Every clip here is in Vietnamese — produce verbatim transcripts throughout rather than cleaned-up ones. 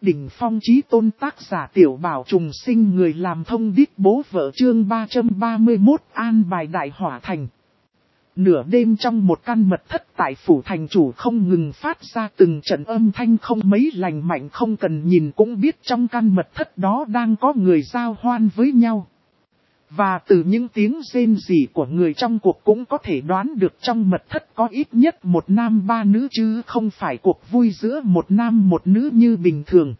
đỉnh phong chí tôn tác giả Tiểu Bảo trùng sinh người làm thông đích bố vợ chương ba trăm ba mươi mốt an bài đại hỏa thành. Nửa đêm trong một căn mật thất tại phủ thành chủ không ngừng phát ra từng trận âm thanh không mấy lành mạnh, không cần nhìn cũng biết trong căn mật thất đó đang có người giao hoan với nhau. Và từ những tiếng rên rỉ của người trong cuộc cũng có thể đoán được trong mật thất có ít nhất một nam ba nữ chứ không phải cuộc vui giữa một nam một nữ như bình thường.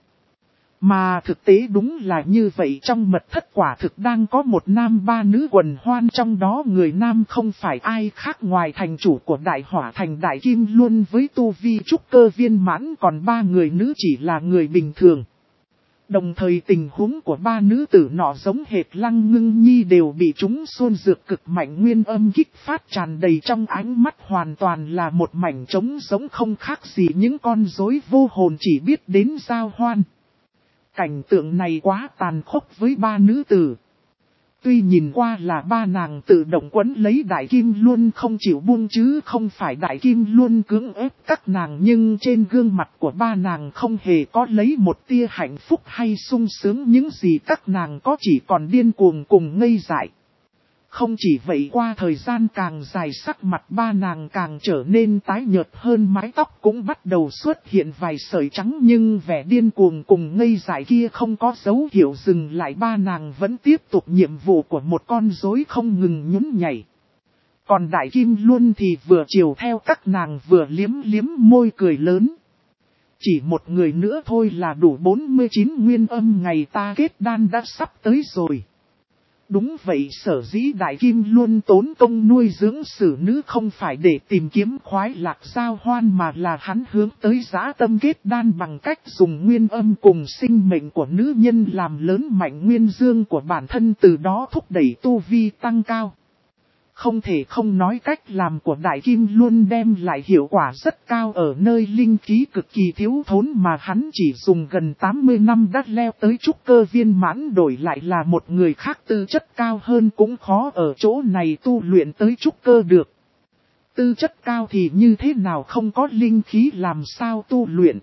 Mà thực tế đúng là như vậy, trong mật thất quả thực đang có một nam ba nữ quần hoan, trong đó người nam không phải ai khác ngoài thành chủ của đại hỏa thành Đại Kim Luân với tu vi trúc cơ viên mãn, còn ba người nữ chỉ là người bình thường. Đồng thời tình huống của ba nữ tử nọ giống hệt Lăng Ngưng Nhi đều bị chúng xuân dược cực mạnh nguyên âm kích phát tràn đầy trong ánh mắt, hoàn toàn là một mảnh trống giống không khác gì những con rối vô hồn chỉ biết đến giao hoan. Cảnh tượng này quá tàn khốc với ba nữ tử. Tuy nhìn qua là ba nàng tự động quấn lấy Đại Kim Luân không chịu buông chứ không phải Đại Kim Luân cưỡng ép các nàng, nhưng trên gương mặt của ba nàng không hề có lấy một tia hạnh phúc hay sung sướng, những gì các nàng có chỉ còn điên cuồng cùng ngây dại. Không chỉ vậy, qua thời gian càng dài sắc mặt ba nàng càng trở nên tái nhợt hơn, mái tóc cũng bắt đầu xuất hiện vài sợi trắng, nhưng vẻ điên cuồng cùng ngây dại kia không có dấu hiệu dừng lại, ba nàng vẫn tiếp tục nhiệm vụ của một con rối không ngừng nhún nhảy. Còn Đại Kim Luân thì vừa chiều theo các nàng vừa liếm liếm môi cười lớn. Chỉ một người nữa thôi là đủ bốn mươi chín nguyên âm, ngày ta kết đan đã sắp tới rồi. Đúng vậy, sở dĩ Đại Kim Luân tốn công nuôi dưỡng xử nữ không phải để tìm kiếm khoái lạc giao hoan, mà là hắn hướng tới dã tâm kết đan bằng cách dùng nguyên âm cùng sinh mệnh của nữ nhân làm lớn mạnh nguyên dương của bản thân, từ đó thúc đẩy tu vi tăng cao. Không thể không nói cách làm của Đại Kim Luân đem lại hiệu quả rất cao ở nơi linh khí cực kỳ thiếu thốn, mà hắn chỉ dùng gần tám mươi năm đã leo tới trúc cơ viên mãn, đổi lại là một người khác tư chất cao hơn cũng khó ở chỗ này tu luyện tới trúc cơ được. Tư chất cao thì như thế nào không có linh khí làm sao tu luyện?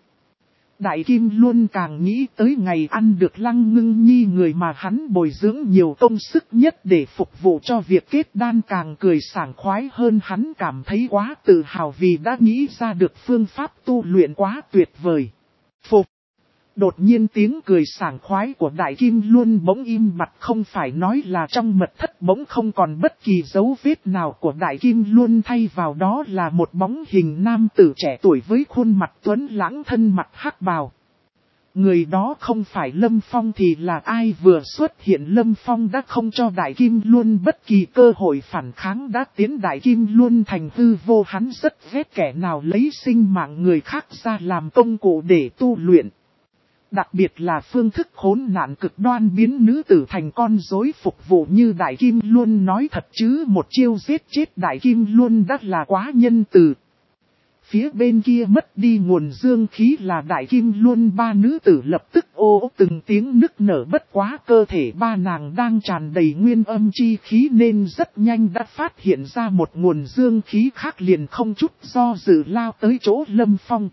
Đại Kim Luân càng nghĩ tới ngày ăn được Lăng Ngưng Nhi, người mà hắn bồi dưỡng nhiều công sức nhất để phục vụ cho việc kết đan, càng cười sảng khoái hơn. Hắn cảm thấy quá tự hào vì đã nghĩ ra được phương pháp tu luyện quá tuyệt vời. Phục! Đột nhiên tiếng cười sảng khoái của Đại Kim Luân bỗng im bặt, không phải nói là trong mật thất bỗng không còn bất kỳ dấu vết nào của Đại Kim Luân, thay vào đó là một bóng hình nam tử trẻ tuổi với khuôn mặt tuấn lãng, thân mặc hắc bào. Người đó không phải Lâm Phong thì là ai? Vừa xuất hiện Lâm Phong đã không cho Đại Kim Luân bất kỳ cơ hội phản kháng, đã tiến Đại Kim Luân thành hư vô. Hắn rất ghét kẻ nào lấy sinh mạng người khác ra làm công cụ để tu luyện. Đặc biệt là phương thức khốn nạn cực đoan biến nữ tử thành con rối phục vụ như Đại Kim Luân, nói thật chứ một chiêu giết chết Đại Kim Luân đã là quá nhân từ. Phía bên kia mất đi nguồn dương khí là Đại Kim Luân, ba nữ tử lập tức ô ô từng tiếng nức nở, bất quá cơ thể ba nàng đang tràn đầy nguyên âm chi khí nên rất nhanh đã phát hiện ra một nguồn dương khí khác, liền không chút do dự lao tới chỗ Lâm Phong.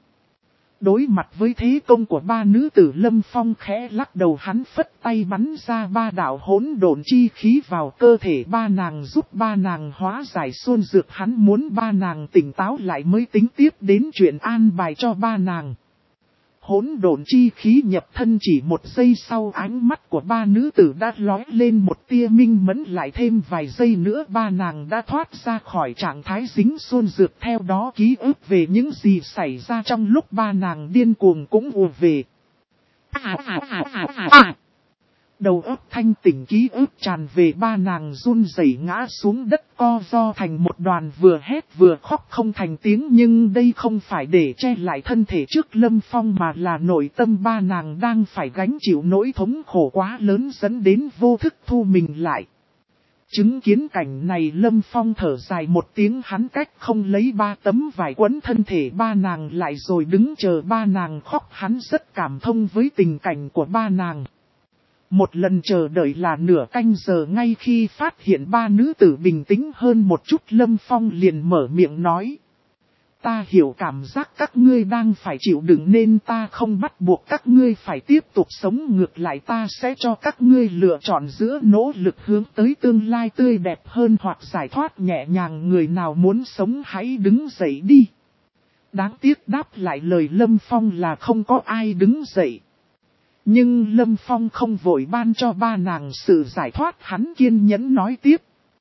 Đối mặt với thế công của ba nữ tử, Lâm Phong khẽ lắc đầu, hắn phất tay bắn ra ba đạo hỗn độn chi khí vào cơ thể ba nàng, giúp ba nàng hóa giải xuân dược. Hắn muốn ba nàng tỉnh táo lại mới tính tiếp đến chuyện an bài cho ba nàng. Hỗn độn chi khí nhập thân, chỉ một giây sau ánh mắt của ba nữ tử đã lóe lên một tia minh mẫn, lại thêm vài giây nữa ba nàng đã thoát ra khỏi trạng thái dính xuân dược, theo đó ký ức về những gì xảy ra trong lúc ba nàng điên cuồng cũng ùa về. À, à, à, à, à, à. Đầu óc thanh tỉnh, ký ức tràn về, ba nàng run rẩy ngã xuống đất co ro thành một đoàn, vừa hét vừa khóc không thành tiếng, nhưng đây không phải để che lại thân thể trước Lâm Phong, mà là nội tâm ba nàng đang phải gánh chịu nỗi thống khổ quá lớn dẫn đến vô thức thu mình lại. Chứng kiến cảnh này, Lâm Phong thở dài một tiếng, hắn cách không lấy ba tấm vải quấn thân thể ba nàng lại rồi đứng chờ ba nàng khóc. Hắn rất cảm thông với tình cảnh của ba nàng. Một lần chờ đợi là nửa canh giờ, ngay khi phát hiện ba nữ tử bình tĩnh hơn một chút, Lâm Phong liền mở miệng nói. Ta hiểu cảm giác các ngươi đang phải chịu đựng nên ta không bắt buộc các ngươi phải tiếp tục sống, ngược lại ta sẽ cho các ngươi lựa chọn giữa nỗ lực hướng tới tương lai tươi đẹp hơn hoặc giải thoát nhẹ nhàng. Người nào muốn sống hãy đứng dậy đi. Đáng tiếc đáp lại lời Lâm Phong là không có ai đứng dậy. Nhưng Lâm Phong không vội ban cho ba nàng sự giải thoát, hắn kiên nhẫn nói tiếp.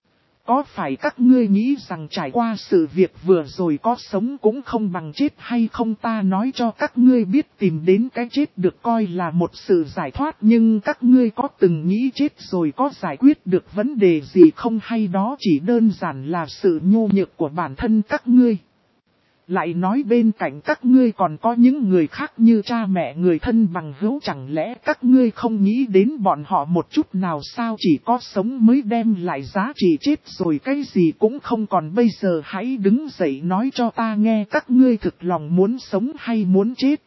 Có phải các ngươi nghĩ rằng trải qua sự việc vừa rồi có sống cũng không bằng chết hay không? Ta nói cho các ngươi biết, tìm đến cái chết được coi là một sự giải thoát, nhưng các ngươi có từng nghĩ chết rồi có giải quyết được vấn đề gì không, hay đó chỉ đơn giản là sự nhu nhược của bản thân các ngươi? Lại nói bên cạnh các ngươi còn có những người khác như cha mẹ, người thân bằng hữu, chẳng lẽ các ngươi không nghĩ đến bọn họ một chút nào sao? Chỉ có sống mới đem lại giá trị, chết rồi cái gì cũng không còn. Bây giờ hãy đứng dậy nói cho ta nghe, các ngươi thực lòng muốn sống hay muốn chết?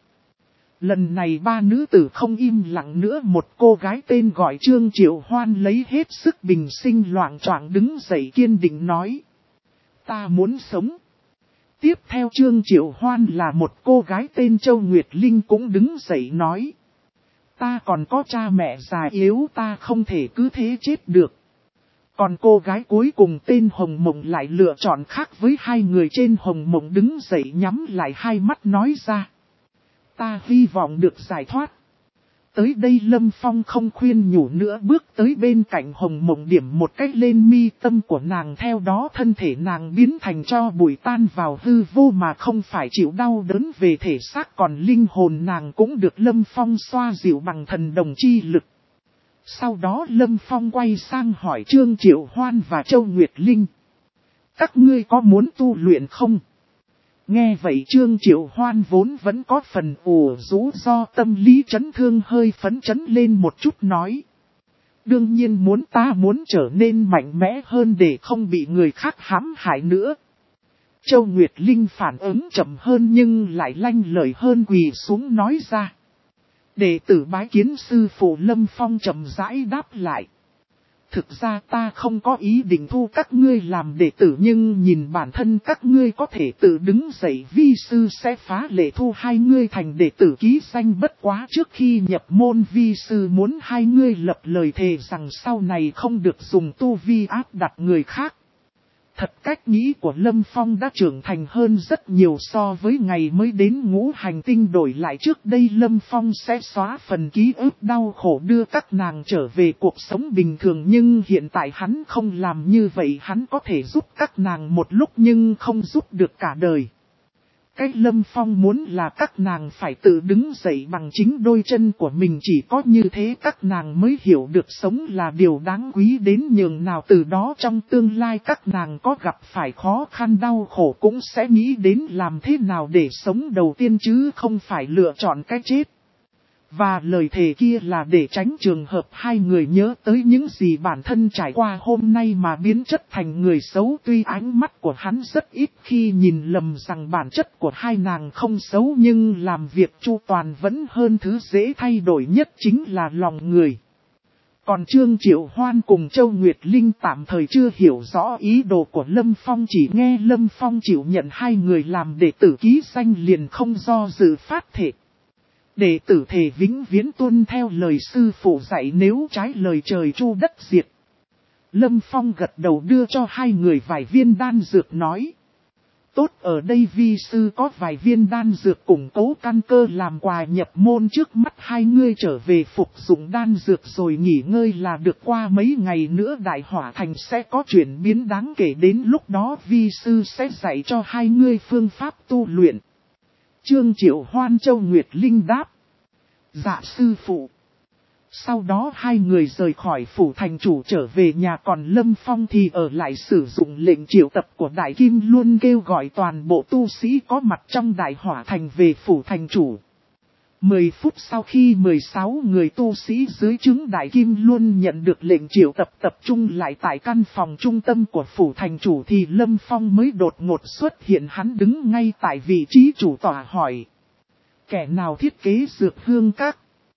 Lần này ba nữ tử không im lặng nữa, một cô gái tên gọi Trương Triệu Hoan lấy hết sức bình sinh loạng choạng đứng dậy kiên định nói. Ta muốn sống. Tiếp theo Trương Triệu Hoan là một cô gái tên Châu Nguyệt Linh cũng đứng dậy nói. Ta còn có cha mẹ già yếu, ta không thể cứ thế chết được. Còn cô gái cuối cùng tên Hồng Mộng lại lựa chọn khác với hai người trên. Hồng Mộng đứng dậy nhắm lại hai mắt nói ra. Ta hy vọng được giải thoát. Tới đây Lâm Phong không khuyên nhủ nữa, bước tới bên cạnh Hồng Mộng điểm một cách lên mi tâm của nàng, theo đó thân thể nàng biến thành tro bụi tan vào hư vô mà không phải chịu đau đớn về thể xác, còn linh hồn nàng cũng được Lâm Phong xoa dịu bằng thần đồng chi lực. Sau đó Lâm Phong quay sang hỏi Trương Triệu Hoan và Châu Nguyệt Linh. Các ngươi có muốn tu luyện không? Nghe vậy Trương Triệu Hoan vốn vẫn có phần ủ rũ do tâm lý chấn thương hơi phấn chấn lên một chút nói. Đương nhiên muốn, ta muốn trở nên mạnh mẽ hơn để không bị người khác hãm hại nữa. Châu Nguyệt Linh phản ứng chậm hơn nhưng lại lanh lợi hơn, quỳ xuống nói ra. Đệ tử bái kiến sư phụ. Lâm Phong chậm rãi đáp lại. Thực ra ta không có ý định thu các ngươi làm đệ tử, nhưng nhìn bản thân các ngươi có thể tự đứng dậy, vi sư sẽ phá lệ thu hai ngươi thành đệ tử ký danh. Bất quá trước khi nhập môn, vi sư muốn hai ngươi lập lời thề rằng sau này không được dùng tu vi áp đặt người khác. Thật cách nghĩ của Lâm Phong đã trưởng thành hơn rất nhiều so với ngày mới đến ngũ hành tinh. Đổi lại trước đây Lâm Phong sẽ xóa phần ký ức đau khổ, đưa các nàng trở về cuộc sống bình thường. Nhưng hiện tại hắn không làm như vậy, hắn có thể giúp các nàng một lúc nhưng không giúp được cả đời. Cái Lâm Phong muốn là các nàng phải tự đứng dậy bằng chính đôi chân của mình, chỉ có như thế các nàng mới hiểu được sống là điều đáng quý đến nhường nào. Từ đó trong tương lai các nàng có gặp phải khó khăn đau khổ cũng sẽ nghĩ đến làm thế nào để sống đầu tiên chứ không phải lựa chọn cái chết. Và lời thề kia là để tránh trường hợp hai người nhớ tới những gì bản thân trải qua hôm nay mà biến chất thành người xấu. Tuy ánh mắt của hắn rất ít khi nhìn lầm rằng bản chất của hai nàng không xấu, nhưng làm việc chu toàn vẫn hơn. Thứ dễ thay đổi nhất chính là lòng người. Còn Trương Triệu Hoan cùng Châu Nguyệt Linh tạm thời chưa hiểu rõ ý đồ của Lâm Phong, chỉ nghe Lâm Phong chịu nhận hai người làm đệ tử ký danh liền không do dự phát thệ. Đệ tử thề vĩnh viễn tuân theo lời sư phụ dạy, nếu trái lời trời chu đất diệt. Lâm Phong gật đầu đưa cho hai người vài viên đan dược nói. Tốt, ở đây vi sư có vài viên đan dược củng cố căn cơ làm quà nhập môn, trước mắt hai ngươi trở về phục dụng đan dược rồi nghỉ ngơi là được. Qua mấy ngày nữa Đại Hỏa Thành sẽ có chuyển biến đáng kể, đến lúc đó vi sư sẽ dạy cho hai ngươi phương pháp tu luyện. Trương Triệu Hoan, Châu Nguyệt Linh đáp. Dạ sư phụ. Sau đó hai người rời khỏi phủ thành chủ trở về nhà, còn Lâm Phong thì ở lại sử dụng lệnh triệu tập của Đại Kim Luân, kêu gọi toàn bộ tu sĩ có mặt trong Đại Hỏa Thành về phủ thành chủ. Mười phút sau khi mười sáu người tu sĩ dưới trướng Đại Kim Luân nhận được lệnh triệu tập tập trung lại tại căn phòng trung tâm của phủ thành chủ thì Lâm Phong mới đột ngột xuất hiện. Hắn đứng ngay tại vị trí chủ tọa hỏi. Kẻ nào thiết kế dược hương các?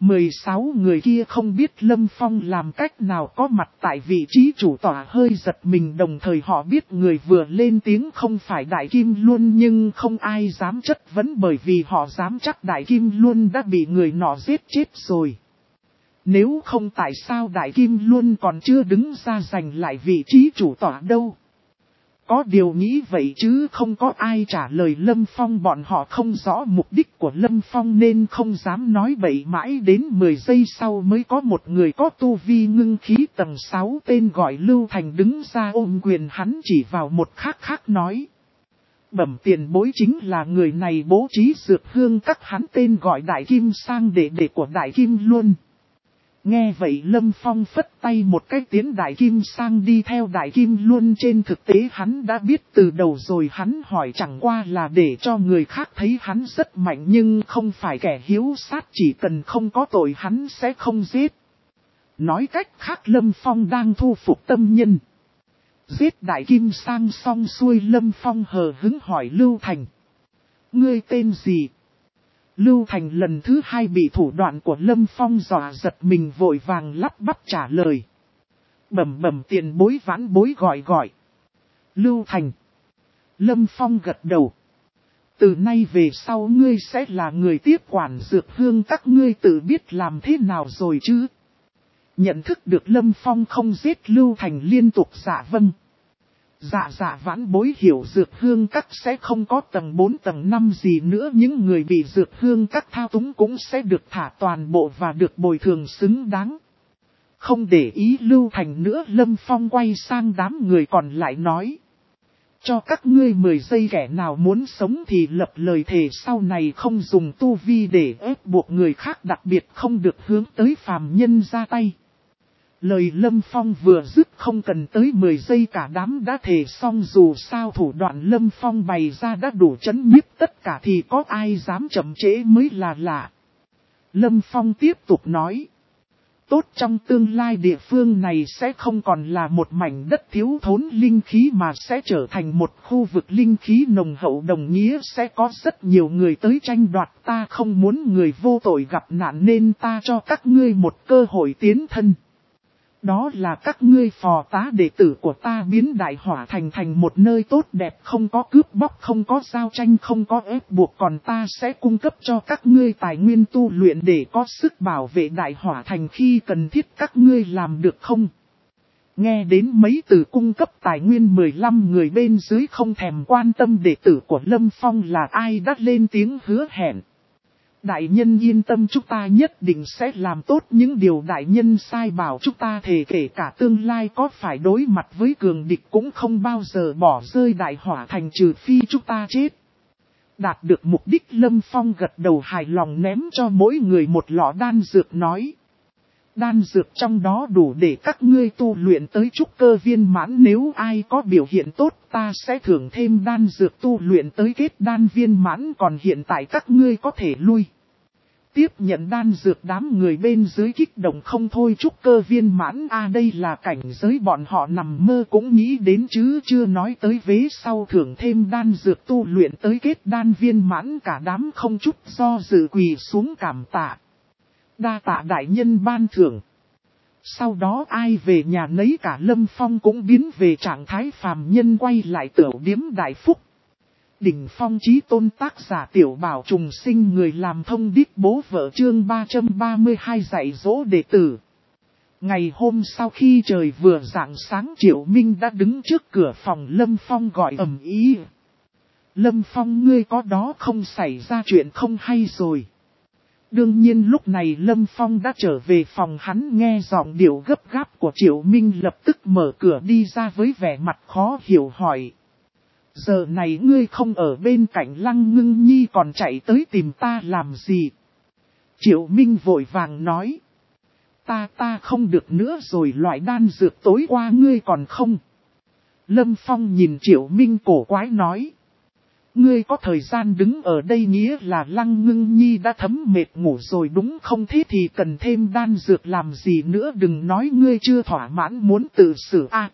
mười sáu người kia không biết Lâm Phong làm cách nào có mặt tại vị trí chủ tọa hơi giật mình, đồng thời họ biết người vừa lên tiếng không phải Đại Kim Luân, nhưng không ai dám chất vấn bởi vì họ dám chắc Đại Kim Luân đã bị người nọ giết chết rồi. Nếu không tại sao Đại Kim Luân còn chưa đứng ra giành lại vị trí chủ tọa đâu. Có điều nghĩ vậy chứ không có ai trả lời Lâm Phong, bọn họ không rõ mục đích của Lâm Phong nên không dám nói bậy, mãi đến mười giây sau mới có một người có tu vi ngưng khí tầng sáu tên gọi Lưu Thành đứng ra ôm quyền, hắn chỉ vào một khác khác nói. Bẩm tiền bối, chính là người này bố trí dược hương các, hắn tên gọi Đại Kim Sang, đệ đệ của Đại Kim Luân. Nghe vậy Lâm Phong phất tay một cái tiến Đại Kim Sang đi theo Đại Kim Luân, trên thực tế hắn đã biết từ đầu rồi, hắn hỏi chẳng qua là để cho người khác thấy hắn rất mạnh nhưng không phải kẻ hiếu sát, chỉ cần không có tội hắn sẽ không giết. Nói cách khác Lâm Phong đang thu phục tâm nhân. Giết Đại Kim Sang xong xuôi Lâm Phong hờ hứng hỏi Lưu Thành. Ngươi tên gì? Lưu Thành lần thứ hai bị thủ đoạn của Lâm Phong dọa giật mình, vội vàng lắp bắp trả lời. Bẩm bẩm tiền bối, vãn bối gọi gọi. Lưu Thành. Lâm Phong gật đầu. Từ nay về sau ngươi sẽ là người tiếp quản dược hương các, ngươi tự biết làm thế nào rồi chứ? Nhận thức được Lâm Phong không giết, Lưu Thành liên tục dạ vâng. Dạ dạ vãn bối hiểu, dược hương các sẽ không có tầng bốn tầng năm gì nữa, những người bị dược hương các thao túng cũng sẽ được thả toàn bộ và được bồi thường xứng đáng. Không để ý Lưu Thành nữa, Lâm Phong quay sang đám người còn lại nói. Cho các ngươi mười giây, kẻ nào muốn sống thì lập lời thề sau này không dùng tu vi để ép buộc người khác, đặc biệt không được hướng tới phàm nhân ra tay. Lời Lâm Phong vừa dứt không cần tới mười giây cả đám đã thề xong, dù sao thủ đoạn Lâm Phong bày ra đã đủ chấn nhiếp tất cả thì có ai dám chậm trễ mới là lạ. Lâm Phong tiếp tục nói. Tốt, trong tương lai địa phương này sẽ không còn là một mảnh đất thiếu thốn linh khí mà sẽ trở thành một khu vực linh khí nồng hậu, đồng nghĩa sẽ có rất nhiều người tới tranh đoạt, ta không muốn người vô tội gặp nạn nên ta cho các ngươi một cơ hội tiến thân. Đó là các ngươi phò tá đệ tử của ta biến Đại Hỏa Thành thành một nơi tốt đẹp, không có cướp bóc, không có giao tranh, không có ép buộc, còn ta sẽ cung cấp cho các ngươi tài nguyên tu luyện để có sức bảo vệ Đại Hỏa Thành khi cần thiết, các ngươi làm được không? Nghe đến mấy từ cung cấp tài nguyên, mười lăm người bên dưới không thèm quan tâm đệ tử của Lâm Phong là ai đã lên tiếng hứa hẹn. Đại nhân yên tâm, chúng ta nhất định sẽ làm tốt những điều đại nhân sai bảo, chúng ta thề kể cả tương lai có phải đối mặt với cường địch cũng không bao giờ bỏ rơi Đại Hỏa Thành trừ phi chúng ta chết. Đạt được mục đích, Lâm Phong gật đầu hài lòng ném cho mỗi người một lọ đan dược nói. Đan dược trong đó đủ để các ngươi tu luyện tới trúc cơ viên mãn, nếu ai có biểu hiện tốt ta sẽ thưởng thêm đan dược tu luyện tới kết đan viên mãn, còn hiện tại các ngươi có thể lui. Tiếp nhận đan dược, đám người bên dưới kích động không thôi, trúc cơ viên mãn a à, đây là cảnh giới bọn họ nằm mơ cũng nghĩ đến chứ chưa nói tới vế sau thưởng thêm đan dược tu luyện tới kết đan viên mãn, cả đám không chút do dự quỳ xuống cảm tạ. Đa tạ đại nhân ban thưởng. Sau đó ai về nhà nấy cả, Lâm Phong cũng biến về trạng thái phàm nhân quay lại tửu điếm đại phúc. Đỉnh phong chí tôn, tác giả Tiểu Bảo Trùng Sinh, người làm thông điệp bố vợ, chương ba trăm ba mươi hai dạy dỗ đệ tử. Ngày hôm sau khi trời vừa rạng sáng, Triệu Minh đã đứng trước cửa phòng Lâm Phong gọi ầm ĩ. Lâm Phong, ngươi có đó không, xảy ra chuyện không hay rồi. Đương nhiên lúc này Lâm Phong đã trở về phòng, hắn nghe giọng điệu gấp gáp của Triệu Minh lập tức mở cửa đi ra với vẻ mặt khó hiểu hỏi. Giờ này ngươi không ở bên cạnh Lăng Ngưng Nhi còn chạy tới tìm ta làm gì? Triệu Minh vội vàng nói. Ta ta không được nữa rồi, loại đan dược tối qua ngươi còn không? Lâm Phong nhìn Triệu Minh cổ quái nói. Ngươi có thời gian đứng ở đây nghĩa là Lăng Ngưng Nhi đã thấm mệt ngủ rồi đúng không? Thế thì cần thêm đan dược làm gì nữa, đừng nói ngươi chưa thỏa mãn muốn tự xử a. À,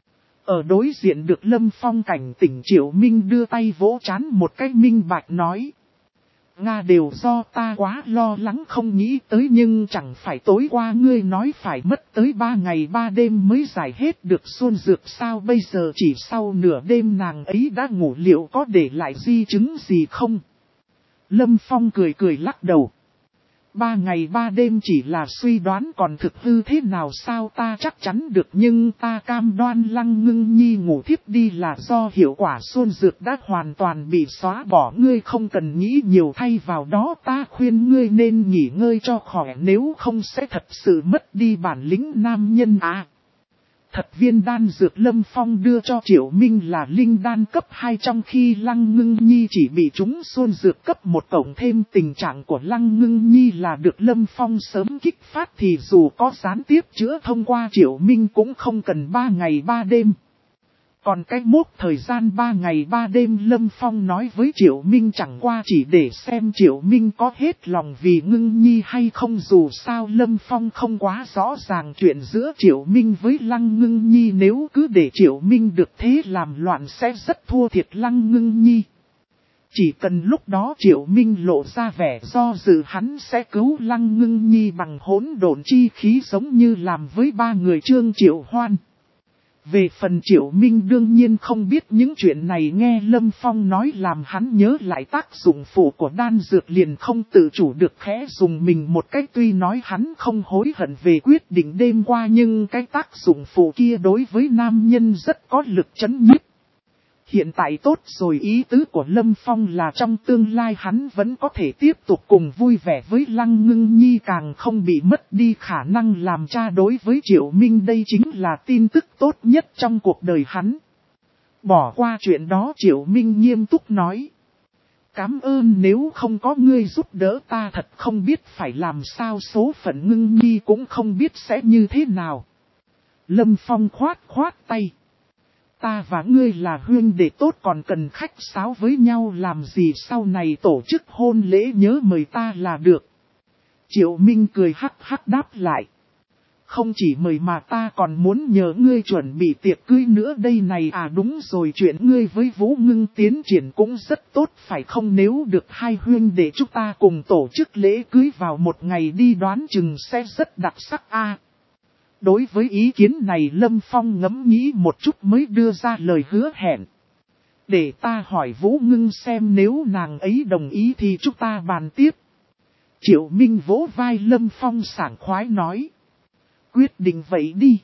ở đối diện được Lâm Phong cảnh tỉnh, Triệu Minh đưa tay vỗ trán một cách minh bạch nói. Nga đều do ta quá lo lắng không nghĩ tới, nhưng chẳng phải tối qua ngươi nói phải mất tới ba ngày ba đêm mới giải hết được xuân dược sao, bây giờ chỉ sau nửa đêm nàng ấy đã ngủ, liệu có để lại di chứng gì không? Lâm Phong cười cười lắc đầu. Ba ngày ba đêm chỉ là suy đoán, còn thực hư thế nào sao ta chắc chắn được, nhưng ta cam đoan Lăng Ngưng Nhi ngủ thiếp đi là do hiệu quả xuân dược đã hoàn toàn bị xóa bỏ, ngươi không cần nghĩ nhiều, thay vào đó ta khuyên ngươi nên nghỉ ngơi cho khỏe, nếu không sẽ thật sự mất đi bản lĩnh nam nhân à. Thật viên đan dược Lâm Phong đưa cho Triệu Minh là linh đan cấp hai, trong khi Lăng Ngưng Nhi chỉ bị trúng xuân dược cấp một, cộng thêm tình trạng của Lăng Ngưng Nhi là được Lâm Phong sớm kích phát, thì dù có gián tiếp chữa thông qua Triệu Minh cũng không cần ba ngày ba đêm. Còn cái mốc thời gian ba ngày ba đêm Lâm Phong nói với Triệu Minh chẳng qua chỉ để xem Triệu Minh có hết lòng vì Ngưng Nhi hay không, dù sao Lâm Phong không quá rõ ràng chuyện giữa Triệu Minh với Lăng Ngưng Nhi, nếu cứ để Triệu Minh được thế làm loạn sẽ rất thua thiệt Lăng Ngưng Nhi. Chỉ cần lúc đó Triệu Minh lộ ra vẻ do dự, hắn sẽ cứu Lăng Ngưng Nhi bằng hỗn độn chi khí giống như làm với ba người Trương Triệu Hoan. Về phần Triệu Minh đương nhiên không biết những chuyện này, nghe Lâm Phong nói làm hắn nhớ lại tác dụng phụ của đan dược, liền không tự chủ được khẽ dùng mình một cách, tuy nói hắn không hối hận về quyết định đêm qua, nhưng cái tác dụng phụ kia đối với nam nhân rất có lực chấn nhiếp. Hiện tại tốt rồi, ý tứ của Lâm Phong là trong tương lai hắn vẫn có thể tiếp tục cùng vui vẻ với Lăng Ngưng Nhi, càng không bị mất đi khả năng làm cha. Đối với Triệu Minh đây chính là tin tức tốt nhất trong cuộc đời hắn. Bỏ qua chuyện đó, Triệu Minh nghiêm túc nói. Cảm ơn, nếu không có ngươi giúp đỡ ta thật không biết phải làm sao, số phận Ngưng Nhi cũng không biết sẽ như thế nào. Lâm Phong khoát khoát tay. Ta và ngươi là huynh đệ tốt, còn cần khách sáo với nhau làm gì, sau này tổ chức hôn lễ nhớ mời ta là được. Triệu Minh cười hắc hắc đáp lại. Không chỉ mời mà ta còn muốn nhờ ngươi chuẩn bị tiệc cưới nữa đây này. À đúng rồi, chuyện ngươi với Vũ Ngưng tiến triển cũng rất tốt phải không, nếu được hai huynh đệ chúng ta cùng tổ chức lễ cưới vào một ngày đi, đoán chừng sẽ rất đặc sắc a. À, đối với ý kiến này Lâm Phong ngẫm nghĩ một chút mới đưa ra lời hứa hẹn. Để ta hỏi Vũ Ngưng xem, nếu nàng ấy đồng ý thì chúng ta bàn tiếp. Triệu Minh vỗ vai Lâm Phong sảng khoái nói. Quyết định vậy đi.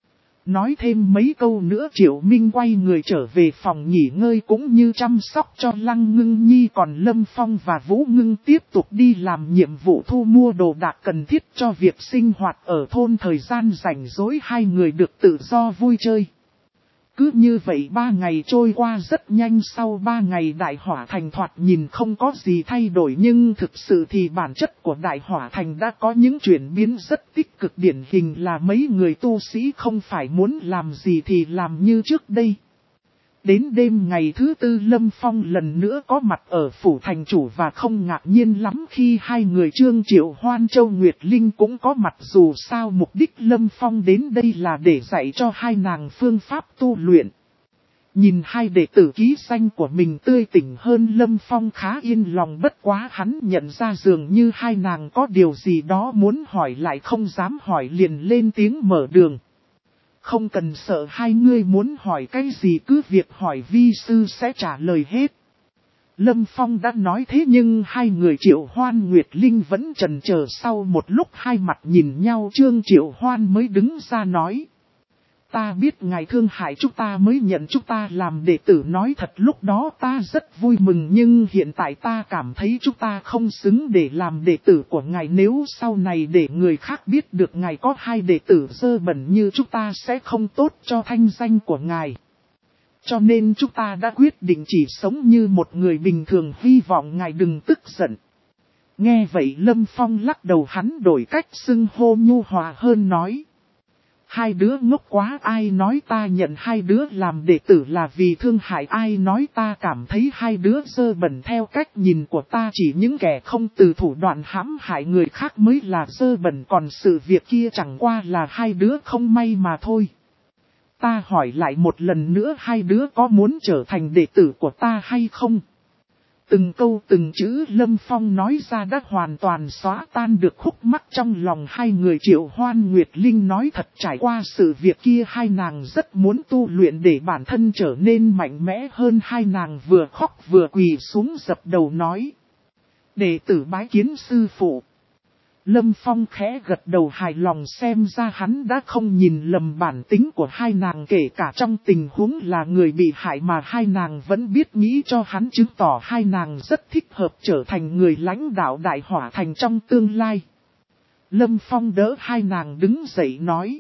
Nói thêm mấy câu nữa Triệu Minh quay người trở về phòng nghỉ ngơi cũng như chăm sóc cho Lăng Ngưng Nhi, còn Lâm Phong và Vũ Ngưng tiếp tục đi làm nhiệm vụ thu mua đồ đạc cần thiết cho việc sinh hoạt ở thôn. Thời gian rảnh rỗi hai người được tự do vui chơi. Cứ như vậy ba ngày trôi qua rất nhanh. Sau ba ngày Đại Hỏa Thành thoạt nhìn không có gì thay đổi, nhưng thực sự thì bản chất của Đại Hỏa Thành đã có những chuyển biến rất tích cực, điển hình là mấy người tu sĩ không phải muốn làm gì thì làm như trước đây. Đến đêm ngày thứ tư Lâm Phong lần nữa có mặt ở phủ thành chủ, và không ngạc nhiên lắm khi hai người Trương Triệu Hoan, Châu Nguyệt Linh cũng có mặt, dù sao mục đích Lâm Phong đến đây là để dạy cho hai nàng phương pháp tu luyện. Nhìn hai đệ tử ký danh của mình tươi tỉnh hơn, Lâm Phong khá yên lòng, bất quá hắn nhận ra dường như hai nàng có điều gì đó muốn hỏi lại không dám hỏi, liền lên tiếng mở đường. Không cần sợ, hai ngươi muốn hỏi cái gì cứ việc hỏi, vi sư sẽ trả lời hết. Lâm Phong đã nói thế nhưng hai người Triệu Hoan, Nguyệt Linh vẫn chần chờ, sau một lúc hai mặt nhìn nhau Trương Triệu Hoan mới đứng ra nói. Ta biết ngài thương hại chúng ta mới nhận chúng ta làm đệ tử, nói thật lúc đó ta rất vui mừng, nhưng hiện tại ta cảm thấy chúng ta không xứng để làm đệ tử của ngài, nếu sau này để người khác biết được ngài có hai đệ tử dơ bẩn như chúng ta sẽ không tốt cho thanh danh của ngài. Cho nên chúng ta đã quyết định chỉ sống như một người bình thường, hy vọng ngài đừng tức giận. Nghe vậy Lâm Phong lắc đầu, hắn đổi cách xưng hô nhu hòa hơn nói. Hai đứa ngốc quá, ai nói ta nhận hai đứa làm đệ tử là vì thương hại, ai nói ta cảm thấy hai đứa dơ bẩn, theo cách nhìn của ta chỉ những kẻ không từ thủ đoạn hãm hại người khác mới là dơ bẩn, còn sự việc kia chẳng qua là hai đứa không may mà thôi. Ta hỏi lại một lần nữa, hai đứa có muốn trở thành đệ tử của ta hay không? Từng câu từng chữ Lâm Phong nói ra đã hoàn toàn xóa tan được khúc mắc trong lòng hai người. Triệu Hoan Nguyệt Linh nói thật, trải qua sự việc kia hai nàng rất muốn tu luyện để bản thân trở nên mạnh mẽ hơn. Hai nàng vừa khóc vừa quỳ xuống dập đầu nói: đệ tử bái kiến sư phụ. Lâm Phong khẽ gật đầu hài lòng, xem ra hắn đã không nhìn lầm bản tính của hai nàng, kể cả trong tình huống là người bị hại mà hai nàng vẫn biết nghĩ cho hắn, chứng tỏ hai nàng rất thích hợp trở thành người lãnh đạo Đại Hỏa Thành trong tương lai. Lâm Phong đỡ hai nàng đứng dậy nói: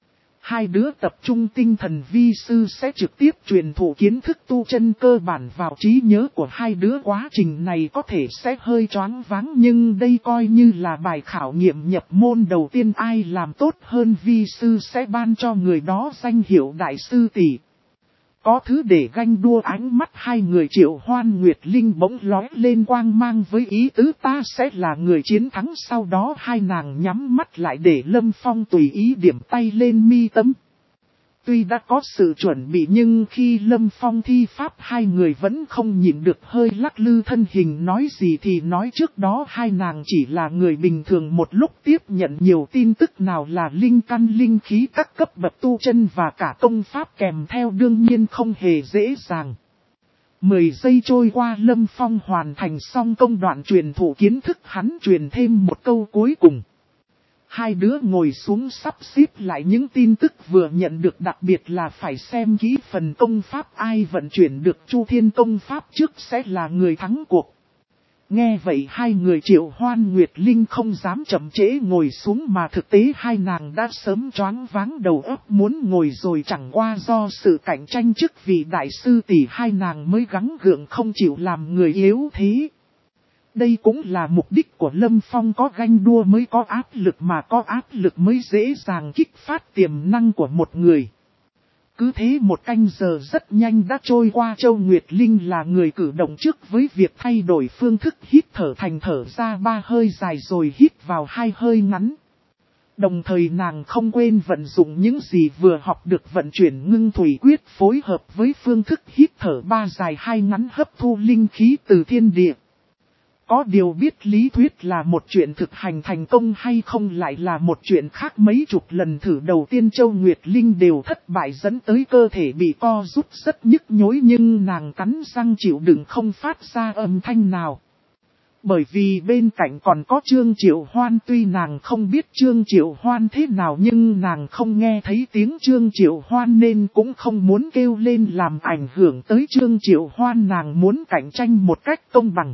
hai đứa tập trung tinh thần, vi sư sẽ trực tiếp truyền thụ kiến thức tu chân cơ bản vào trí nhớ của hai đứa. Quá trình này có thể sẽ hơi choáng váng, nhưng đây coi như là bài khảo nghiệm nhập môn đầu tiên, ai làm tốt hơn vi sư sẽ ban cho người đó danh hiệu đại sư tỷ. Có thứ để ganh đua. Ánh mắt hai người Triệu Hoan Nguyệt Linh bỗng lóe lên quang mang với ý tứ ta sẽ là người chiến thắng. Sau đó hai nàng nhắm mắt lại để Lâm Phong tùy ý điểm tay lên mi tâm. Tuy đã có sự chuẩn bị nhưng khi Lâm Phong thi pháp hai người vẫn không nhịn được hơi lắc lư thân hình. Nói gì thì nói, trước đó hai nàng chỉ là người bình thường, một lúc tiếp nhận nhiều tin tức, nào là linh căn linh khí các cấp bậc tu chân và cả công pháp kèm theo, đương nhiên không hề dễ dàng. Mười giây trôi qua, Lâm Phong hoàn thành xong công đoạn truyền thụ kiến thức, hắn truyền thêm một câu cuối cùng. Hai đứa ngồi xuống sắp xếp lại những tin tức vừa nhận được, đặc biệt là phải xem kỹ phần công pháp, ai vận chuyển được Chu Thiên công pháp trước sẽ là người thắng cuộc. Nghe vậy hai người Triệu Hoan Nguyệt Linh không dám chậm trễ ngồi xuống, mà thực tế hai nàng đã sớm choáng váng đầu óc muốn ngồi rồi, chẳng qua do sự cạnh tranh chức vị đại sư tỷ hai nàng mới gắng gượng không chịu làm người yếu thế. Đây cũng là mục đích của Lâm Phong, có ganh đua mới có áp lực, mà có áp lực mới dễ dàng kích phát tiềm năng của một người. Cứ thế một canh giờ rất nhanh đã trôi qua. Châu Nguyệt Linh là người cử động trước với việc thay đổi phương thức hít thở thành thở ra ba hơi dài rồi hít vào hai hơi ngắn. Đồng thời nàng không quên vận dụng những gì vừa học được, vận chuyển ngưng thủy quyết phối hợp với phương thức hít thở ba dài hai ngắn, hấp thu linh khí từ thiên địa. Có điều biết lý thuyết là một chuyện, thực hành thành công hay không lại là một chuyện khác. Mấy chục lần thử đầu tiên Châu Nguyệt Linh đều thất bại, dẫn tới cơ thể bị co rút rất nhức nhối, nhưng nàng cắn răng chịu đựng không phát ra âm thanh nào. Bởi vì bên cạnh còn có Trương Triệu Hoan, tuy nàng không biết Trương Triệu Hoan thế nào nhưng nàng không nghe thấy tiếng Trương Triệu Hoan nên cũng không muốn kêu lên làm ảnh hưởng tới Trương Triệu Hoan, nàng muốn cạnh tranh một cách công bằng.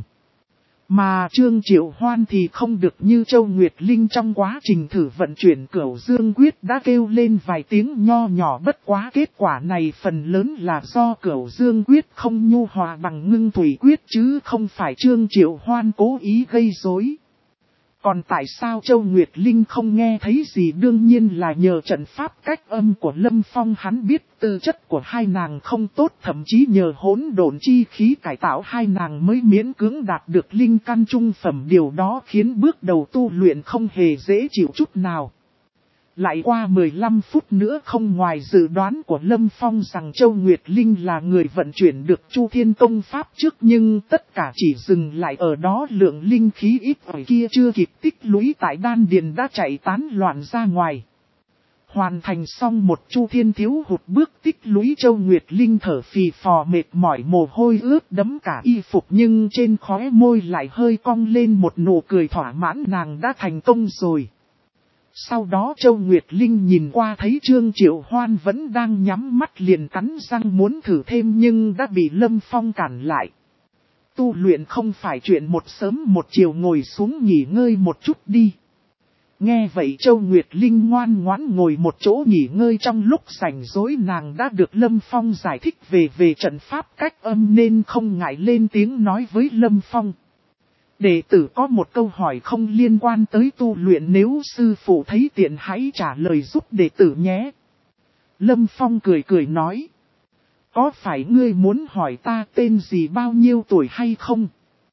Mà Trương Triệu Hoan thì không được như Châu Nguyệt Linh, trong quá trình thử vận chuyển Cửu Dương Quyết đã kêu lên vài tiếng nho nhỏ, bất quá kết quả này phần lớn là do Cửu Dương Quyết không nhu hòa bằng Ngưng Thủy Quyết chứ không phải Trương Triệu Hoan cố ý gây rối. Còn tại sao Châu Nguyệt Linh không nghe thấy gì, đương nhiên là nhờ trận pháp cách âm của Lâm Phong, hắn biết tư chất của hai nàng không tốt, thậm chí nhờ hỗn độn chi khí cải tạo hai nàng mới miễn cưỡng đạt được linh căn trung phẩm, điều đó khiến bước đầu tu luyện không hề dễ chịu chút nào. Lại qua mười lăm phút nữa, không ngoài dự đoán của Lâm Phong rằng Châu Nguyệt Linh là người vận chuyển được Chu Thiên công pháp trước, nhưng tất cả chỉ dừng lại ở đó, lượng linh khí ít ỏi kia chưa kịp tích lũy tại đan điền đã chạy tán loạn ra ngoài. Hoàn thành xong một Chu Thiên thiếu hụt bước tích lũy, Châu Nguyệt Linh thở phì phò mệt mỏi, mồ hôi ướt đẫm cả y phục, nhưng trên khóe môi lại hơi cong lên một nụ cười thỏa mãn, nàng đã thành công rồi. Sau đó Châu Nguyệt Linh nhìn qua thấy Trương Triệu Hoan vẫn đang nhắm mắt, liền cắn răng muốn thử thêm nhưng đã bị Lâm Phong cản lại. Tu luyện không phải chuyện một sớm một chiều, ngồi xuống nghỉ ngơi một chút đi. Nghe vậy Châu Nguyệt Linh ngoan ngoãn ngồi một chỗ nghỉ ngơi, trong lúc rảnh rỗi nàng đã được Lâm Phong giải thích về về trận pháp cách âm nên không ngại lên tiếng nói với Lâm Phong. Đệ tử có một câu hỏi không liên quan tới tu luyện, nếu sư phụ thấy tiện hãy trả lời giúp đệ tử nhé. Lâm Phong cười cười nói. Có phải ngươi muốn hỏi ta tên gì, bao nhiêu tuổi hay không?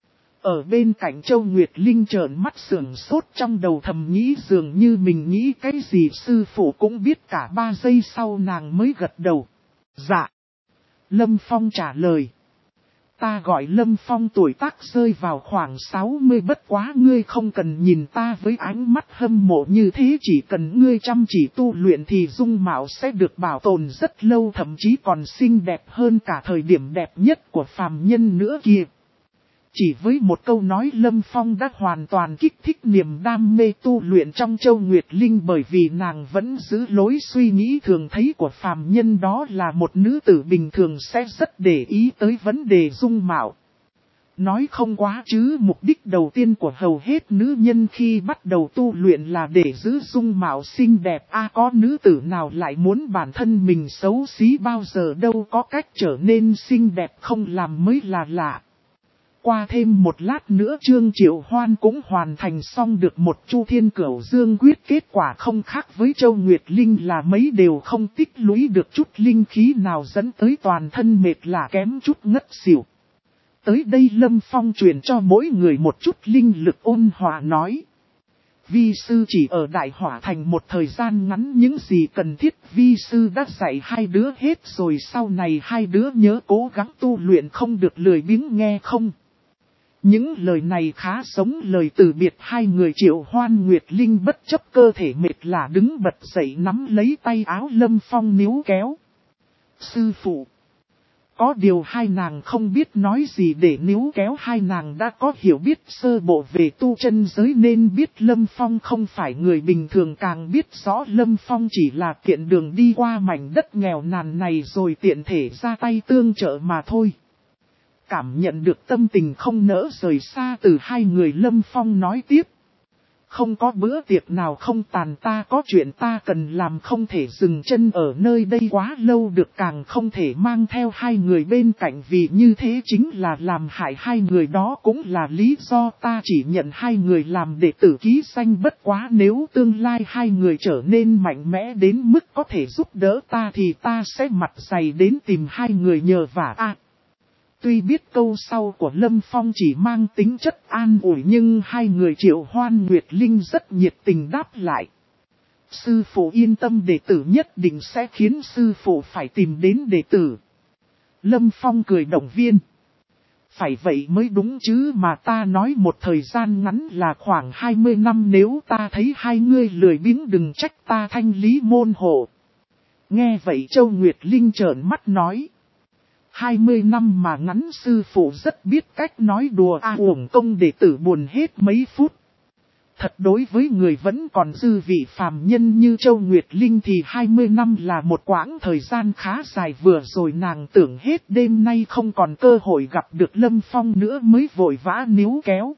Ở bên cạnh Châu Nguyệt Linh trợn mắt sườn sốt, trong đầu thầm nghĩ dường như mình nghĩ cái gì sư phụ cũng biết, cả ba giây sau nàng mới gật đầu. Dạ. Lâm Phong trả lời. Ta gọi Lâm Phong tuổi tác rơi vào khoảng sáu mươi, bất quá ngươi không cần nhìn ta với ánh mắt hâm mộ như thế, chỉ cần ngươi chăm chỉ tu luyện thì dung mạo sẽ được bảo tồn rất lâu, thậm chí còn xinh đẹp hơn cả thời điểm đẹp nhất của phàm nhân nữa kìa. Chỉ với một câu nói, Lâm Phong đã hoàn toàn kích thích niềm đam mê tu luyện trong Châu Nguyệt Linh, bởi vì nàng vẫn giữ lối suy nghĩ thường thấy của phàm nhân, đó là một nữ tử bình thường sẽ rất để ý tới vấn đề dung mạo. Nói không quá chứ mục đích đầu tiên của hầu hết nữ nhân khi bắt đầu tu luyện là để giữ dung mạo xinh đẹp. A có nữ tử nào lại muốn bản thân mình xấu xí bao giờ đâu, có cách trở nên xinh đẹp không làm mới là lạ. Qua thêm một lát nữa Trương Triệu Hoan cũng hoàn thành xong được một Chu Thiên Cửu Dương Quyết, kết quả không khác với Châu Nguyệt Linh là mấy đều không tích lũy được chút linh khí nào, dẫn tới toàn thân mệt lả kém chút ngất xỉu. Tới đây Lâm Phong truyền cho mỗi người một chút linh lực, ôn hòa nói. Vi sư chỉ ở Đại Hỏa Thành một thời gian ngắn, những gì cần thiết vi sư đã dạy hai đứa hết rồi, sau này hai đứa nhớ cố gắng tu luyện, không được lười biếng nghe không. Những lời này khá giống lời từ biệt hai người. Triệu Hoan Nguyệt Linh bất chấp cơ thể mệt lả đứng bật dậy, nắm lấy tay áo Lâm Phong níu kéo. Sư phụ. Có điều hai nàng không biết nói gì để níu kéo, hai nàng đã có hiểu biết sơ bộ về tu chân giới nên biết Lâm Phong không phải người bình thường, càng biết rõ Lâm Phong chỉ là tiện đường đi qua mảnh đất nghèo nàn này rồi tiện thể ra tay tương trợ mà thôi. Cảm nhận được tâm tình không nỡ rời xa từ hai người, Lâm Phong nói tiếp. Không có bữa tiệc nào không tàn, ta có chuyện ta cần làm, không thể dừng chân ở nơi đây quá lâu được, càng không thể mang theo hai người bên cạnh, vì như thế chính là làm hại hai người, đó cũng là lý do ta chỉ nhận hai người làm đệ tử ký danh. Bất quá nếu tương lai hai người trở nên mạnh mẽ đến mức có thể giúp đỡ ta thì ta sẽ mặt dày đến tìm hai người nhờ vả. À, tuy biết câu sau của Lâm Phong chỉ mang tính chất an ủi nhưng hai người Triệu Hoan Nguyệt Linh rất nhiệt tình đáp lại. Sư phụ yên tâm, đệ tử nhất định sẽ khiến sư phụ phải tìm đến đệ tử. Lâm Phong cười động viên. Phải vậy mới đúng chứ, mà ta nói một thời gian ngắn là khoảng hai mươi năm, nếu ta thấy hai ngươi lười biếng đừng trách ta thanh lý môn hộ. Nghe vậy Châu Nguyệt Linh trợn mắt nói. hai mươi năm mà ngắn, sư phụ rất biết cách nói đùa, a uổng công đệ tử buồn hết mấy phút. Thật đối với người vẫn còn dư vị phàm nhân như Châu Nguyệt Linh thì hai mươi năm là một quãng thời gian khá dài, vừa rồi nàng tưởng hết đêm nay không còn cơ hội gặp được Lâm Phong nữa mới vội vã níu kéo.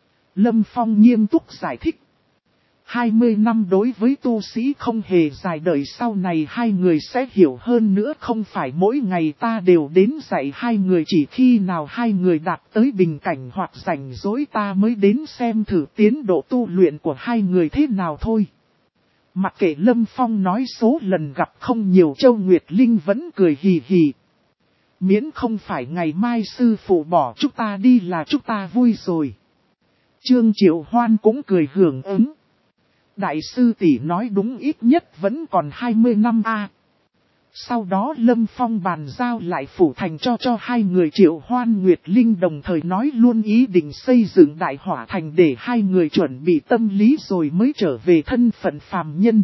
Lâm Phong nghiêm túc giải thích. hai mươi năm đối với tu sĩ không hề dài, đời sau này hai người sẽ hiểu hơn nữa, không phải mỗi ngày ta đều đến dạy hai người, chỉ khi nào hai người đạt tới bình cảnh hoặc rảnh rỗi ta mới đến xem thử tiến độ tu luyện của hai người thế nào thôi. Mặc kệ Lâm Phong nói số lần gặp không nhiều, Châu Nguyệt Linh vẫn cười hì hì. Miễn không phải ngày mai sư phụ bỏ chúng ta đi là chúng ta vui rồi. Trương Triệu Hoan cũng cười hưởng ứng. Đại sư tỷ nói đúng, ít nhất vẫn còn hai mươi năm a. À. Sau đó Lâm Phong bàn giao lại phủ thành cho cho hai người Triệu Hoan Nguyệt Linh, đồng thời nói luôn ý định xây dựng Đại Hỏa Thành để hai người chuẩn bị tâm lý rồi mới trở về thân phận phàm nhân.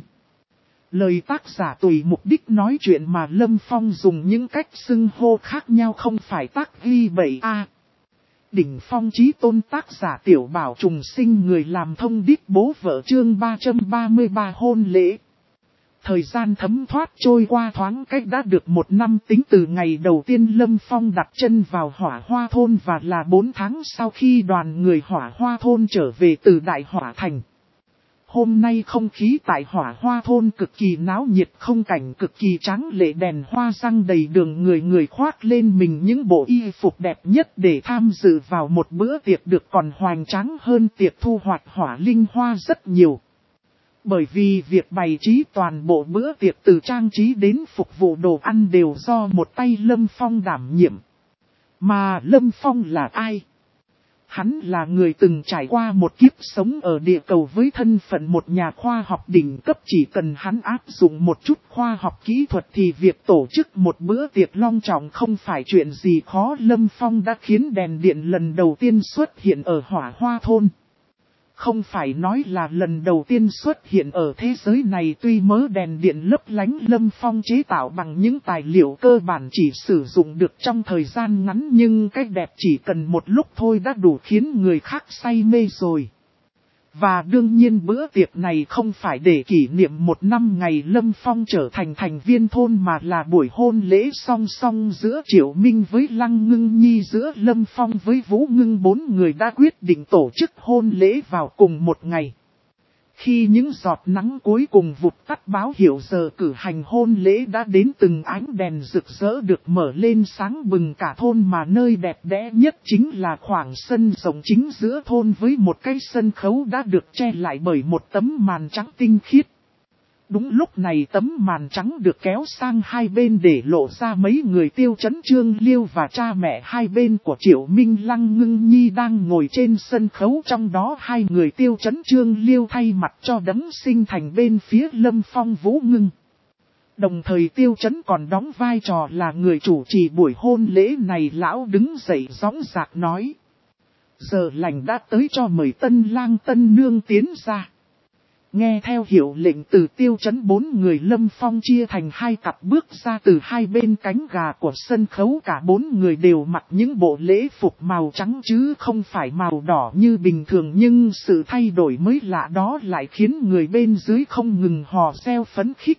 Lời tác giả tùy mục đích nói chuyện mà Lâm Phong dùng những cách xưng hô khác nhau, không phải tác ghi bậy a. À. Đỉnh phong chí tôn tác giả Tiểu Bảo trùng sinh, người làm thông điệp bố vợ, chương ba trăm ba mươi ba hôn lễ. Thời gian thấm thoát trôi qua thoáng cách đã được một năm, tính từ ngày đầu tiên Lâm Phong đặt chân vào Hỏa Hoa Thôn và là bốn tháng sau khi đoàn người Hỏa Hoa Thôn trở về từ Đại Hỏa Thành. Hôm nay không khí tại Hỏa Hoa Thôn cực kỳ náo nhiệt, không cảnh cực kỳ tráng lệ, đèn hoa răng đầy đường, người người khoác lên mình những bộ y phục đẹp nhất để tham dự vào một bữa tiệc được còn hoành tráng hơn tiệc thu hoạch hỏa linh hoa rất nhiều. Bởi vì việc bày trí toàn bộ bữa tiệc từ trang trí đến phục vụ đồ ăn đều do một tay Lâm Phong đảm nhiệm. Mà Lâm Phong là ai? Hắn là người từng trải qua một kiếp sống ở địa cầu với thân phận một nhà khoa học đỉnh cấp, chỉ cần hắn áp dụng một chút khoa học kỹ thuật thì việc tổ chức một bữa tiệc long trọng không phải chuyện gì khó. Lâm Phong đã khiến đèn điện lần đầu tiên xuất hiện ở Hỏa Hoa thôn. Không phải nói là lần đầu tiên xuất hiện ở thế giới này, tuy mớ đèn điện lấp lánh Lâm Phong chế tạo bằng những tài liệu cơ bản chỉ sử dụng được trong thời gian ngắn, nhưng cái đẹp chỉ cần một lúc thôi đã đủ khiến người khác say mê rồi. Và đương nhiên bữa tiệc này không phải để kỷ niệm một năm ngày Lâm Phong trở thành thành viên thôn, mà là buổi hôn lễ song song giữa Triệu Minh với Lăng Ngưng Nhi, giữa Lâm Phong với Vũ Ngưng. Bốn người đã quyết định tổ chức hôn lễ vào cùng một ngày. Khi những giọt nắng cuối cùng vụt tắt báo hiệu giờ cử hành hôn lễ đã đến, từng ánh đèn rực rỡ được mở lên sáng bừng cả thôn, mà nơi đẹp đẽ nhất chính là khoảng sân rộng chính giữa thôn với một cái sân khấu đã được che lại bởi một tấm màn trắng tinh khiết. Đúng lúc này tấm màn trắng được kéo sang hai bên để lộ ra mấy người Tiêu Chấn, Trương Liêu và cha mẹ hai bên của Triệu Minh, Lăng Ngưng Nhi đang ngồi trên sân khấu. Trong đó hai người Tiêu Chấn, Trương Liêu thay mặt cho đấng sinh thành bên phía Lâm Phong, Vũ Ngưng. Đồng thời Tiêu Chấn còn đóng vai trò là người chủ trì buổi hôn lễ này. Lão đứng dậy dõng dạc nói: giờ lành đã tới, cho mời tân lang tân nương tiến ra. Nghe theo hiệu lệnh từ Tiêu Chấn, bốn người Lâm Phong chia thành hai cặp bước ra từ hai bên cánh gà của sân khấu. Cả bốn người đều mặc những bộ lễ phục màu trắng chứ không phải màu đỏ như bình thường, nhưng sự thay đổi mới lạ đó lại khiến người bên dưới không ngừng hò reo phấn khích.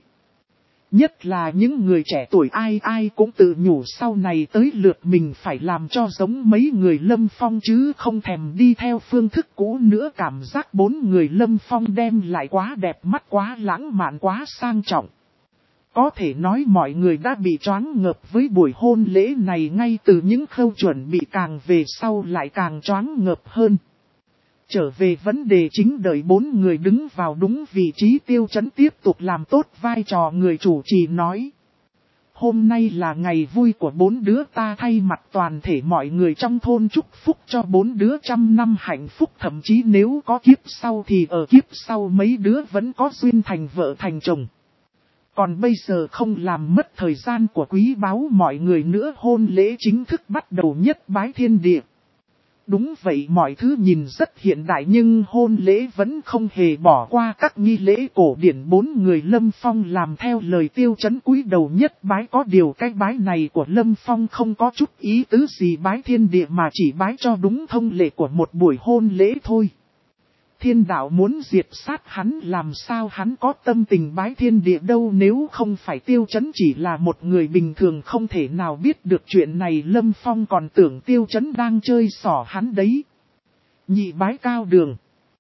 Nhất là những người trẻ tuổi ai ai cũng tự nhủ sau này tới lượt mình phải làm cho giống mấy người Lâm Phong chứ không thèm đi theo phương thức cũ nữa. Cảm giác bốn người Lâm Phong đem lại quá đẹp mắt, quá lãng mạn, quá sang trọng. Có thể nói mọi người đã bị choáng ngợp với buổi hôn lễ này, ngay từ những khâu chuẩn bị càng về sau lại càng choáng ngợp hơn. Trở về vấn đề chính, đợi bốn người đứng vào đúng vị trí, Tiêu Chấn tiếp tục làm tốt vai trò người chủ trì nói: hôm nay là ngày vui của bốn đứa ta, thay mặt toàn thể mọi người trong thôn chúc phúc cho bốn đứa trăm năm hạnh phúc, thậm chí nếu có kiếp sau thì ở kiếp sau mấy đứa vẫn có duyên thành vợ thành chồng. Còn bây giờ không làm mất thời gian của quý báu mọi người nữa, hôn lễ chính thức bắt đầu, nhất bái thiên địa. Đúng vậy, mọi thứ nhìn rất hiện đại nhưng hôn lễ vẫn không hề bỏ qua các nghi lễ cổ điển. Bốn người Lâm Phong làm theo lời Tiêu Chấn cúi đầu nhất bái, có điều cái bái này của Lâm Phong không có chút ý tứ gì bái thiên địa mà chỉ bái cho đúng thông lệ của một buổi hôn lễ thôi. Thiên đạo muốn diệt sát hắn, làm sao hắn có tâm tình bái thiên địa đâu, nếu không phải Tiêu Chấn chỉ là một người bình thường không thể nào biết được chuyện này. Lâm Phong còn tưởng Tiêu Chấn đang chơi xỏ hắn đấy. Nhị bái cao đường.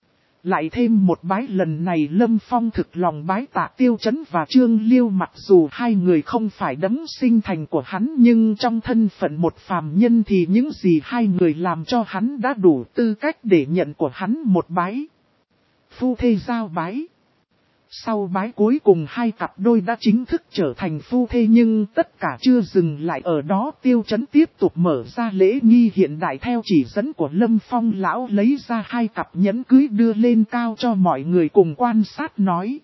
Lại thêm một bái, lần này Lâm Phong thực lòng bái tạ Tiêu Chấn và Trương Liêu, mặc dù hai người không phải đấng sinh thành của hắn, nhưng trong thân phận một phàm nhân thì những gì hai người làm cho hắn đã đủ tư cách để nhận của hắn một bái. Phu thê giao bái. Sau bái cuối cùng hai cặp đôi đã chính thức trở thành phu thê, nhưng tất cả chưa dừng lại ở đó. Tiêu Chấn tiếp tục mở ra lễ nghi hiện đại theo chỉ dẫn của Lâm Phong. Lão lấy ra hai cặp nhẫn cưới đưa lên cao cho mọi người cùng quan sát, nói: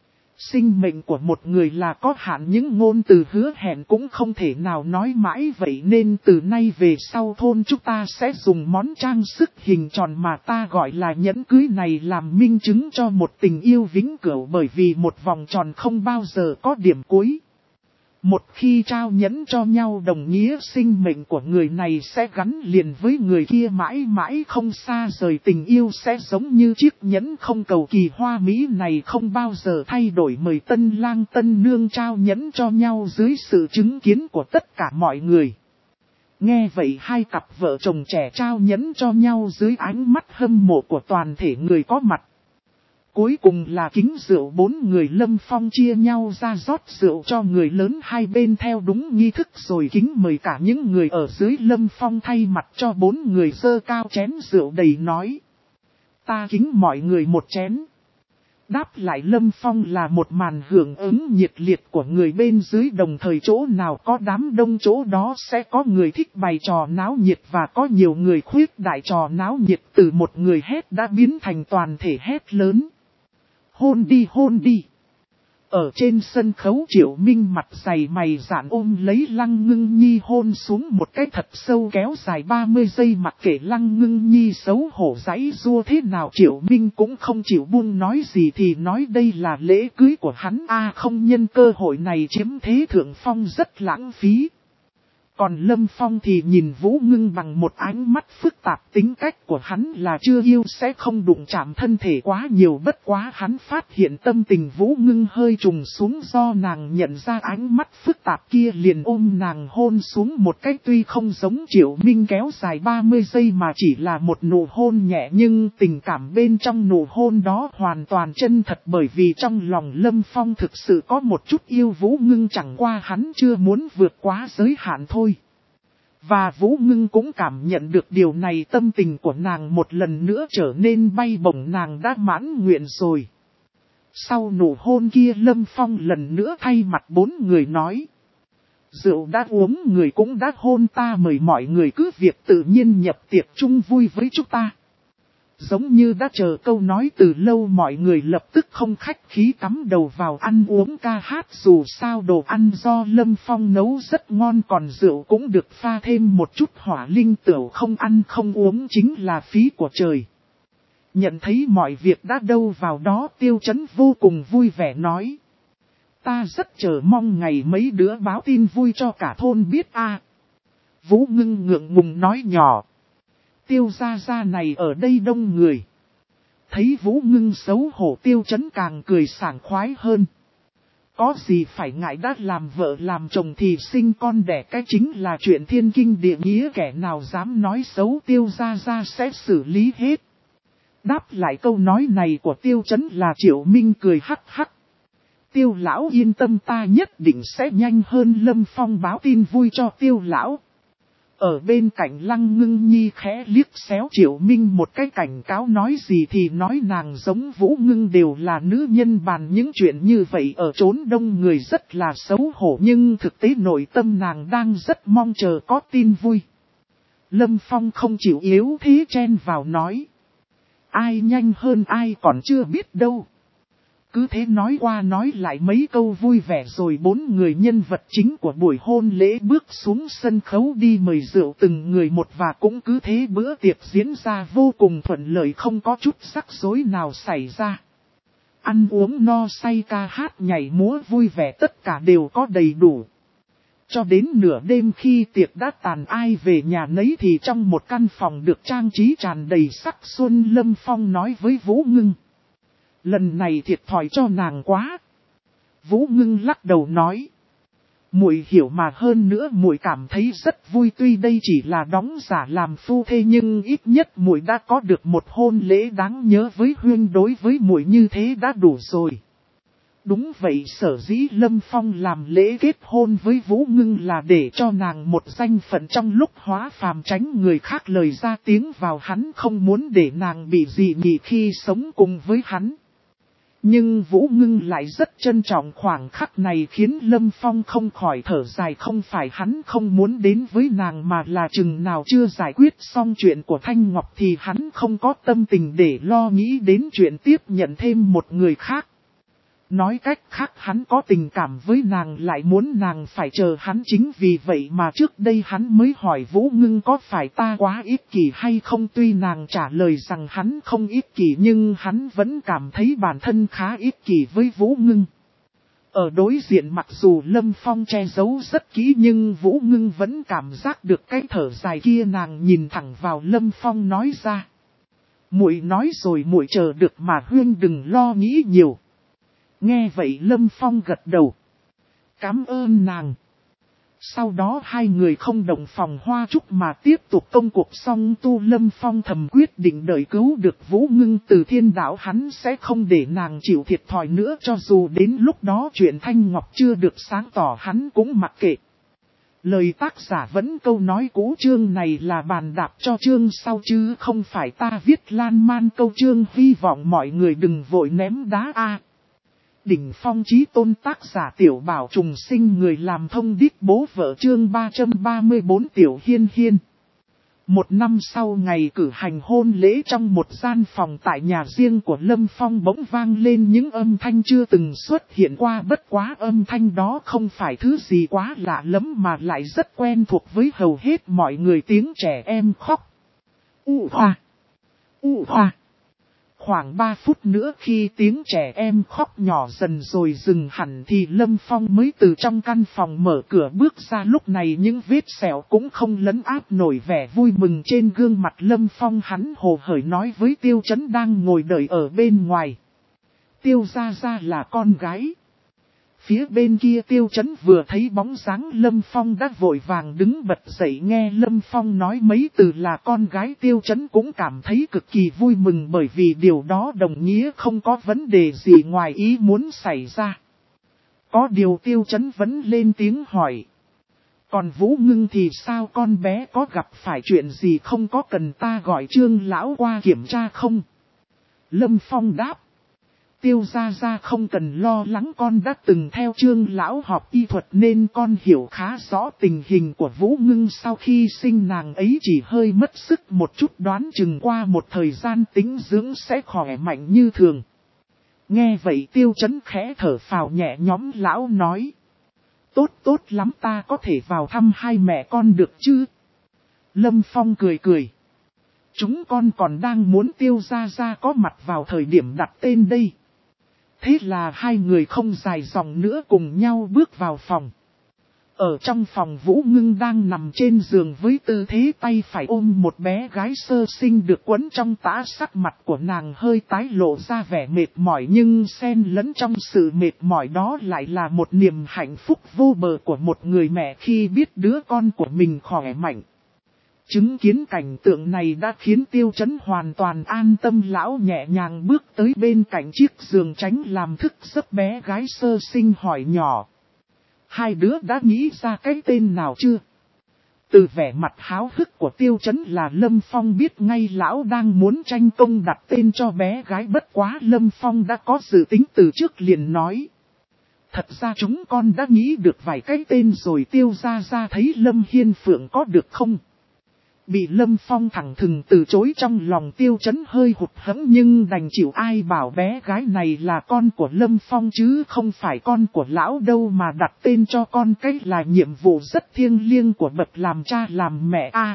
sinh mệnh của một người là có hạn, những ngôn từ hứa hẹn cũng không thể nào nói mãi, vậy nên từ nay về sau thôn chúng ta sẽ dùng món trang sức hình tròn mà ta gọi là nhẫn cưới này làm minh chứng cho một tình yêu vĩnh cửu, bởi vì một vòng tròn không bao giờ có điểm cuối. Một khi trao nhẫn cho nhau đồng nghĩa sinh mệnh của người này sẽ gắn liền với người kia mãi mãi không xa rời, tình yêu sẽ giống như chiếc nhẫn không cầu kỳ hoa mỹ này không bao giờ thay đổi. Mời tân lang tân nương trao nhẫn cho nhau dưới sự chứng kiến của tất cả mọi người. Nghe vậy hai cặp vợ chồng trẻ trao nhẫn cho nhau dưới ánh mắt hâm mộ của toàn thể người có mặt. Cuối cùng là kính rượu, bốn người Lâm Phong chia nhau ra rót rượu cho người lớn hai bên theo đúng nghi thức, rồi kính mời cả những người ở dưới. Lâm Phong thay mặt cho bốn người giơ cao chén rượu đầy nói: ta kính mọi người một chén. Đáp lại Lâm Phong là một màn hưởng ứng nhiệt liệt của người bên dưới, đồng thời chỗ nào có đám đông chỗ đó sẽ có người thích bày trò náo nhiệt và có nhiều người khuyết đại trò náo nhiệt, từ một người hét đã biến thành toàn thể hét lớn. Hôn đi hôn đi. Ở trên sân khấu Triệu Minh mặt dày mày dạn ôm lấy Lăng Ngưng Nhi hôn xuống một cái thật sâu kéo dài ba mươi giây, mặc kệ Lăng Ngưng Nhi xấu hổ giãy giụa thế nào Triệu Minh cũng không chịu buông, nói gì thì nói đây là lễ cưới của hắn a, không nhân cơ hội này chiếm thế thượng phong rất lãng phí. Còn Lâm Phong thì nhìn Vũ Ngưng bằng một ánh mắt phức tạp, tính cách của hắn là chưa yêu sẽ không đụng chạm thân thể quá nhiều, bất quá hắn phát hiện tâm tình Vũ Ngưng hơi trùng xuống do nàng nhận ra ánh mắt phức tạp kia, liền ôm nàng hôn xuống một cái, tuy không giống Triệu Minh kéo dài ba mươi giây mà chỉ là một nụ hôn nhẹ, nhưng tình cảm bên trong nụ hôn đó hoàn toàn chân thật, bởi vì trong lòng Lâm Phong thực sự có một chút yêu Vũ Ngưng, chẳng qua hắn chưa muốn vượt quá giới hạn thôi. Và Vũ Ngưng cũng cảm nhận được điều này, tâm tình của nàng một lần nữa trở nên bay bổng, nàng đã mãn nguyện rồi. Sau nụ hôn kia Lâm Phong lần nữa thay mặt bốn người nói. Rượu đã uống, người cũng đã hôn ta, mời mọi người cứ việc tự nhiên nhập tiệc chung vui với chúng ta. Giống như đã chờ câu nói từ lâu, mọi người lập tức không khách khí cắm đầu vào ăn uống ca hát, dù sao đồ ăn do Lâm Phong nấu rất ngon, còn rượu cũng được pha thêm một chút hỏa linh tửu, không ăn không uống chính là phí của trời. Nhận thấy mọi việc đã đâu vào đó, Tiêu Chấn vô cùng vui vẻ nói. Ta rất chờ mong ngày mấy đứa báo tin vui cho cả thôn biết a. À. Vũ Ngưng ngượng ngùng nói nhỏ. Tiêu gia gia này ở đây đông người. Thấy Vũ Ngưng xấu hổ, Tiêu Chấn càng cười sảng khoái hơn. Có gì phải ngại, đã làm vợ làm chồng thì sinh con đẻ cái chính là chuyện thiên kinh địa nghĩa, kẻ nào dám nói xấu Tiêu gia gia sẽ xử lý hết. Đáp lại câu nói này của Tiêu Chấn là Triệu Minh cười hắc hắc. Tiêu lão yên tâm, ta nhất định sẽ nhanh hơn Lâm Phong báo tin vui cho Tiêu lão. Ở bên cạnh Lăng Ngưng Nhi khẽ liếc xéo Triệu Minh một cái, cảnh cáo nói gì thì nói, nàng giống Vũ Ngưng đều là nữ nhân, bàn những chuyện như vậy ở chốn đông người rất là xấu hổ, nhưng thực tế nội tâm nàng đang rất mong chờ có tin vui. Lâm Phong không chịu yếu thế chen vào nói. Ai nhanh hơn ai còn chưa biết đâu. Cứ thế nói qua nói lại mấy câu vui vẻ rồi bốn người nhân vật chính của buổi hôn lễ bước xuống sân khấu đi mời rượu từng người một, và cũng cứ thế bữa tiệc diễn ra vô cùng thuận lợi, không có chút rắc rối nào xảy ra. Ăn uống no say, ca hát nhảy múa vui vẻ, tất cả đều có đầy đủ. Cho đến nửa đêm khi tiệc đã tàn, ai về nhà nấy thì trong một căn phòng được trang trí tràn đầy sắc xuân, Lâm Phong nói với Vũ Ngưng. Lần này thiệt thòi cho nàng quá. Vũ Ngưng lắc đầu nói. Muội hiểu mà, hơn nữa muội cảm thấy rất vui, tuy đây chỉ là đóng giả làm phu thê nhưng ít nhất muội đã có được một hôn lễ đáng nhớ với Huyên, đối với muội như thế đã đủ rồi. Đúng vậy, sở dĩ Lâm Phong làm lễ kết hôn với Vũ Ngưng là để cho nàng một danh phận trong lúc hóa phàm, tránh người khác lời ra tiếng vào, hắn không muốn để nàng bị dị nghị khi sống cùng với hắn. Nhưng Vũ Ngưng lại rất trân trọng khoảng khắc này, khiến Lâm Phong không khỏi thở dài, không phải hắn không muốn đến với nàng mà là chừng nào chưa giải quyết xong chuyện của Thanh Ngọc thì hắn không có tâm tình để lo nghĩ đến chuyện tiếp nhận thêm một người khác. Nói cách khác, hắn có tình cảm với nàng, lại muốn nàng phải chờ hắn, chính vì vậy mà trước đây hắn mới hỏi Vũ Ngưng có phải ta quá ích kỷ hay không. Tuy nàng trả lời rằng hắn không ích kỷ nhưng hắn vẫn cảm thấy bản thân khá ích kỷ với Vũ Ngưng. Ở đối diện mặc dù Lâm Phong che giấu rất kỹ nhưng Vũ Ngưng vẫn cảm giác được cái thở dài kia, nàng nhìn thẳng vào Lâm Phong nói ra. Muội nói rồi, muội chờ được mà, Huyên đừng lo nghĩ nhiều. Nghe vậy Lâm Phong gật đầu. Cảm ơn nàng. Sau đó hai người không động phòng hoa chúc mà tiếp tục công cuộc song tu. Lâm Phong thầm quyết định đợi cứu được Vũ Ngưng từ thiên đạo, hắn sẽ không để nàng chịu thiệt thòi nữa, cho dù đến lúc đó chuyện Thanh Ngọc chưa được sáng tỏ hắn cũng mặc kệ. Lời tác giả vẫn câu nói cũ, chương này là bàn đạp cho chương sau chứ không phải ta viết lan man câu chương, hy vọng mọi người đừng vội ném đá a. Đỉnh phong chí tôn tác giả Tiểu Bảo trùng sinh, người làm thông điệp bố vợ, chương ba trăm ba mươi bốn Tiểu Hiên Hiên. Một năm sau ngày cử hành hôn lễ, trong một gian phòng tại nhà riêng của Lâm Phong bỗng vang lên những âm thanh chưa từng xuất hiện qua, bất quá âm thanh đó không phải thứ gì quá lạ lắm mà lại rất quen thuộc với hầu hết mọi người, tiếng trẻ em khóc. U hoa! U hoa! Khoảng ba phút nữa khi tiếng trẻ em khóc nhỏ dần rồi dừng hẳn thì Lâm Phong mới từ trong căn phòng mở cửa bước ra, lúc này những vết sẹo cũng không lấn át nổi vẻ vui mừng trên gương mặt Lâm Phong, hắn hồ hởi nói với Tiêu Chấn đang ngồi đợi ở bên ngoài. Tiêu gia gia là con gái. Phía bên kia Tiêu Chấn vừa thấy bóng dáng Lâm Phong đã vội vàng đứng bật dậy, nghe Lâm Phong nói mấy từ là con gái Tiêu Chấn cũng cảm thấy cực kỳ vui mừng, bởi vì điều đó đồng nghĩa không có vấn đề gì ngoài ý muốn xảy ra. Có điều Tiêu Chấn vẫn lên tiếng hỏi. Còn Vũ Ngưng thì sao, con bé có gặp phải chuyện gì không, có cần ta gọi Trương lão qua kiểm tra không? Lâm Phong đáp. Tiêu gia gia không cần lo lắng, con đã từng theo Trương lão học y thuật nên con hiểu khá rõ tình hình của Vũ Ngưng, sau khi sinh nàng ấy chỉ hơi mất sức một chút, đoán chừng qua một thời gian tĩnh dưỡng sẽ khỏe mạnh như thường. Nghe vậy Tiêu Chấn khẽ thở phào nhẹ nhõm, lão nói. Tốt tốt lắm, ta có thể vào thăm hai mẹ con được chứ? Lâm Phong cười cười. Chúng con còn đang muốn Tiêu gia gia có mặt vào thời điểm đặt tên đây. Thế là hai người không dài dòng nữa cùng nhau bước vào phòng. Ở trong phòng, Vũ Ngưng đang nằm trên giường với tư thế tay phải ôm một bé gái sơ sinh được quấn trong tã, sắc mặt của nàng hơi tái, lộ ra vẻ mệt mỏi, nhưng xen lẫn trong sự mệt mỏi đó lại là một niềm hạnh phúc vô bờ của một người mẹ khi biết đứa con của mình khỏe mạnh. Chứng kiến cảnh tượng này đã khiến Tiêu Chấn hoàn toàn an tâm, lão nhẹ nhàng bước tới bên cạnh chiếc giường tránh làm thức giấc bé gái sơ sinh, hỏi nhỏ. Hai đứa đã nghĩ ra cái tên nào chưa? Từ vẻ mặt háo hức của Tiêu Chấn là Lâm Phong biết ngay lão đang muốn tranh công đặt tên cho bé gái, bất quá Lâm Phong đã có dự tính từ trước liền nói. Thật ra chúng con đã nghĩ được vài cái tên rồi, Tiêu gia gia thấy Lâm Hiên Phượng có được không? Bị Lâm Phong thẳng thừng từ chối, trong lòng Tiêu Chấn hơi hụt hẫng nhưng đành chịu, ai bảo bé gái này là con của Lâm Phong chứ không phải con của lão đâu, mà đặt tên cho con cái là nhiệm vụ rất thiêng liêng của bậc làm cha làm mẹ a. À,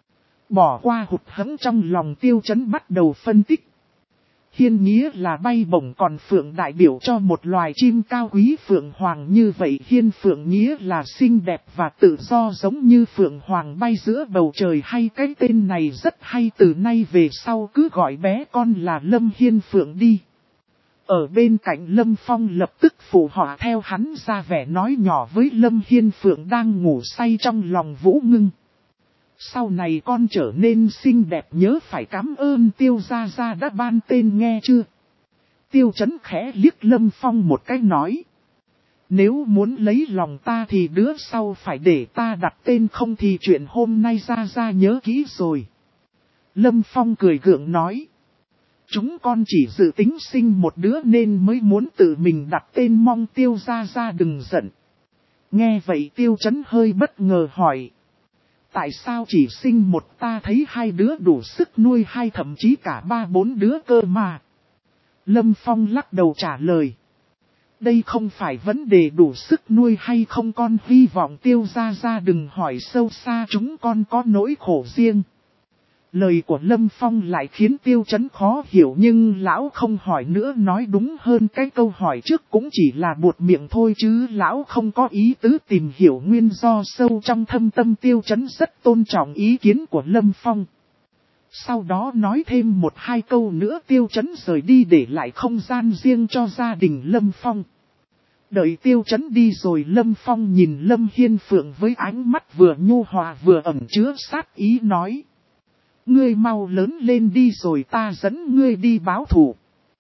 bỏ qua hụt hẫng trong lòng, Tiêu Chấn bắt đầu phân tích. Hiên nghĩa là bay bổng, còn phượng đại biểu cho một loài chim cao quý phượng hoàng, như vậy hiên phượng nghĩa là xinh đẹp và tự do giống như phượng hoàng bay giữa bầu trời, hay cái tên này rất hay, từ nay về sau cứ gọi bé con là Lâm Hiên Phượng đi. Ở bên cạnh Lâm Phong lập tức phụ họa theo, hắn ra vẻ nói nhỏ với Lâm Hiên Phượng đang ngủ say trong lòng Vũ Ngưng. Sau này con trở nên xinh đẹp nhớ phải cảm ơn Tiêu gia gia đã ban tên nghe chưa? Tiêu Chấn khẽ liếc Lâm Phong một cái nói. Nếu muốn lấy lòng ta thì đứa sau phải để ta đặt tên, không thì chuyện hôm nay gia gia nhớ kỹ rồi. Lâm Phong cười gượng nói. Chúng con chỉ dự tính sinh một đứa nên mới muốn tự mình đặt tên, mong Tiêu gia gia đừng giận. Nghe vậy Tiêu Chấn hơi bất ngờ hỏi. Tại sao chỉ sinh một, ta thấy hai đứa đủ sức nuôi hai thậm chí cả ba bốn đứa cơ mà. Lâm Phong lắc đầu trả lời. Đây không phải vấn đề đủ sức nuôi hay không, con hy vọng Tiêu gia gia đừng hỏi sâu xa, chúng con có nỗi khổ riêng. Lời của Lâm Phong lại khiến Tiêu Chấn khó hiểu, nhưng lão không hỏi nữa, nói đúng hơn cái câu hỏi trước cũng chỉ là buột miệng thôi chứ lão không có ý tứ tìm hiểu nguyên do sâu trong thâm tâm. Tiêu Chấn rất tôn trọng ý kiến của Lâm Phong. Sau đó nói thêm một hai câu nữa Tiêu Chấn rời đi, để lại không gian riêng cho gia đình Lâm Phong. Đợi Tiêu Chấn đi rồi, Lâm Phong nhìn Lâm Hiên Phượng với ánh mắt vừa nhu hòa vừa ẩn chứa sát ý nói. Ngươi mau lớn lên đi rồi ta dẫn ngươi đi báo thù.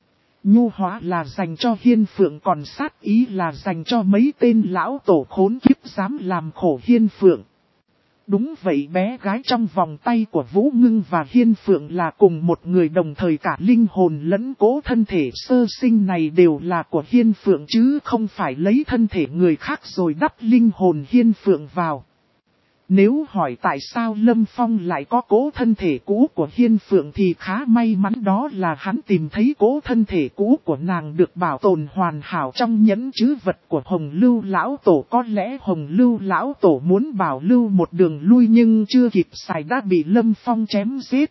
Nhu hóa là dành cho Hiên Phượng, còn sát ý là dành cho mấy tên lão tổ khốn kiếp dám làm khổ Hiên Phượng. Đúng vậy, bé gái trong vòng tay của Vũ Ngưng và Hiên Phượng là cùng một người, đồng thời cả linh hồn lẫn cố thân thể sơ sinh này đều là của Hiên Phượng chứ không phải lấy thân thể người khác rồi đắp linh hồn Hiên Phượng vào. Nếu hỏi tại sao Lâm Phong lại có cố thân thể cũ của Hiên Phượng thì khá may mắn, đó là hắn tìm thấy cố thân thể cũ của nàng được bảo tồn hoàn hảo trong nhẫn trữ vật của Hồng Lưu Lão Tổ. Có lẽ Hồng Lưu Lão Tổ muốn bảo lưu một đường lui nhưng chưa kịp xài đã bị Lâm Phong chém giết.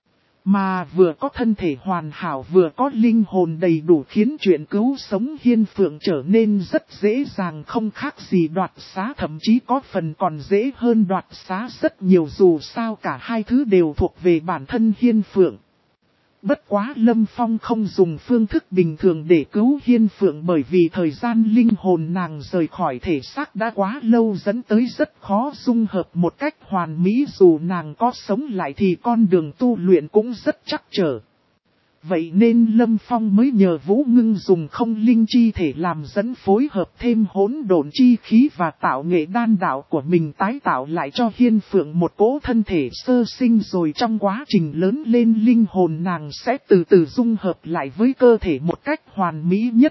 Mà vừa có thân thể hoàn hảo vừa có linh hồn đầy đủ khiến chuyện cứu sống Hiên Phượng trở nên rất dễ dàng, không khác gì đoạt xá, thậm chí có phần còn dễ hơn đoạt xá rất nhiều, dù sao cả hai thứ đều thuộc về bản thân Hiên Phượng. Bất quá Lâm Phong không dùng phương thức bình thường để cứu Hiên Phượng bởi vì thời gian linh hồn nàng rời khỏi thể xác đã quá lâu dẫn tới rất khó dung hợp một cách hoàn mỹ, dù nàng có sống lại thì con đường tu luyện cũng rất trắc trở. Vậy nên Lâm Phong mới nhờ Vũ Ngưng dùng không linh chi thể làm dẫn phối hợp thêm hỗn độn chi khí và tạo nghệ đan đạo của mình tái tạo lại cho Hiên Phượng một cỗ thân thể sơ sinh, rồi trong quá trình lớn lên linh hồn nàng sẽ từ từ dung hợp lại với cơ thể một cách hoàn mỹ nhất.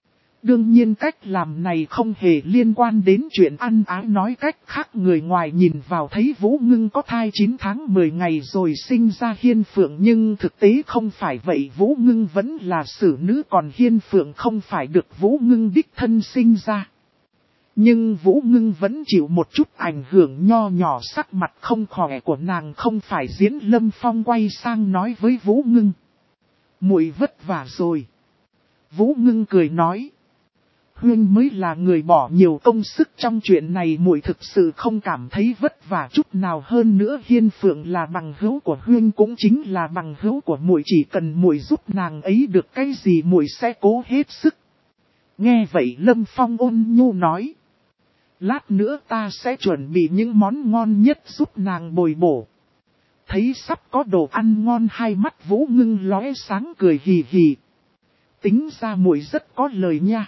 Đương nhiên cách làm này không hề liên quan đến chuyện ăn ái, nói cách khác người ngoài nhìn vào thấy Vũ Ngưng có thai chín tháng mười ngày rồi sinh ra Hiên Phượng, nhưng thực tế không phải vậy, Vũ Ngưng vẫn là xử nữ còn Hiên Phượng không phải được Vũ Ngưng đích thân sinh ra. Nhưng Vũ Ngưng vẫn chịu một chút ảnh hưởng nho nhỏ, sắc mặt không khỏe của nàng không phải diễn. Lâm Phong quay sang nói với Vũ Ngưng: "Muội vất vả rồi." Vũ Ngưng cười nói: "Huynh mới là người bỏ nhiều công sức trong chuyện này, muội thực sự không cảm thấy vất vả chút nào, hơn nữa Hiên Phượng là bằng hữu của Huynh cũng chính là bằng hữu của muội, chỉ cần muội giúp nàng ấy được cái gì muội sẽ cố hết sức." Nghe vậy Lâm Phong ôn nhu nói: "Lát nữa ta sẽ chuẩn bị những món ngon nhất giúp nàng bồi bổ." Thấy sắp có đồ ăn ngon, hai mắt Vũ Ngưng lóe sáng cười hì hì: "Tính ra muội rất có lời nha."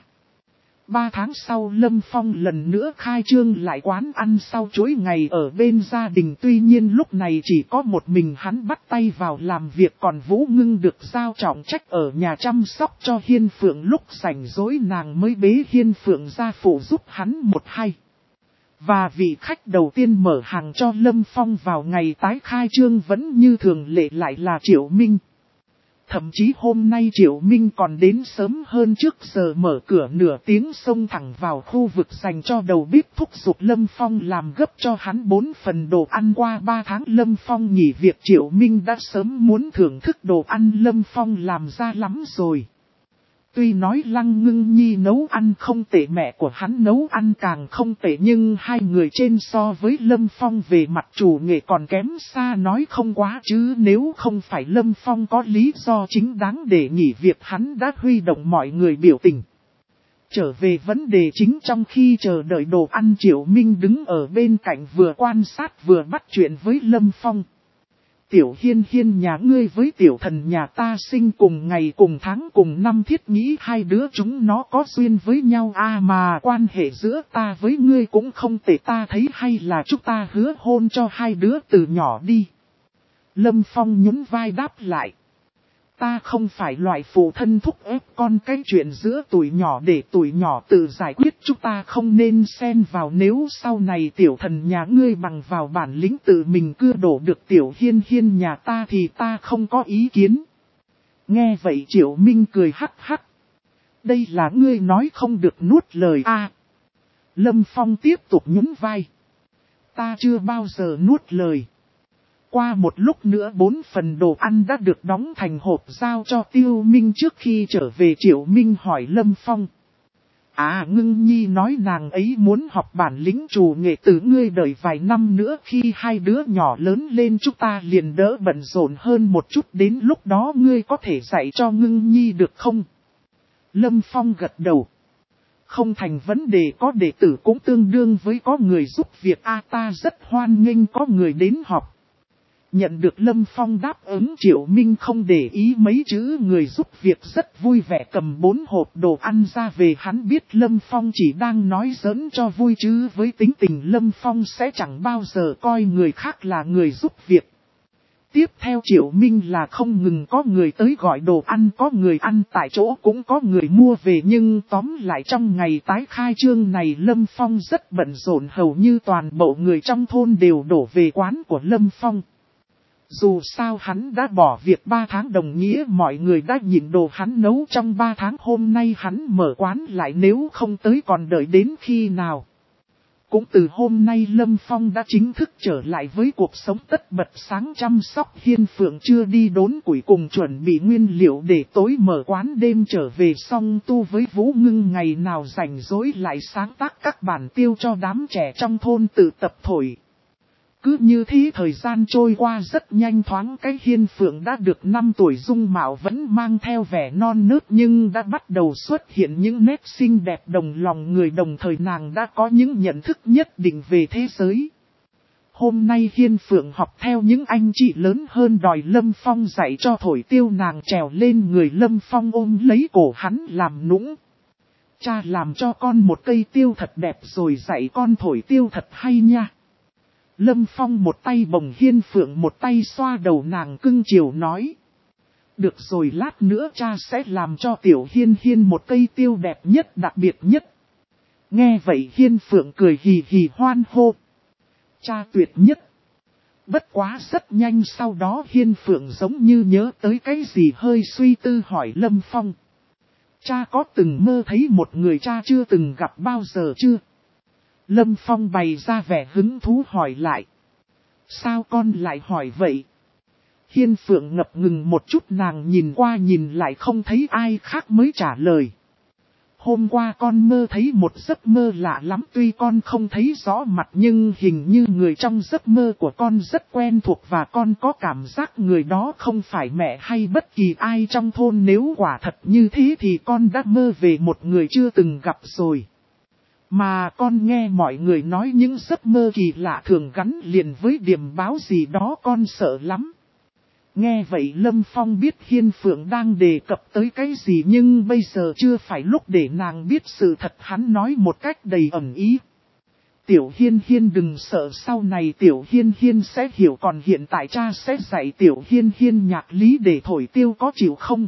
Ba tháng sau Lâm Phong lần nữa khai trương lại quán ăn sau chuỗi ngày ở bên gia đình, tuy nhiên lúc này chỉ có một mình hắn bắt tay vào làm việc, còn Vũ Ngưng được giao trọng trách ở nhà chăm sóc cho Hiên Phượng, lúc rảnh rỗi nàng mới bế Hiên Phượng ra phụ giúp hắn một hay. Và vị khách đầu tiên mở hàng cho Lâm Phong vào ngày tái khai trương vẫn như thường lệ lại là Triệu Minh. Thậm chí hôm nay Triệu Minh còn đến sớm hơn trước giờ, mở cửa nửa tiếng xông thẳng vào khu vực dành cho đầu bếp, thúc giục Lâm Phong làm gấp cho hắn bốn phần đồ ăn. Qua ba tháng Lâm Phong nghỉ việc, Triệu Minh đã sớm muốn thưởng thức đồ ăn Lâm Phong làm ra lắm rồi. Tuy nói Lăng Ngưng Nhi nấu ăn không tệ, mẹ của hắn nấu ăn càng không tệ, nhưng hai người trên so với Lâm Phong về mặt chủ nghệ còn kém xa, nói không quá chứ nếu không phải Lâm Phong có lý do chính đáng để nghỉ việc hắn đã huy động mọi người biểu tình. Trở về vấn đề chính, trong khi chờ đợi đồ ăn Triệu Minh đứng ở bên cạnh vừa quan sát vừa bắt chuyện với Lâm Phong. "Tiểu Hiên Hiên nhà ngươi với tiểu thần nhà ta sinh cùng ngày cùng tháng cùng năm, thiết nghĩ hai đứa chúng nó có duyên với nhau à, mà quan hệ giữa ta với ngươi cũng không tệ, ta thấy hay là chúng ta hứa hôn cho hai đứa từ nhỏ đi." Lâm Phong nhún vai đáp lại: "Ta không phải loại phụ thân thúc ép con cái chuyện giữa tuổi nhỏ, để tuổi nhỏ tự giải quyết, chúng ta không nên xen vào, nếu sau này tiểu thần nhà ngươi bằng vào bản lĩnh tự mình cưa đổ được tiểu Hiên Hiên nhà ta thì ta không có ý kiến." Nghe vậy Triệu Minh cười hắc hắc: "Đây là ngươi nói không được nuốt lời à?" Lâm Phong tiếp tục nhún vai: "Ta chưa bao giờ nuốt lời." Qua một lúc nữa bốn phần đồ ăn đã được đóng thành hộp giao cho Tiêu Minh. Trước khi trở về Triệu Minh hỏi Lâm Phong: "À, Ngưng Nhi nói nàng ấy muốn học bản lĩnh chủ nghệ từ ngươi, đợi vài năm nữa khi hai đứa nhỏ lớn lên chúng ta liền đỡ bận rộn hơn một chút, đến lúc đó ngươi có thể dạy cho Ngưng Nhi được không?" Lâm Phong gật đầu: "Không thành vấn đề, có đệ tử cũng tương đương với có người giúp việc a, ta rất hoan nghênh có người đến học." Nhận được Lâm Phong đáp ứng, Triệu Minh không để ý mấy chữ người giúp việc, rất vui vẻ cầm bốn hộp đồ ăn ra về. Hắn biết Lâm Phong chỉ đang nói giỡn cho vui chứ với tính tình Lâm Phong sẽ chẳng bao giờ coi người khác là người giúp việc. Tiếp theo Triệu Minh là không ngừng có người tới gọi đồ ăn, có người ăn tại chỗ cũng có người mua về. Nhưng tóm lại trong ngày tái khai trương này Lâm Phong rất bận rộn, hầu như toàn bộ người trong thôn đều đổ về quán của Lâm Phong. Dù sao hắn đã bỏ việc ba tháng đồng nghĩa mọi người đã nhịn đồ hắn nấu trong ba tháng, hôm nay hắn mở quán lại, nếu không tới còn đợi đến khi nào. Cũng từ hôm nay Lâm Phong đã chính thức trở lại với cuộc sống tất bật sáng chăm sóc Hiên Phượng, chưa đi đốn củi cùng chuẩn bị nguyên liệu để tối mở quán, đêm trở về xong tu với Vũ Ngưng, ngày nào rảnh rỗi lại sáng tác các bản tiêu cho đám trẻ trong thôn tự tập thổi. Cứ như thế thời gian trôi qua rất nhanh, thoáng cái Hiên Phượng đã được năm tuổi, dung mạo vẫn mang theo vẻ non nớt nhưng đã bắt đầu xuất hiện những nét xinh đẹp đồng lòng người, đồng thời nàng đã có những nhận thức nhất định về thế giới. Hôm nay Hiên Phượng học theo những anh chị lớn hơn đòi Lâm Phong dạy cho thổi tiêu, nàng trèo lên người Lâm Phong ôm lấy cổ hắn làm nũng. Cha làm cho con một cây tiêu thật đẹp rồi dạy con thổi tiêu thật hay nha. Lâm Phong một tay bồng Hiên Phượng, một tay xoa đầu nàng cưng chiều nói. Được rồi, lát nữa cha sẽ làm cho tiểu Hiên Hiên một cây tiêu đẹp nhất, đặc biệt nhất. Nghe vậy Hiên Phượng cười hì hì hoan hô. Cha tuyệt nhất. Bất quá rất nhanh sau đó Hiên Phượng giống như nhớ tới cái gì hơi suy tư hỏi Lâm Phong. Cha có từng mơ thấy một người cha chưa từng gặp bao giờ chưa? Lâm Phong bày ra vẻ hứng thú hỏi lại. Sao con lại hỏi vậy? Hiên Phượng ngập ngừng một chút, nàng nhìn qua nhìn lại không thấy ai khác mới trả lời. Hôm qua con mơ thấy một giấc mơ lạ lắm, tuy con không thấy rõ mặt nhưng hình như người trong giấc mơ của con rất quen thuộc và con có cảm giác người đó không phải mẹ hay bất kỳ ai trong thôn. Nếu quả thật như thế thì con đã mơ về một người chưa từng gặp rồi. Mà con nghe mọi người nói những giấc mơ kỳ lạ thường gắn liền với điềm báo gì đó, con sợ lắm. Nghe vậy Lâm Phong biết Hiên Phượng đang đề cập tới cái gì, nhưng bây giờ chưa phải lúc để nàng biết sự thật, hắn nói một cách đầy ẩn ý. Tiểu Hiên Hiên đừng sợ, sau này Tiểu Hiên Hiên sẽ hiểu, còn hiện tại cha sẽ dạy Tiểu Hiên Hiên nhạc lý để thổi tiêu, có chịu không?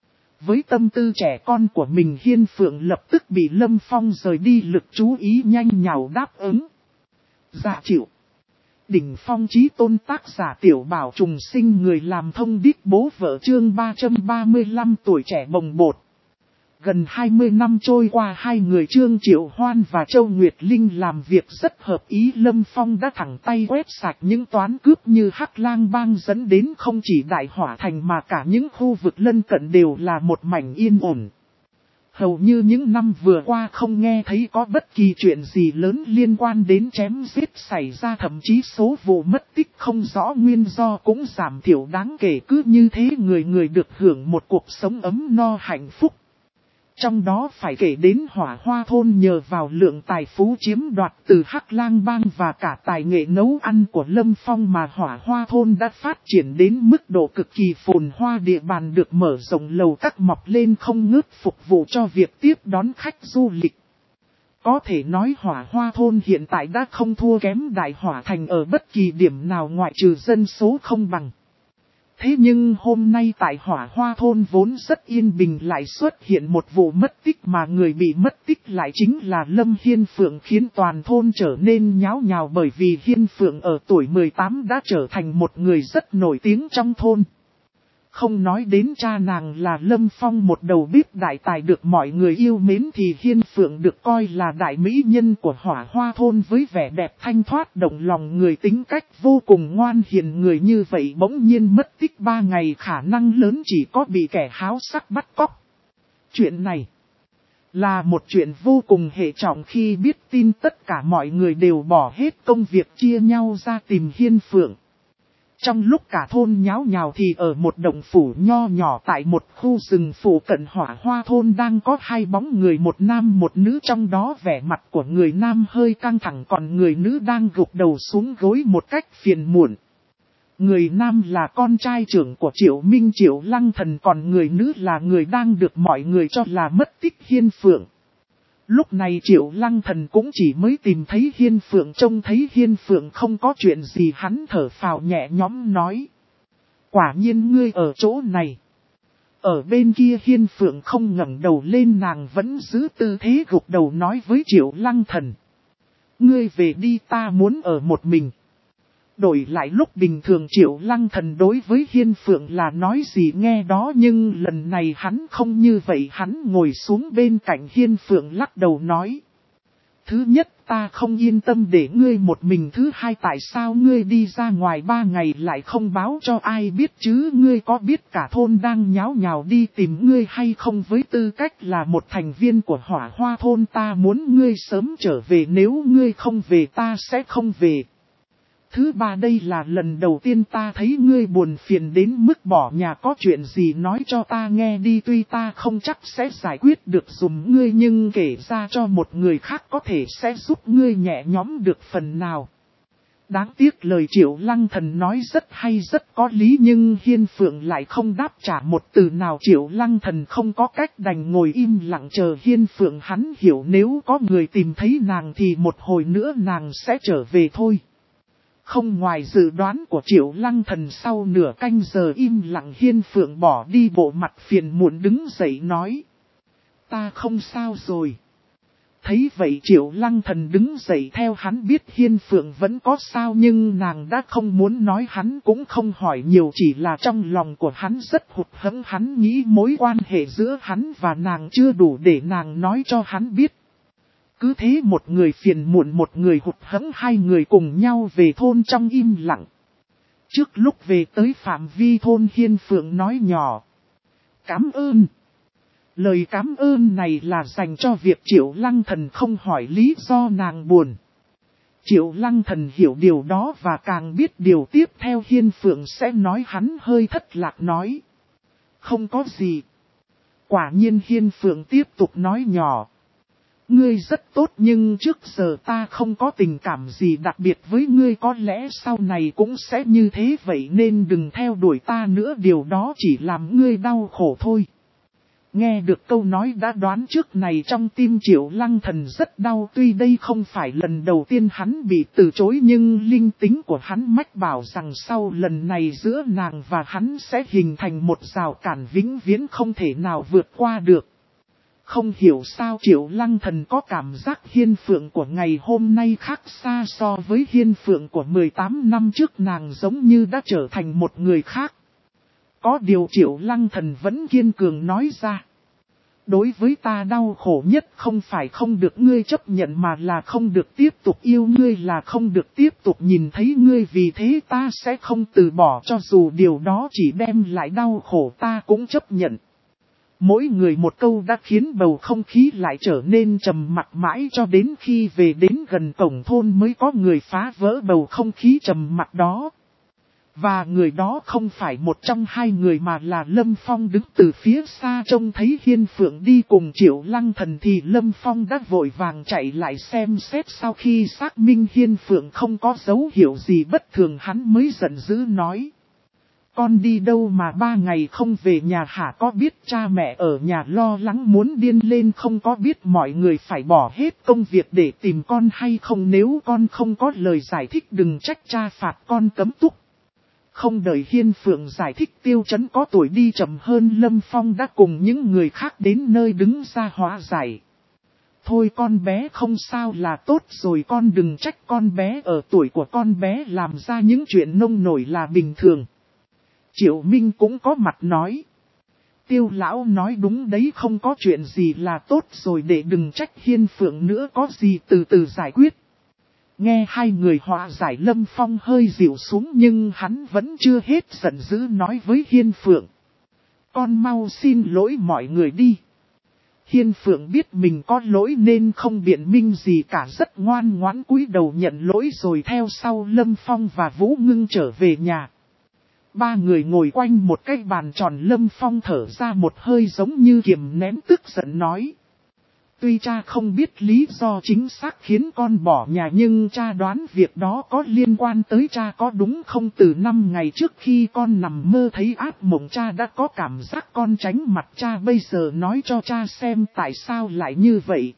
Với tâm tư trẻ con của mình, Hiên Phượng lập tức bị Lâm Phong rời đi lực chú ý, nhanh nhảu đáp ứng. Dạ chịu. Đỉnh phong chí tôn, tác giả Tiểu Bảo Trùng Sinh, người làm thông điệp bố vợ, chương ba trăm ba mươi lăm tuổi trẻ bồng bột. Gần hai mươi năm trôi qua, hai người Trương Triệu Hoan và Châu Nguyệt Linh làm việc rất hợp ý. Lâm Phong đã thẳng tay quét sạch những toán cướp như Hắc Lang Bang, dẫn đến không chỉ Đại Hỏa Thành mà cả những khu vực lân cận đều là một mảnh yên ổn. Hầu như những năm vừa qua không nghe thấy có bất kỳ chuyện gì lớn liên quan đến chém giết xảy ra, thậm chí số vụ mất tích không rõ nguyên do cũng giảm thiểu đáng kể. Cứ như thế người người được hưởng một cuộc sống ấm no hạnh phúc. Trong đó phải kể đến Hỏa Hoa Thôn, nhờ vào lượng tài phú chiếm đoạt từ Hắc Lang Bang và cả tài nghệ nấu ăn của Lâm Phong mà Hỏa Hoa Thôn đã phát triển đến mức độ cực kỳ phồn hoa, địa bàn được mở rộng, lầu các mọc lên không ngớt phục vụ cho việc tiếp đón khách du lịch. Có thể nói Hỏa Hoa Thôn hiện tại đã không thua kém Đại Hỏa Thành ở bất kỳ điểm nào ngoại trừ dân số không bằng. Thế nhưng hôm nay tại Hỏa Hoa Thôn vốn rất yên bình lại xuất hiện một vụ mất tích, mà người bị mất tích lại chính là Lâm Hiên Phượng, khiến toàn thôn trở nên nháo nhào, bởi vì Hiên Phượng ở tuổi mười tám đã trở thành một người rất nổi tiếng trong thôn. Không nói đến cha nàng là Lâm Phong, một đầu bếp đại tài được mọi người yêu mến, thì Hiên Phượng được coi là đại mỹ nhân của Hỏa Hoa Thôn, với vẻ đẹp thanh thoát động lòng người, tính cách vô cùng ngoan hiền. Người như vậy bỗng nhiên mất tích ba ngày, khả năng lớn chỉ có bị kẻ háo sắc bắt cóc. Chuyện này là một chuyện vô cùng hệ trọng, khi biết tin tất cả mọi người đều bỏ hết công việc chia nhau ra tìm Hiên Phượng. Trong lúc cả thôn nháo nhào thì ở một động phủ nho nhỏ tại một khu rừng phủ cận Hỏa Hoa Thôn đang có hai bóng người, một nam một nữ, trong đó vẻ mặt của người nam hơi căng thẳng, còn người nữ đang gục đầu xuống gối một cách phiền muộn. Người nam là con trai trưởng của Triệu Minh Triệu Lăng Thần, còn người nữ là người đang được mọi người cho là mất tích Hiên Phượng. Lúc này Triệu Lăng Thần cũng chỉ mới tìm thấy Hiên Phượng, trông thấy Hiên Phượng không có chuyện gì, hắn thở phào nhẹ nhõm nói. Quả nhiên ngươi ở chỗ này. Ở bên kia Hiên Phượng không ngẩng đầu lên, nàng vẫn giữ tư thế gục đầu nói với Triệu Lăng Thần. Ngươi về đi, ta muốn ở một mình. Đổi lại lúc bình thường Triệu Lăng Thần đối với Hiên Phượng là nói gì nghe đó, nhưng lần này hắn không như vậy, hắn ngồi xuống bên cạnh Hiên Phượng lắc đầu nói. Thứ nhất, ta không yên tâm để ngươi một mình. Thứ hai, tại sao ngươi đi ra ngoài ba ngày lại không báo cho ai biết chứ? Ngươi có biết cả thôn đang nháo nhào đi tìm ngươi hay không? Với tư cách là một thành viên của Hỏa Hoa thôn, ta muốn ngươi sớm trở về, nếu ngươi không về ta sẽ không về. Thứ ba, đây là lần đầu tiên ta thấy ngươi buồn phiền đến mức bỏ nhà, có chuyện gì nói cho ta nghe đi, tuy ta không chắc sẽ giải quyết được dùm ngươi, nhưng kể ra cho một người khác có thể sẽ giúp ngươi nhẹ nhõm được phần nào. Đáng tiếc lời Triệu Lăng Thần nói rất hay, rất có lý, nhưng Hiên Phượng lại không đáp trả một từ nào. Triệu Lăng Thần không có cách đành ngồi im lặng chờ Hiên Phượng. Hắn hiểu nếu có người tìm thấy nàng thì một hồi nữa nàng sẽ trở về thôi. Không ngoài dự đoán của Triệu Lăng Thần, sau nửa canh giờ im lặng Hiên Phượng bỏ đi, bộ mặt phiền muộn đứng dậy nói. Ta không sao rồi. Thấy vậy Triệu Lăng Thần đứng dậy theo, hắn biết Hiên Phượng vẫn có sao nhưng nàng đã không muốn nói, hắn cũng không hỏi nhiều, chỉ là trong lòng của hắn rất hụt hẫng, hắn nghĩ mối quan hệ giữa hắn và nàng chưa đủ để nàng nói cho hắn biết. Cứ thế một người phiền muộn một người hụt hẫng, hai người cùng nhau về thôn trong im lặng. Trước lúc về tới phạm vi thôn, Hiên Phượng nói nhỏ. Cảm ơn. Lời cảm ơn này là dành cho việc Triệu Lăng Thần không hỏi lý do nàng buồn. Triệu Lăng Thần hiểu điều đó và càng biết điều tiếp theo Hiên Phượng sẽ nói, hắn hơi thất lạc nói. Không có gì. Quả nhiên Hiên Phượng tiếp tục nói nhỏ. Ngươi rất tốt nhưng trước giờ ta không có tình cảm gì đặc biệt với ngươi, có lẽ sau này cũng sẽ như thế, vậy nên đừng theo đuổi ta nữa, điều đó chỉ làm ngươi đau khổ thôi. Nghe được câu nói đã đoán trước này trong tim Triệu Lăng Thần rất đau, tuy đây không phải lần đầu tiên hắn bị từ chối nhưng linh tính của hắn mách bảo rằng sau lần này giữa nàng và hắn sẽ hình thành một rào cản vĩnh viễn không thể nào vượt qua được. Không hiểu sao Triệu Lăng Thần có cảm giác Hiên Phượng của ngày hôm nay khác xa so với Hiên Phượng của mười tám năm trước, nàng giống như đã trở thành một người khác. Có điều Triệu Lăng Thần vẫn kiên cường nói ra. Đối với ta đau khổ nhất không phải không được ngươi chấp nhận mà là không được tiếp tục yêu ngươi, là không được tiếp tục nhìn thấy ngươi, vì thế ta sẽ không từ bỏ, cho dù điều đó chỉ đem lại đau khổ ta cũng chấp nhận. Mỗi người một câu đã khiến bầu không khí lại trở nên trầm mặc mãi cho đến khi về đến gần cổng thôn mới có người phá vỡ bầu không khí trầm mặc đó. Và người đó không phải một trong hai người mà là Lâm Phong, đứng từ phía xa trông thấy Hiên Phượng đi cùng Triệu Lăng Thần thì Lâm Phong đã vội vàng chạy lại xem xét, sau khi xác minh Hiên Phượng không có dấu hiệu gì bất thường hắn mới giận dữ nói. Con đi đâu mà ba ngày không về nhà hả? Có biết cha mẹ ở nhà lo lắng muốn điên lên không? Có biết mọi người phải bỏ hết công việc để tìm con hay không? Nếu con không có lời giải thích đừng trách cha phạt con cấm túc. Không đợi Hiên Phượng giải thích, Tiêu Chấn có tuổi đi chậm hơn Lâm Phong đã cùng những người khác đến nơi đứng ra hóa giải. Thôi con bé không sao là tốt rồi, con đừng trách, con bé ở tuổi của con bé làm ra những chuyện nông nổi là bình thường. Triệu Minh cũng có mặt nói. Tiêu lão nói đúng đấy, không có chuyện gì là tốt rồi, để đừng trách Hiên Phượng nữa, có gì từ từ giải quyết. Nghe hai người hòa giải Lâm Phong hơi dịu xuống nhưng hắn vẫn chưa hết giận dữ nói với Hiên Phượng. Con mau xin lỗi mọi người đi. Hiên Phượng biết mình có lỗi nên không biện minh gì cả, rất ngoan ngoãn cúi đầu nhận lỗi rồi theo sau Lâm Phong và Vũ Ngưng trở về nhà. Ba người ngồi quanh một cái bàn tròn, Lâm Phong thở ra một hơi giống như kiềm nén tức giận nói. Tuy cha không biết lý do chính xác khiến con bỏ nhà nhưng cha đoán việc đó có liên quan tới cha có đúng không? Từ năm ngày trước khi con nằm mơ thấy ác mộng cha đã có cảm giác con tránh mặt cha, bây giờ nói cho cha xem tại sao lại như vậy.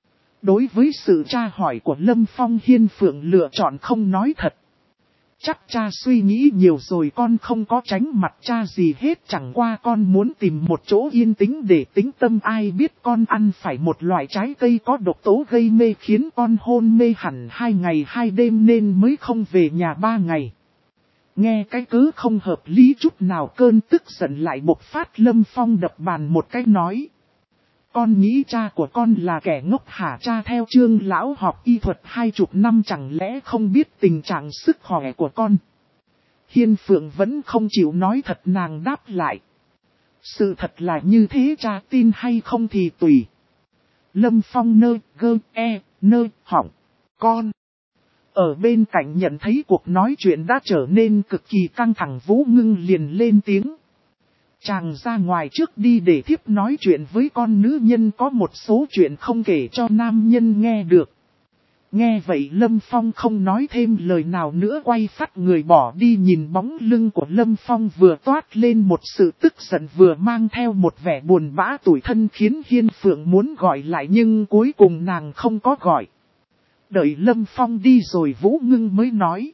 Đối với sự tra hỏi của Lâm Phong, Hiên Phượng lựa chọn không nói thật. Chắc cha suy nghĩ nhiều rồi, con không có tránh mặt cha gì hết, chẳng qua con muốn tìm một chỗ yên tĩnh để tĩnh tâm. Ai biết con ăn phải một loại trái cây có độc tố gây mê khiến con hôn mê hẳn hai ngày hai đêm nên mới không về nhà ba ngày. Nghe cái cớ không hợp lý chút nào, cơn tức giận lại bộc phát. Lâm Phong đập bàn một cái nói. Con nghĩ cha của con là kẻ ngốc hả? Cha theo Trương lão học y thuật hai chục năm chẳng lẽ không biết tình trạng sức khỏe của con? Hiên Phượng vẫn không chịu nói thật, nàng đáp lại. Sự thật là như thế, cha tin hay không thì tùy. Lâm Phong nơ gơ e nơ hỏng. Con. Ở bên cạnh nhận thấy cuộc nói chuyện đã trở nên cực kỳ căng thẳng, Vũ Ngưng liền lên tiếng. Chàng ra ngoài trước đi để thiếp nói chuyện với con. Nữ nhân có một số chuyện không kể cho nam nhân nghe được. Nghe vậy Lâm Phong không nói thêm lời nào nữa, quay phát người bỏ đi. Nhìn bóng lưng của Lâm Phong vừa toát lên một sự tức giận vừa mang theo một vẻ buồn bã tủi thân, khiến Hiên Phượng muốn gọi lại nhưng cuối cùng nàng không có gọi. Đợi Lâm Phong đi rồi Vũ Ngưng mới nói.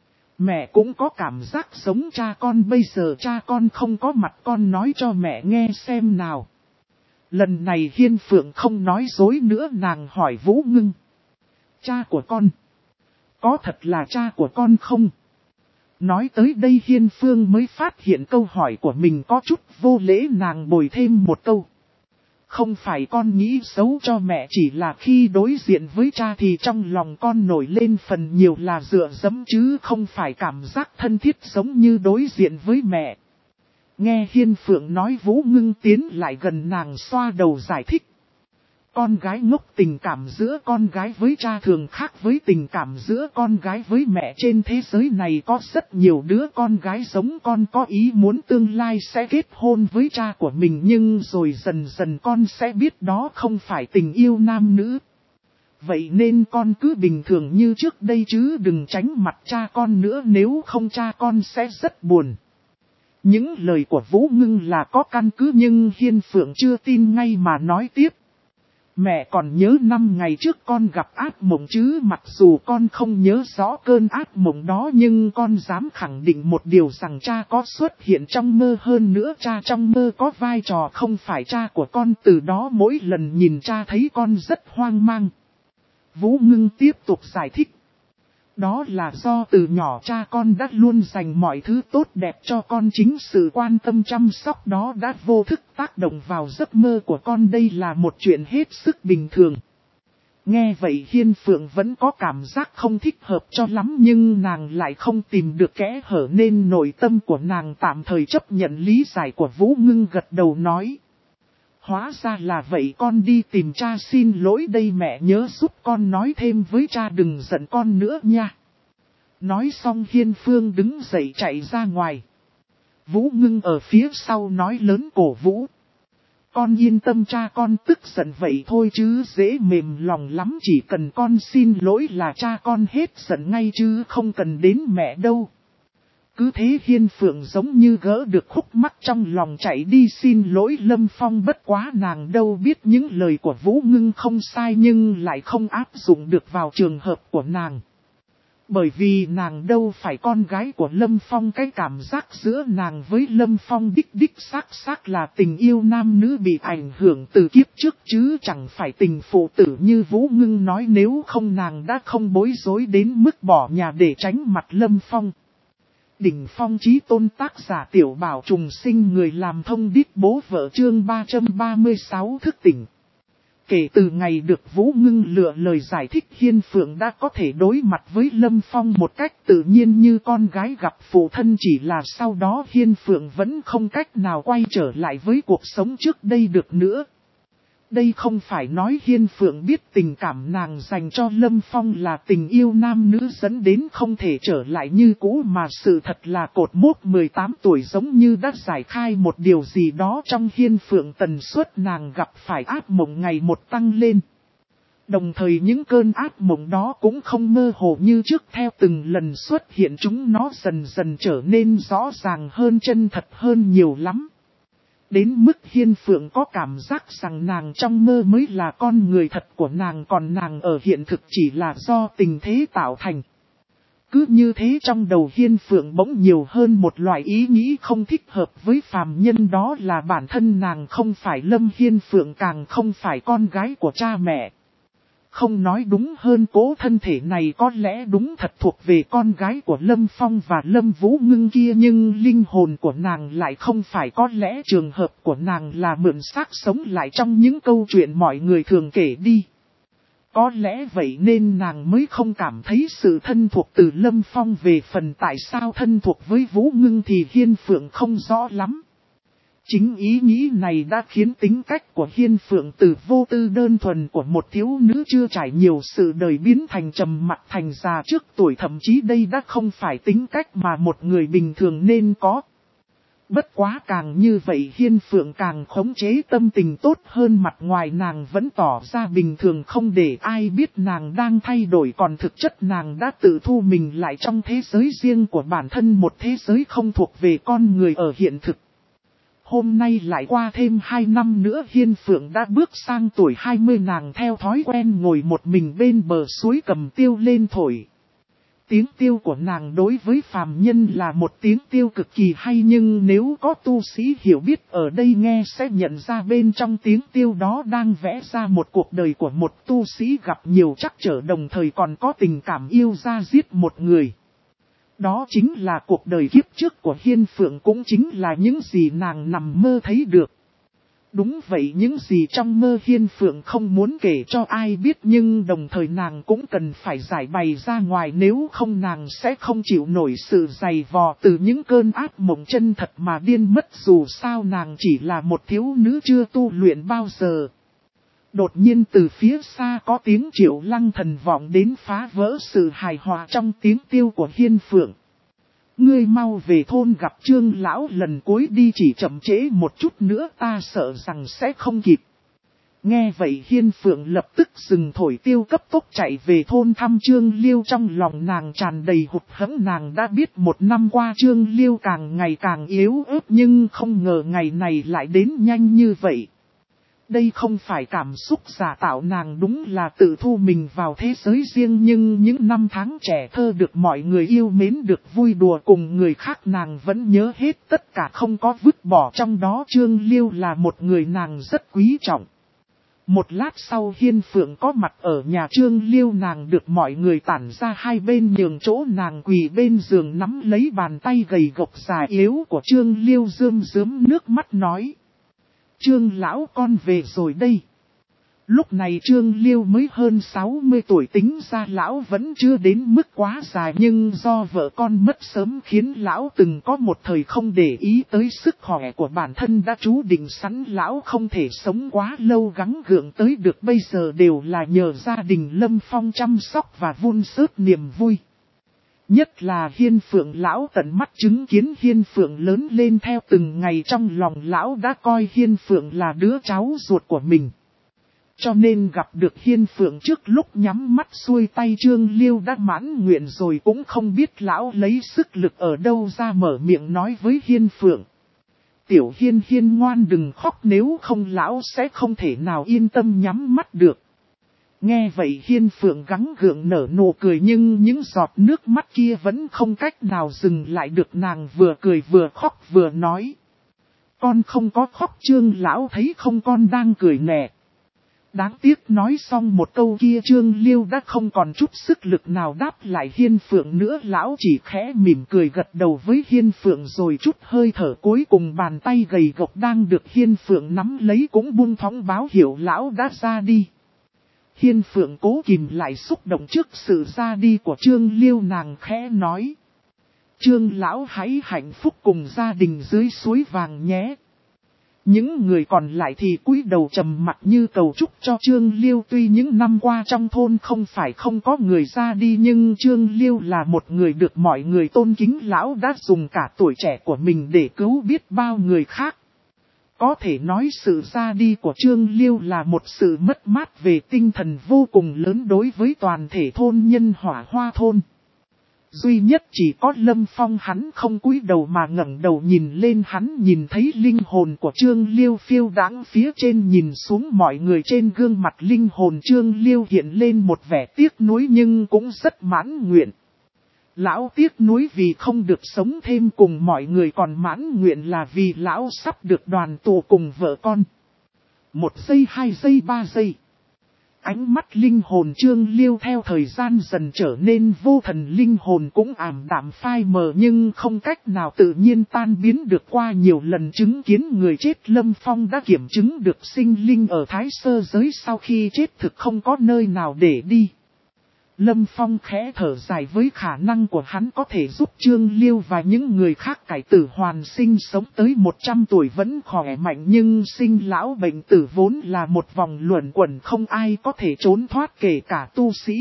Mẹ cũng có cảm giác giống cha con, bây giờ cha con không có mặt, con nói cho mẹ nghe xem nào. Lần này Hiên Phượng không nói dối nữa, nàng hỏi Vũ Ngưng. Cha của con, có thật là cha của con không? Nói tới đây Hiên Phương mới phát hiện câu hỏi của mình có chút vô lễ, nàng bồi thêm một câu. Không phải con nghĩ xấu cho mẹ, chỉ là khi đối diện với cha thì trong lòng con nổi lên phần nhiều là dựa dẫm chứ không phải cảm giác thân thiết giống như đối diện với mẹ. Nghe Hiên Phượng nói Vũ Ngưng tiến lại gần nàng xoa đầu giải thích. Con gái ngốc, tình cảm giữa con gái với cha thường khác với tình cảm giữa con gái với mẹ. Trên thế giới này có rất nhiều đứa con gái giống con có ý muốn tương lai sẽ kết hôn với cha của mình, nhưng rồi dần dần con sẽ biết đó không phải tình yêu nam nữ. Vậy nên con cứ bình thường như trước đây chứ đừng tránh mặt cha con nữa, nếu không cha con sẽ rất buồn. Những lời của Vũ Ngưng là có căn cứ nhưng Hiên Phượng chưa tin ngay mà nói tiếp. Mẹ còn nhớ năm ngày trước con gặp ác mộng chứ? Mặc dù con không nhớ rõ cơn ác mộng đó nhưng con dám khẳng định một điều rằng cha có xuất hiện trong mơ, hơn nữa cha trong mơ có vai trò không phải cha của con. Từ đó mỗi lần nhìn cha thấy con rất hoang mang. Vũ Ngưng tiếp tục giải thích. Đó là do từ nhỏ cha con đã luôn dành mọi thứ tốt đẹp cho con, chính sự quan tâm chăm sóc đó đã vô thức tác động vào giấc mơ của con, đây là một chuyện hết sức bình thường. Nghe vậy Hiên Phượng vẫn có cảm giác không thích hợp cho lắm nhưng nàng lại không tìm được kẽ hở nên nội tâm của nàng tạm thời chấp nhận lý giải của Vũ Ngưng, gật đầu nói. Hóa ra là vậy, con đi tìm cha xin lỗi đây, mẹ nhớ giúp con nói thêm với cha đừng giận con nữa nha. Nói xong Hiên Phương đứng dậy chạy ra ngoài. Vũ Ngưng ở phía sau nói lớn cổ vũ. Con yên tâm, cha con tức giận vậy thôi chứ dễ mềm lòng lắm, chỉ cần con xin lỗi là cha con hết giận ngay chứ không cần đến mẹ đâu. Cứ thế Hiên Phượng giống như gỡ được khúc mắc trong lòng, chạy đi xin lỗi Lâm Phong. Bất quá nàng đâu biết những lời của Vũ Ngưng không sai nhưng lại không áp dụng được vào trường hợp của nàng. Bởi vì nàng đâu phải con gái của Lâm Phong, cái cảm giác giữa nàng với Lâm Phong đích đích xác xác là tình yêu nam nữ bị ảnh hưởng từ kiếp trước chứ chẳng phải tình phụ tử như Vũ Ngưng nói, nếu không nàng đã không bối rối đến mức bỏ nhà để tránh mặt Lâm Phong. Đỉnh phong chí tôn, tác giả Tiểu Bảo Trùng Sinh, người làm thông điệp bố vợ, chương ba trăm ba mươi sáu thức tỉnh. Kể từ ngày được Vũ Ngưng lựa lời giải thích, Hiên Phượng đã có thể đối mặt với Lâm Phong một cách tự nhiên như con gái gặp phụ thân, chỉ là sau đó Hiên Phượng vẫn không cách nào quay trở lại với cuộc sống trước đây được nữa. Đây không phải nói Hiên Phượng biết tình cảm nàng dành cho Lâm Phong là tình yêu nam nữ dẫn đến không thể trở lại như cũ, mà sự thật là cột mốc mười tám tuổi giống như đã giải khai một điều gì đó trong Hiên Phượng, tần suất nàng gặp phải ác mộng ngày một tăng lên. Đồng thời những cơn ác mộng đó cũng không mơ hồ như trước, theo từng lần xuất hiện chúng nó dần dần trở nên rõ ràng hơn, chân thật hơn nhiều lắm. Đến mức Hiên Phượng có cảm giác rằng nàng trong mơ mới là con người thật của nàng, còn nàng ở hiện thực chỉ là do tình thế tạo thành. Cứ như thế trong đầu Hiên Phượng bỗng nhiều hơn một loại ý nghĩ không thích hợp với phàm nhân, đó là bản thân nàng không phải Lâm Hiên Phượng, càng không phải con gái của cha mẹ. Không nói đúng hơn, cố thân thể này có lẽ đúng thật thuộc về con gái của Lâm Phong và Lâm Vũ Ngưng kia, nhưng linh hồn của nàng lại không phải. Có lẽ trường hợp của nàng là mượn xác sống lại trong những câu chuyện mọi người thường kể đi. Có lẽ vậy nên nàng mới không cảm thấy sự thân thuộc từ Lâm Phong. Về phần tại sao thân thuộc với Vũ Ngưng thì Hiên Phượng không rõ lắm. Chính ý nghĩ này đã khiến tính cách của Hiên Phượng từ vô tư đơn thuần của một thiếu nữ chưa trải nhiều sự đời biến thành trầm mặc thành già trước tuổi, thậm chí đây đã không phải tính cách mà một người bình thường nên có. Bất quá càng như vậy Hiên Phượng càng khống chế tâm tình tốt hơn, mặt ngoài nàng vẫn tỏ ra bình thường không để ai biết nàng đang thay đổi, còn thực chất nàng đã tự thu mình lại trong thế giới riêng của bản thân, một thế giới không thuộc về con người ở hiện thực. Hôm nay lại qua thêm hai năm nữa Hiên Phượng đã bước sang tuổi hai mươi, nàng theo thói quen ngồi một mình bên bờ suối cầm tiêu lên thổi. Tiếng tiêu của nàng đối với phàm nhân là một tiếng tiêu cực kỳ hay, nhưng nếu có tu sĩ hiểu biết ở đây nghe sẽ nhận ra bên trong tiếng tiêu đó đang vẽ ra một cuộc đời của một tu sĩ gặp nhiều trắc trở, đồng thời còn có tình cảm yêu ra giết một người. Đó chính là cuộc đời kiếp trước của Hiên Phượng, cũng chính là những gì nàng nằm mơ thấy được. Đúng vậy, những gì trong mơ Hiên Phượng không muốn kể cho ai biết, nhưng đồng thời nàng cũng cần phải giải bày ra ngoài, nếu không nàng sẽ không chịu nổi sự dày vò từ những cơn ác mộng chân thật mà điên mất. Dù sao nàng chỉ là một thiếu nữ chưa tu luyện bao giờ. Đột nhiên từ phía xa có tiếng Triệu Lăng Thần vọng đến, phá vỡ sự hài hòa trong tiếng tiêu của Hiên Phượng. Ngươi mau về thôn gặp Trương lão lần cuối đi, chỉ chậm trễ một chút nữa ta sợ rằng sẽ không kịp. Nghe vậy Hiên Phượng lập tức dừng thổi tiêu, cấp tốc chạy về thôn thăm Trương Liêu. Trong lòng nàng tràn đầy hụt hẫng, nàng đã biết một năm qua Trương Liêu càng ngày càng yếu ớt, nhưng không ngờ ngày này lại đến nhanh như vậy. Đây không phải cảm xúc giả tạo, nàng đúng là tự thu mình vào thế giới riêng, nhưng những năm tháng trẻ thơ được mọi người yêu mến, được vui đùa cùng người khác, nàng vẫn nhớ hết tất cả, không có vứt bỏ trong đó. Trương Liêu là một người nàng rất quý trọng. Một lát sau Hiên Phượng có mặt ở nhà Trương Liêu, nàng được mọi người tản ra hai bên, nhường chỗ nàng quỳ bên giường nắm lấy bàn tay gầy gộc già yếu của Trương Liêu, rơm rớm nước mắt nói: Trương lão con về rồi đây. Lúc này Trương Liêu mới hơn sáu mươi tuổi, tính ra lão vẫn chưa đến mức quá già, nhưng do vợ con mất sớm khiến lão từng có một thời không để ý tới sức khỏe của bản thân, đã chú định sẵn lão không thể sống quá lâu, gắng gượng tới được bây giờ đều là nhờ gia đình Lâm Phong chăm sóc và vun sớt niềm vui. Nhất là Hiên Phượng, lão tận mắt chứng kiến Hiên Phượng lớn lên, theo từng ngày trong lòng lão đã coi Hiên Phượng là đứa cháu ruột của mình. Cho nên gặp được Hiên Phượng trước lúc nhắm mắt xuôi tay, Trương Liêu đã mãn nguyện rồi, cũng không biết lão lấy sức lực ở đâu ra mở miệng nói với Hiên Phượng: Tiểu Hiên Hiên ngoan đừng khóc, nếu không lão sẽ không thể nào yên tâm nhắm mắt được. Nghe vậy Hiên Phượng gắng gượng nở nụ cười, nhưng những giọt nước mắt kia vẫn không cách nào dừng lại được, nàng vừa cười vừa khóc vừa nói: Con không có khóc, Trương lão thấy không, con đang cười nè. Đáng tiếc nói xong một câu kia Trương Liêu đã không còn chút sức lực nào đáp lại Hiên Phượng nữa, lão chỉ khẽ mỉm cười gật đầu với Hiên Phượng, rồi chút hơi thở cuối cùng bàn tay gầy gộc đang được Hiên Phượng nắm lấy cũng buông thõng báo hiệu lão đã ra đi. Hiên Phượng cố kìm lại xúc động trước sự ra đi của Trương Liêu, nàng khẽ nói: Trương lão hãy hạnh phúc cùng gia đình dưới suối vàng nhé. Những người còn lại thì cúi đầu trầm mặc như cầu chúc cho Trương Liêu. Tuy những năm qua trong thôn không phải không có người ra đi, nhưng Trương Liêu là một người được mọi người tôn kính. Lão đã dùng cả tuổi trẻ của mình để cứu biết bao người khác. Có thể nói sự ra đi của Trương Liêu là một sự mất mát về tinh thần vô cùng lớn đối với toàn thể thôn nhân Hỏa Hoa thôn. Duy nhất chỉ có Lâm Phong hắn không cúi đầu mà ngẩng đầu nhìn lên, hắn nhìn thấy linh hồn của Trương Liêu phiêu đãng phía trên, nhìn xuống mọi người. Trên gương mặt linh hồn Trương Liêu hiện lên một vẻ tiếc nuối nhưng cũng rất mãn nguyện. Lão tiếc nuối vì không được sống thêm cùng mọi người, còn mãn nguyện là vì lão sắp được đoàn tụ cùng vợ con. Một giây, hai giây, ba giây. Ánh mắt linh hồn Trương Liêu theo thời gian dần trở nên vô thần, linh hồn cũng ảm đạm phai mờ nhưng không cách nào tự nhiên tan biến được. Qua nhiều lần chứng kiến người chết, Lâm Phong đã kiểm chứng được sinh linh ở Thái Sơ giới sau khi chết thực không có nơi nào để đi. Lâm Phong khẽ thở dài, với khả năng của hắn có thể giúp Trương Liêu và những người khác cải tử hoàn sinh, sống tới một trăm tuổi vẫn khỏe mạnh, nhưng sinh lão bệnh tử vốn là một vòng luẩn quẩn không ai có thể trốn thoát, kể cả tu sĩ.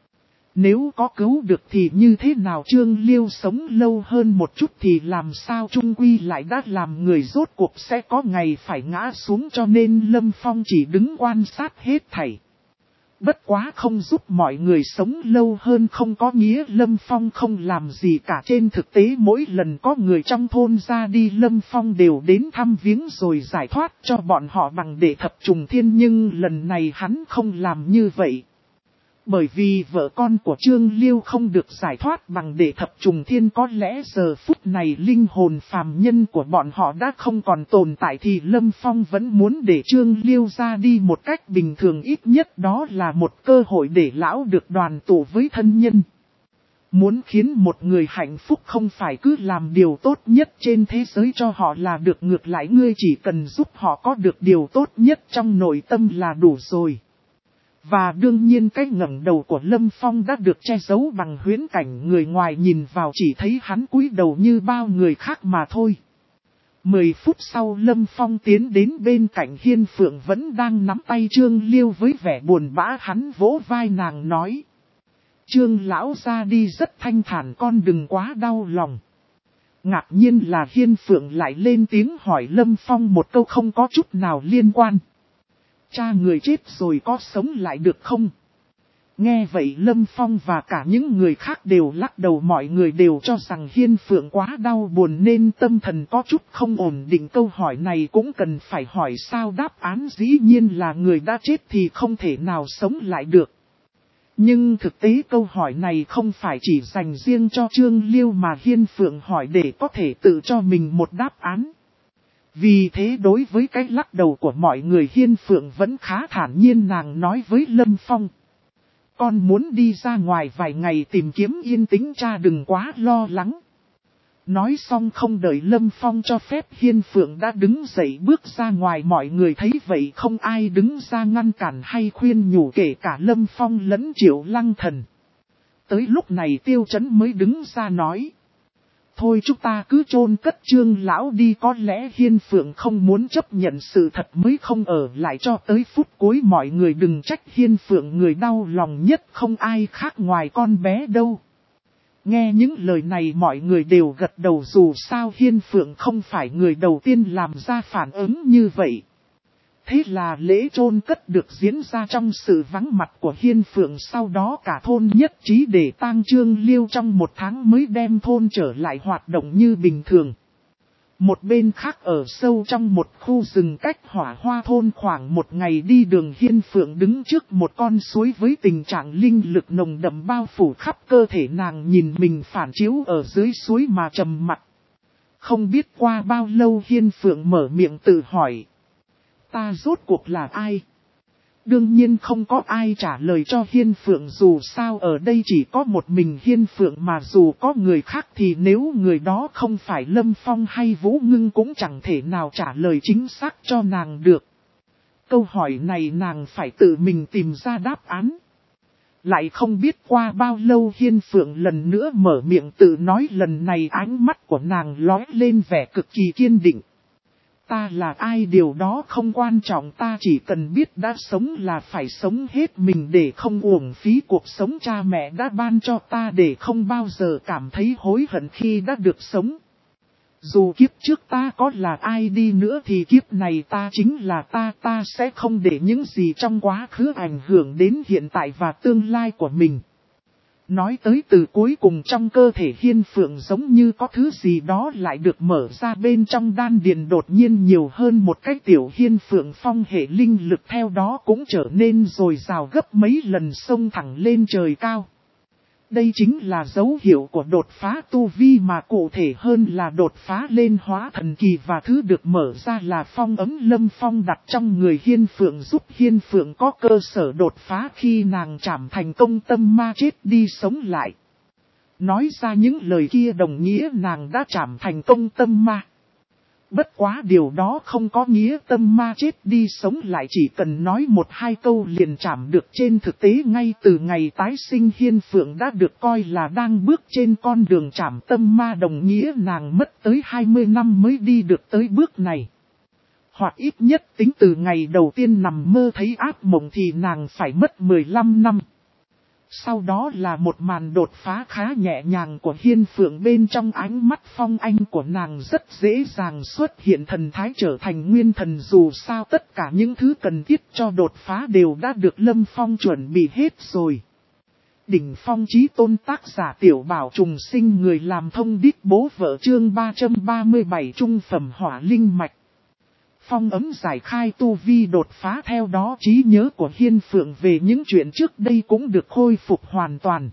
Nếu có cứu được thì như thế nào? Trương Liêu sống lâu hơn một chút thì làm sao, chung quy lại đã làm người, rốt cuộc sẽ có ngày phải ngã xuống, cho nên Lâm Phong chỉ đứng quan sát hết thảy. Bất quá không giúp mọi người sống lâu hơn không có nghĩa Lâm Phong không làm gì cả. Trên thực tế mỗi lần có người trong thôn ra đi, Lâm Phong đều đến thăm viếng rồi giải thoát cho bọn họ bằng đệ thập trùng thiên, nhưng lần này hắn không làm như vậy. Bởi vì vợ con của Trương Liêu không được giải thoát bằng đệ thập trùng thiên, có lẽ giờ phút này linh hồn phàm nhân của bọn họ đã không còn tồn tại, thì Lâm Phong vẫn muốn để Trương Liêu ra đi một cách bình thường, ít nhất đó là một cơ hội để lão được đoàn tụ với thân nhân. Muốn khiến một người hạnh phúc không phải cứ làm điều tốt nhất trên thế giới cho họ là được, ngược lại ngươi chỉ cần giúp họ có được điều tốt nhất trong nội tâm là đủ rồi. Và đương nhiên cái ngẩng đầu của Lâm Phong đã được che giấu bằng huyễn cảnh, người ngoài nhìn vào chỉ thấy hắn cúi đầu như bao người khác mà thôi. Mười phút sau Lâm Phong tiến đến bên cạnh Hiên Phượng vẫn đang nắm tay Trương Liêu, với vẻ buồn bã hắn vỗ vai nàng nói: Trương lão ra đi rất thanh thản, con đừng quá đau lòng. Ngạc nhiên là Hiên Phượng lại lên tiếng hỏi Lâm Phong một câu không có chút nào liên quan: cha người chết rồi có sống lại được không? Nghe vậy Lâm Phong và cả những người khác đều lắc đầu, mọi người đều cho rằng Hiên Phượng quá đau buồn nên tâm thần có chút không ổn định. Câu hỏi này cũng cần phải hỏi sao, đáp án dĩ nhiên là người đã chết thì không thể nào sống lại được. Nhưng thực tế câu hỏi này không phải chỉ dành riêng cho Trương Liêu mà Hiên Phượng hỏi để có thể tự cho mình một đáp án. Vì thế đối với cái lắc đầu của mọi người, Hiên Phượng vẫn khá thản nhiên, nàng nói với Lâm Phong: con muốn đi ra ngoài vài ngày tìm kiếm yên tĩnh, cha đừng quá lo lắng. Nói xong không đợi Lâm Phong cho phép, Hiên Phượng đã đứng dậy bước ra ngoài. Mọi người thấy vậy không ai đứng ra ngăn cản hay khuyên nhủ, kể cả Lâm Phong lẫn Triệu Lăng Thần. Tới lúc này Tiêu Chấn mới đứng ra nói: thôi chúng ta cứ chôn cất Trương lão đi. Có lẽ Hiên Phượng không muốn chấp nhận sự thật mới không ở lại cho tới phút cuối. Mọi người đừng trách Hiên Phượng, người đau lòng nhất không ai khác ngoài con bé đâu. Nghe những lời này mọi người đều gật đầu, dù sao Hiên Phượng không phải người đầu tiên làm ra phản ứng như vậy. Thế là lễ chôn cất được diễn ra trong sự vắng mặt của Hiên Phượng. Sau đó cả thôn nhất trí để tang Trương Liêu trong một tháng mới đem thôn trở lại hoạt động như bình thường. Một bên khác ở sâu trong một khu rừng cách Hỏa Hoa thôn khoảng một ngày đi đường, Hiên Phượng đứng trước một con suối với tình trạng linh lực nồng đậm bao phủ khắp cơ thể nàng, nhìn mình phản chiếu ở dưới suối mà trầm mặt. Không biết qua bao lâu Hiên Phượng mở miệng tự hỏi: ta rốt cuộc là ai? Đương nhiên không có ai trả lời cho Hiên Phượng, dù sao ở đây chỉ có một mình Hiên Phượng, mà dù có người khác thì nếu người đó không phải Lâm Phong hay Vũ Ngưng cũng chẳng thể nào trả lời chính xác cho nàng được. Câu hỏi này nàng phải tự mình tìm ra đáp án. Lại không biết qua bao lâu Hiên Phượng lần nữa mở miệng tự nói, lần này ánh mắt của nàng lóe lên vẻ cực kỳ kiên định. Ta là ai điều đó không quan trọng, ta chỉ cần biết đã sống là phải sống hết mình để không uổng phí cuộc sống cha mẹ đã ban cho ta, để không bao giờ cảm thấy hối hận khi đã được sống. Dù kiếp trước ta có là ai đi nữa thì kiếp này ta chính là ta, ta sẽ không để những gì trong quá khứ ảnh hưởng đến hiện tại và tương lai của mình. Nói tới từ cuối cùng, trong cơ thể Hiên Phượng giống như có thứ gì đó lại được mở ra, bên trong đan điền đột nhiên nhiều hơn một cái tiểu Hiên Phượng phong hệ linh lực theo đó cũng trở nên dồi dào gấp mấy lần, xông thẳng lên trời cao. Đây chính là dấu hiệu của đột phá tu vi, mà cụ thể hơn là đột phá lên hóa thần kỳ, và thứ được mở ra là phong ấm Lâm Phong đặt trong người Hiên Phượng, giúp Hiên Phượng có cơ sở đột phá khi nàng trảm thành công tâm ma chết đi sống lại. Nói ra những lời kia đồng nghĩa nàng đã trảm thành công tâm ma. Bất quá điều đó không có nghĩa tâm ma chết đi sống lại chỉ cần nói một hai câu liền trảm được. Trên thực tế ngay từ ngày tái sinh, Hiên Phượng đã được coi là đang bước trên con đường trảm tâm ma, đồng nghĩa nàng mất tới hai mươi năm mới đi được tới bước này. Hoặc ít nhất tính từ ngày đầu tiên nằm mơ thấy ác mộng thì nàng phải mất mười lăm năm. Sau đó là một màn đột phá khá nhẹ nhàng của Hiên Phượng, bên trong ánh mắt phong anh của nàng rất dễ dàng xuất hiện thần thái trở thành nguyên thần. Dù sao tất cả những thứ cần thiết cho đột phá đều đã được Lâm Phong chuẩn bị hết rồi. Đỉnh phong chí tôn, tác giả Tiểu Bảo Trùng Sinh, người làm thông điệp bố vợ, chương ba trăm ba mươi bảy trung phẩm hỏa linh mạch. Phong ấm giải khai tu vi đột phá, theo đó trí nhớ của Hiên Phượng về những chuyện trước đây cũng được khôi phục hoàn toàn.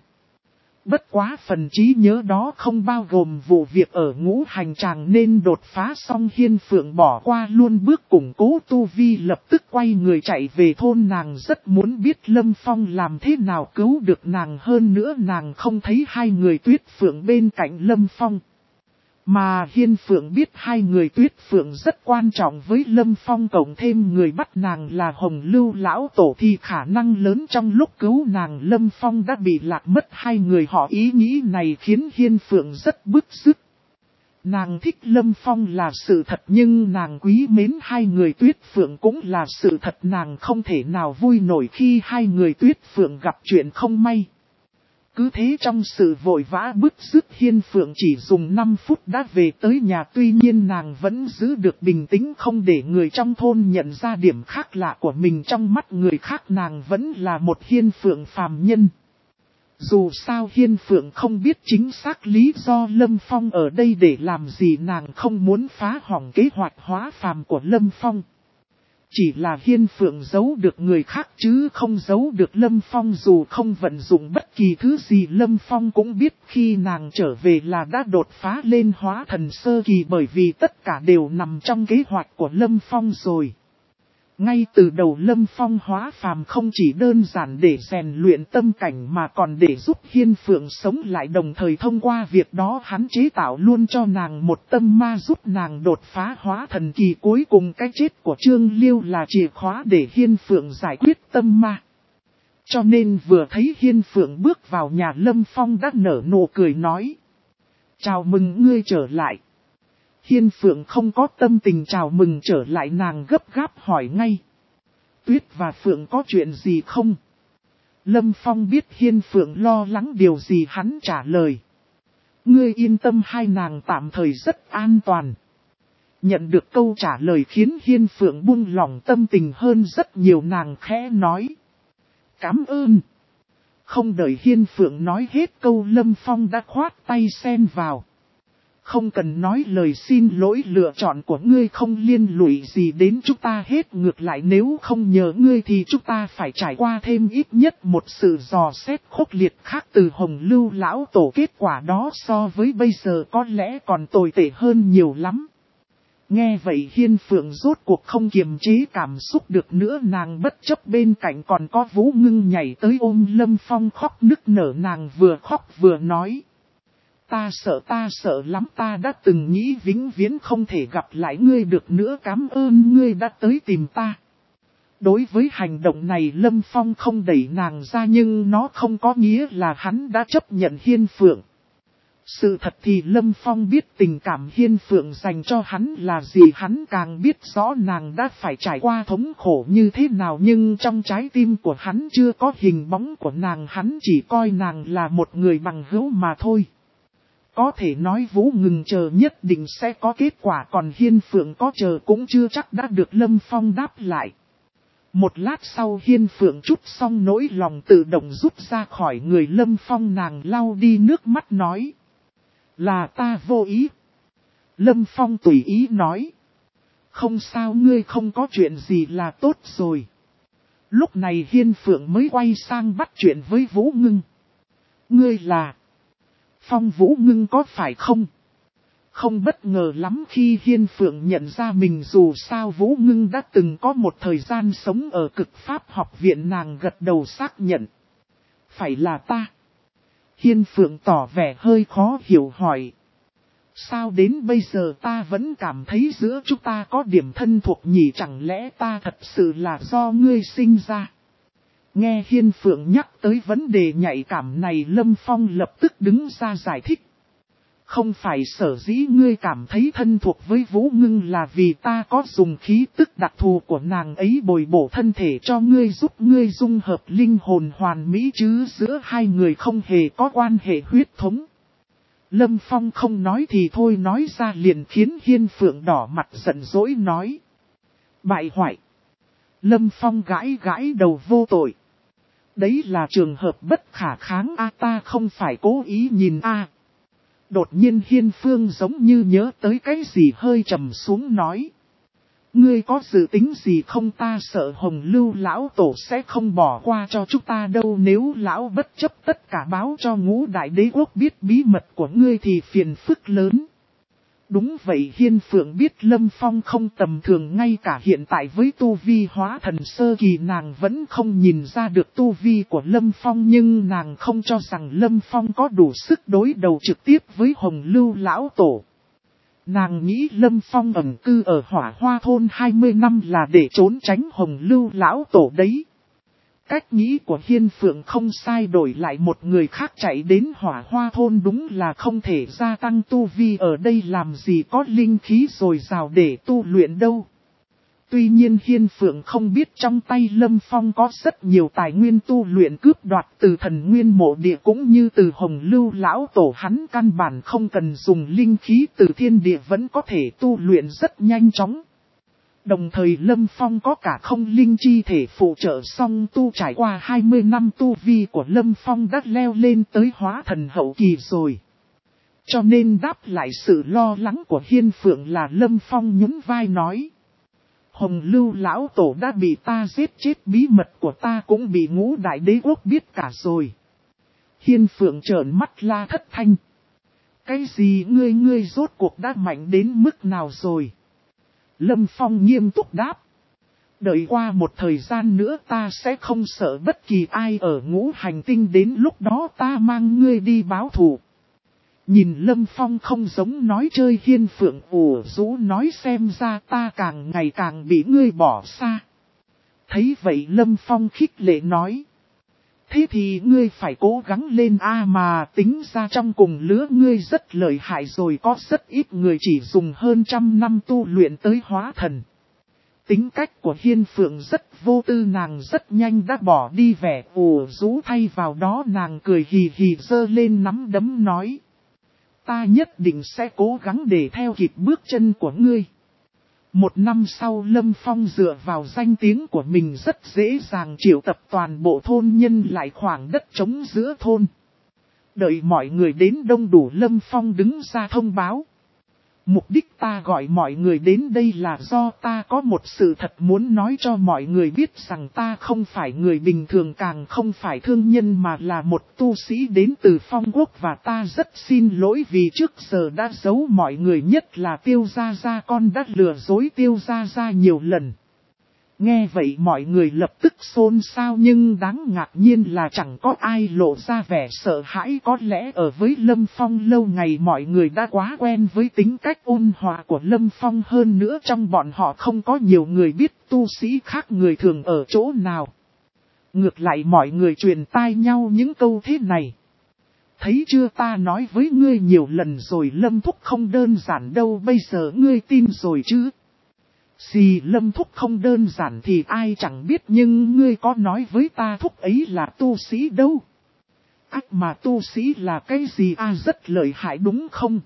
Bất quá phần trí nhớ đó không bao gồm vụ việc ở ngũ hành tràng, nên đột phá xong Hiên Phượng bỏ qua luôn bước củng cố tu vi, lập tức quay người chạy về thôn. Nàng rất muốn biết Lâm Phong làm thế nào cứu được nàng, hơn nữa nàng không thấy hai người Tuyết Phượng bên cạnh Lâm Phong. Mà Hiên Phượng biết hai người Tuyết Phượng rất quan trọng với Lâm Phong, cộng thêm người bắt nàng là Hồng Lưu lão tổ, thì khả năng lớn trong lúc cứu nàng Lâm Phong đã bị lạc mất hai người họ. Ý nghĩ này khiến Hiên Phượng rất bức xúc. Nàng thích Lâm Phong là sự thật, nhưng nàng quý mến hai người Tuyết Phượng cũng là sự thật. Nàng không thể nào vui nổi khi hai người Tuyết Phượng gặp chuyện không may. Cứ thế trong sự vội vã bức rứt, Hiên Phượng chỉ dùng năm phút đã về tới nhà. Tuy nhiên nàng vẫn giữ được bình tĩnh, không để người trong thôn nhận ra điểm khác lạ của mình. Trong mắt người khác nàng vẫn là một Hiên Phượng phàm nhân. Dù sao Hiên Phượng không biết chính xác lý do Lâm Phong ở đây để làm gì, nàng không muốn phá hỏng kế hoạch hóa phàm của Lâm Phong. Chỉ là Hiên Phượng giấu được người khác chứ không giấu được Lâm Phong. Dù không vận dụng bất kỳ thứ gì, Lâm Phong cũng biết khi nàng trở về là đã đột phá lên hóa thần sơ kỳ, bởi vì tất cả đều nằm trong kế hoạch của Lâm Phong rồi. Ngay từ đầu Lâm Phong hóa phàm không chỉ đơn giản để rèn luyện tâm cảnh mà còn để giúp Hiên Phượng sống lại, đồng thời thông qua việc đó hắn chế tạo luôn cho nàng một tâm ma giúp nàng đột phá hóa thần kỳ. Cuối cùng cái chết của Trương Liêu là chìa khóa để Hiên Phượng giải quyết tâm ma. Cho nên vừa thấy Hiên Phượng bước vào nhà, Lâm Phong đã nở nụ cười nói: "Chào mừng ngươi trở lại." Hiên Phượng không có tâm tình chào mừng trở lại, nàng gấp gáp hỏi ngay: "Tuyết và Phượng có chuyện gì không?" Lâm Phong biết Hiên Phượng lo lắng điều gì, hắn trả lời: "Ngươi yên tâm, hai nàng tạm thời rất an toàn." Nhận được câu trả lời khiến Hiên Phượng buông lỏng tâm tình hơn rất nhiều, nàng khẽ nói: "Cảm ơn." Không đợi Hiên Phượng nói hết câu, Lâm Phong đã khoát tay xen vào: "Không cần nói lời xin lỗi, lựa chọn của ngươi không liên lụy gì đến chúng ta hết. Ngược lại nếu không nhờ ngươi thì chúng ta phải trải qua thêm ít nhất một sự dò xét khốc liệt khác từ Hồng Lưu lão tổ. Kết quả đó so với bây giờ có lẽ còn tồi tệ hơn nhiều lắm." Nghe vậy Hiên Phượng rốt cuộc không kiềm chế cảm xúc được nữa, nàng bất chấp bên cạnh còn có Vũ Ngưng nhảy tới ôm Lâm Phong khóc nức nở. Nàng vừa khóc vừa nói: "Ta sợ, ta sợ lắm, ta đã từng nghĩ vĩnh viễn không thể gặp lại ngươi được nữa. Cảm ơn ngươi đã tới tìm ta." Đối với hành động này Lâm Phong không đẩy nàng ra, nhưng nó không có nghĩa là hắn đã chấp nhận Hiên Phượng. Sự thật thì Lâm Phong biết tình cảm Hiên Phượng dành cho hắn là gì, hắn càng biết rõ nàng đã phải trải qua thống khổ như thế nào, nhưng trong trái tim của hắn chưa có hình bóng của nàng, hắn chỉ coi nàng là một người bằng hữu mà thôi. Có thể nói Vũ Ngừng chờ nhất định sẽ có kết quả, còn Hiên Phượng có chờ cũng chưa chắc đã được Lâm Phong đáp lại. Một lát sau Hiên Phượng trút xong nỗi lòng tự động rút ra khỏi người Lâm Phong, nàng lau đi nước mắt nói. Là ta vô ý. Lâm Phong tùy ý nói. Không sao, ngươi không có chuyện gì là tốt rồi. Lúc này Hiên Phượng mới quay sang bắt chuyện với Vũ Ngưng. Ngươi là Phong Vũ Ngưng có phải không? Không bất ngờ lắm khi Hiên Phượng nhận ra mình, dù sao Vũ Ngưng đã từng có một thời gian sống ở Cực Pháp học viện, nàng gật đầu xác nhận. Phải là ta. Hiên Phượng tỏ vẻ hơi khó hiểu hỏi. Sao đến bây giờ ta vẫn cảm thấy giữa chúng ta có điểm thân thuộc nhỉ, chẳng lẽ ta thật sự là do ngươi sinh ra? Nghe Hiên Phượng nhắc tới vấn đề nhạy cảm này, Lâm Phong lập tức đứng ra giải thích. Không phải sở dĩ ngươi cảm thấy thân thuộc với Vũ Ngưng là vì ta có dùng khí tức đặc thù của nàng ấy bồi bổ thân thể cho ngươi, giúp ngươi dung hợp linh hồn hoàn mỹ, chứ giữa hai người không hề có quan hệ huyết thống. Lâm Phong không nói thì thôi, nói ra liền khiến Hiên Phượng đỏ mặt giận dỗi nói. Bại hoại. Lâm Phong gãi gãi đầu vô tội. Đấy là trường hợp bất khả kháng a, ta không phải cố ý nhìn a. Đột nhiên Hiên Phương giống như nhớ tới cái gì hơi trầm xuống nói. Ngươi có dự tính gì không, ta sợ Hồng Lưu lão tổ sẽ không bỏ qua cho chúng ta đâu, nếu lão bất chấp tất cả báo cho Ngũ Đại Đế Quốc biết bí mật của ngươi thì phiền phức lớn. Đúng vậy, Hiên Phượng biết Lâm Phong không tầm thường, ngay cả hiện tại với tu vi hóa thần sơ kỳ nàng vẫn không nhìn ra được tu vi của Lâm Phong, nhưng nàng không cho rằng Lâm Phong có đủ sức đối đầu trực tiếp với Hồng Lưu lão tổ. Nàng nghĩ Lâm Phong ẩn cư ở Hỏa Hoa thôn hai mươi năm là để trốn tránh Hồng Lưu lão tổ đấy. Cách nghĩ của Hiên Phượng không sai, đổi lại một người khác chạy đến Hỏa Hoa thôn đúng là không thể gia tăng tu vi ở đây, làm gì có linh khí dồi dào để tu luyện đâu. Tuy nhiên Hiên Phượng không biết trong tay Lâm Phong có rất nhiều tài nguyên tu luyện cướp đoạt từ Thần Nguyên Mộ Địa cũng như từ Hồng Lưu lão tổ, hắn căn bản không cần dùng linh khí từ thiên địa vẫn có thể tu luyện rất nhanh chóng. Đồng thời Lâm Phong có cả không linh chi thể phụ trợ, song tu trải qua hai mươi năm tu vi của Lâm Phong đã leo lên tới hóa thần hậu kỳ rồi. Cho nên đáp lại sự lo lắng của Hiên Phượng là Lâm Phong nhún vai nói. Hồng Lưu lão tổ đã bị ta giết chết, bí mật của ta cũng bị Ngũ Đại Đế Quốc biết cả rồi. Hiên Phượng trợn mắt la thất thanh. Cái gì, ngươi ngươi rốt cuộc đã mạnh đến mức nào rồi? Lâm Phong nghiêm túc đáp. Đợi qua một thời gian nữa ta sẽ không sợ bất kỳ ai ở Ngũ Hành Tinh, đến lúc đó ta mang ngươi đi báo thù. Nhìn Lâm Phong không giống nói chơi, Hiên Phượng ủ rũ nói, xem ra ta càng ngày càng bị ngươi bỏ xa. Thấy vậy Lâm Phong khích lệ nói. Thế thì ngươi phải cố gắng lên a, mà tính ra trong cùng lứa ngươi rất lợi hại rồi, có rất ít người chỉ dùng hơn trăm năm tu luyện tới hóa thần. Tính cách của Hiên Phượng rất vô tư, nàng rất nhanh đã bỏ đi vẻ ủ rũ, thay vào đó nàng cười hì hì giơ lên nắm đấm nói. Ta nhất định sẽ cố gắng để theo kịp bước chân của ngươi. Một năm sau Lâm Phong dựa vào danh tiếng của mình rất dễ dàng triệu tập toàn bộ thôn nhân lại khoảng đất trống giữa thôn. Đợi mọi người đến đông đủ, Lâm Phong đứng ra thông báo. Mục đích ta gọi mọi người đến đây là do ta có một sự thật muốn nói cho mọi người biết rằng ta không phải người bình thường, càng không phải thương nhân, mà là một tu sĩ đến từ Phong Quốc, và ta rất xin lỗi vì trước giờ đã giấu mọi người, nhất là Tiêu Gia Gia, con đã lừa dối Tiêu Gia Gia nhiều lần. Nghe vậy mọi người lập tức xôn xao, nhưng đáng ngạc nhiên là chẳng có ai lộ ra vẻ sợ hãi. Có lẽ ở với Lâm Phong lâu ngày mọi người đã quá quen với tính cách ôn hòa của Lâm Phong, hơn nữa trong bọn họ không có nhiều người biết tu sĩ khác người thường ở chỗ nào. Ngược lại mọi người truyền tai nhau những câu thế này. thấy chưa, ta nói với ngươi nhiều lần rồi, Lâm thúc không đơn giản đâu, bây giờ ngươi tin rồi chứ? Xì, Lâm thúc không đơn giản thì ai chẳng biết, nhưng ngươi có nói với ta thúc ấy là tu sĩ đâu. Ác mà tu sĩ là cái gì à, rất lợi hại đúng không?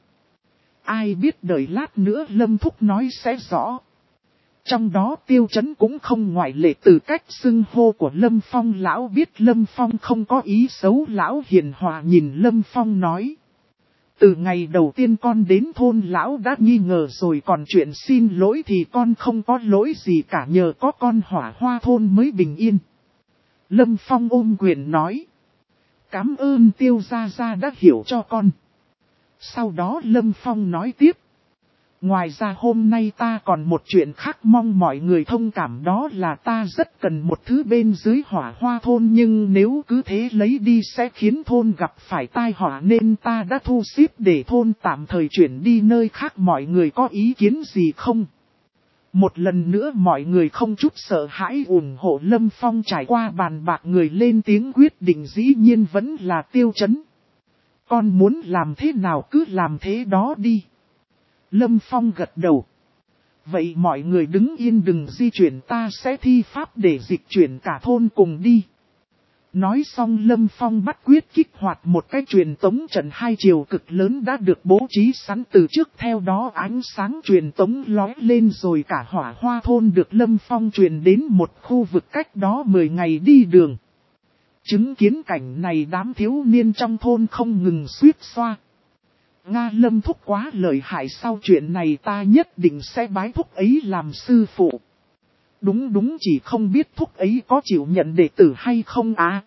Ai biết đợi lát nữa Lâm thúc nói sẽ rõ. Trong đó Tiêu Chấn cũng không ngoại lệ, từ cách xưng hô của Lâm Phong lão biết Lâm Phong không có ý xấu. Lão hiền hòa nhìn Lâm Phong nói. Từ ngày đầu tiên con đến thôn lão đã nghi ngờ rồi, còn chuyện xin lỗi thì con không có lỗi gì cả, nhờ có con Hỏa Hoa thôn mới bình yên. Lâm Phong ôm quyền nói. Cảm ơn Tiêu gia gia đã hiểu cho con. Sau đó Lâm Phong nói tiếp. Ngoài ra hôm nay ta còn một chuyện khác mong mọi người thông cảm, đó là ta rất cần một thứ bên dưới Hỏa Hoa thôn, nhưng nếu cứ thế lấy đi sẽ khiến thôn gặp phải tai họa, nên ta đã thu xếp để thôn tạm thời chuyển đi nơi khác, mọi người có ý kiến gì không? Một lần nữa mọi người không chút sợ hãi ủng hộ Lâm Phong. Trải qua bàn bạc, người lên tiếng quyết định dĩ nhiên vẫn là Tiêu Chấn. Con muốn làm thế nào cứ làm thế đó đi. Lâm Phong gật đầu. Vậy mọi người đứng yên đừng di chuyển, ta sẽ thi pháp để dịch chuyển cả thôn cùng đi. Nói xong Lâm Phong bắt quyết kích hoạt một cái truyền tống trận hai chiều cực lớn đã được bố trí sẵn từ trước, theo đó ánh sáng truyền tống lóe lên rồi cả Hỏa Hoa thôn được Lâm Phong truyền đến một khu vực cách đó mười ngày đi đường. Chứng kiến cảnh này đám thiếu niên trong thôn không ngừng suýt xoa. Nga, Lâm thúc quá lợi hại, sau chuyện này ta nhất định sẽ bái thúc ấy làm sư phụ. Đúng đúng, chỉ không biết thúc ấy có chịu nhận đệ tử hay không à?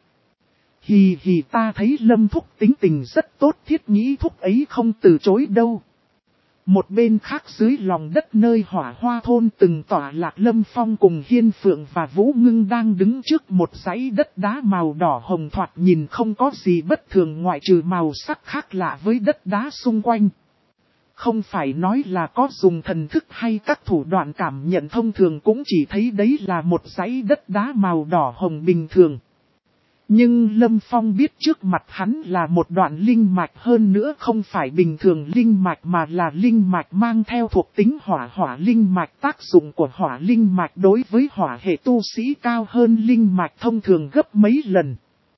Hì hì, ta thấy Lâm thúc tính tình rất tốt, thiết nghĩ thúc ấy không từ chối đâu. Một bên khác dưới lòng đất nơi Hỏa Hoa thôn từng tỏa lạc, Lâm Phong cùng Hiên Phượng và Vũ Ngưng đang đứng trước một dãy đất đá màu đỏ hồng, thoạt nhìn không có gì bất thường ngoại trừ màu sắc khác lạ với đất đá xung quanh. Không phải nói là có dùng thần thức hay các thủ đoạn cảm nhận thông thường, cũng chỉ thấy đấy là một dãy đất đá màu đỏ hồng bình thường. Nhưng Lâm Phong biết trước mặt hắn là một đoạn linh mạch, hơn nữa không phải bình thường linh mạch mà là linh mạch mang theo thuộc tính hỏa. Hỏa linh mạch, tác dụng của hỏa linh mạch đối với hỏa hệ tu sĩ cao hơn linh mạch thông thường gấp mấy lần.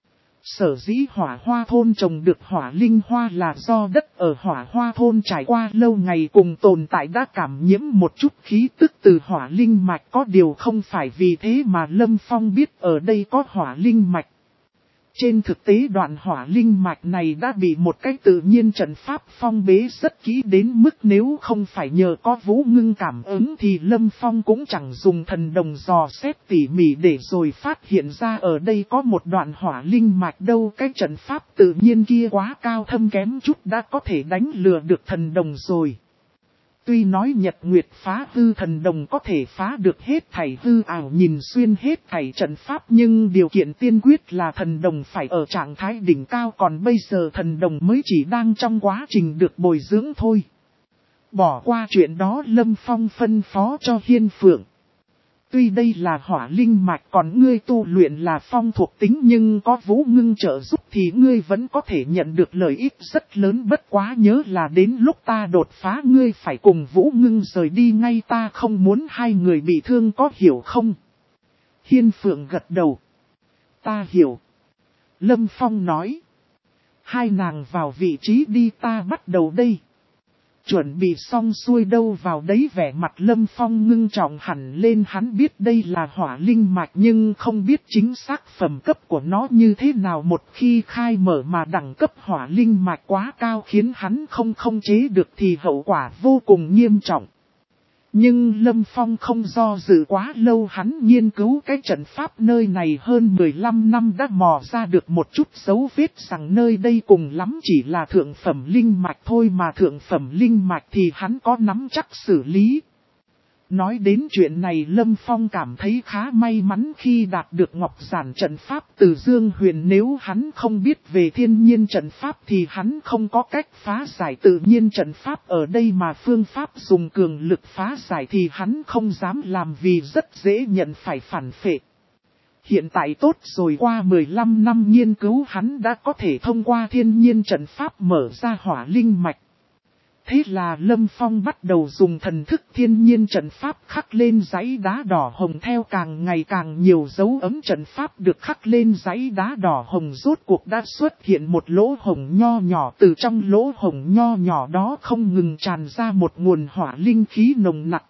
Sở dĩ Hỏa Hoa thôn trồng được hỏa linh hoa là do đất ở Hỏa Hoa thôn trải qua lâu ngày cùng tồn tại đã cảm nhiễm một chút khí tức từ hỏa linh mạch, có điều không phải vì thế mà Lâm Phong biết ở đây có hỏa linh mạch. Trên thực tế đoạn hỏa linh mạch này đã bị một cách tự nhiên trận pháp phong bế rất kỹ, đến mức nếu không phải nhờ có Vũ Ngưng cảm ứng thì Lâm Phong cũng chẳng dùng thần đồng dò xét tỉ mỉ để rồi phát hiện ra ở đây có một đoạn hỏa linh mạch đâu. Cái trận pháp tự nhiên kia quá cao thâm, kém chút đã có thể đánh lừa được thần đồng rồi. Tuy nói Nhật Nguyệt phá hư thần đồng có thể phá được hết thảy hư ảo, nhìn xuyên hết thảy trận pháp, nhưng điều kiện tiên quyết là thần đồng phải ở trạng thái đỉnh cao, còn bây giờ thần đồng mới chỉ đang trong quá trình được bồi dưỡng thôi. Bỏ qua chuyện đó, Lâm Phong phân phó cho Hiên Phượng. Tuy đây là hỏa linh mạch, còn ngươi tu luyện là phong thuộc tính, nhưng có Vũ Ngưng trợ giúp thì ngươi vẫn có thể nhận được lợi ích rất lớn, bất quá nhớ là đến lúc ta đột phá ngươi phải cùng Vũ Ngưng rời đi ngay, ta không muốn hai người bị thương, có hiểu không? Hiên Phượng gật đầu. Ta hiểu. Lâm Phong nói. Hai nàng vào vị trí đi, ta bắt đầu đây. Chuẩn bị xong xuôi đâu vào đấy, vẻ mặt Lâm Phong ngưng trọng hẳn lên, hắn biết đây là hỏa linh mạch nhưng không biết chính xác phẩm cấp của nó như thế nào. Một khi khai mở mà đẳng cấp hỏa linh mạch quá cao khiến hắn không khống chế được thì hậu quả vô cùng nghiêm trọng. Nhưng Lâm Phong không do dự quá lâu, hắn nghiên cứu cái trận pháp nơi này hơn mười lăm năm đã mò ra được một chút dấu vết rằng nơi đây cùng lắm chỉ là thượng phẩm linh mạch thôi, mà thượng phẩm linh mạch thì hắn có nắm chắc xử lý. Nói đến chuyện này Lâm Phong cảm thấy khá may mắn khi đạt được ngọc giản trận pháp từ Dương Huyền, nếu hắn không biết về thiên nhiên trận pháp thì hắn không có cách phá giải tự nhiên trận pháp ở đây, mà phương pháp dùng cường lực phá giải thì hắn không dám làm vì rất dễ nhận phải phản phệ. Hiện tại tốt rồi, qua mười lăm năm nghiên cứu hắn đã có thể thông qua thiên nhiên trận pháp mở ra hỏa linh mạch. Thế là Lâm Phong bắt đầu dùng thần thức thiên nhiên trận pháp khắc lên dãy đá đỏ hồng, theo càng ngày càng nhiều dấu ấm trận pháp được khắc lên dãy đá đỏ hồng, rốt cuộc đã xuất hiện một lỗ hồng nho nhỏ, từ trong lỗ hồng nho nhỏ đó không ngừng tràn ra một nguồn hỏa linh khí nồng nặc.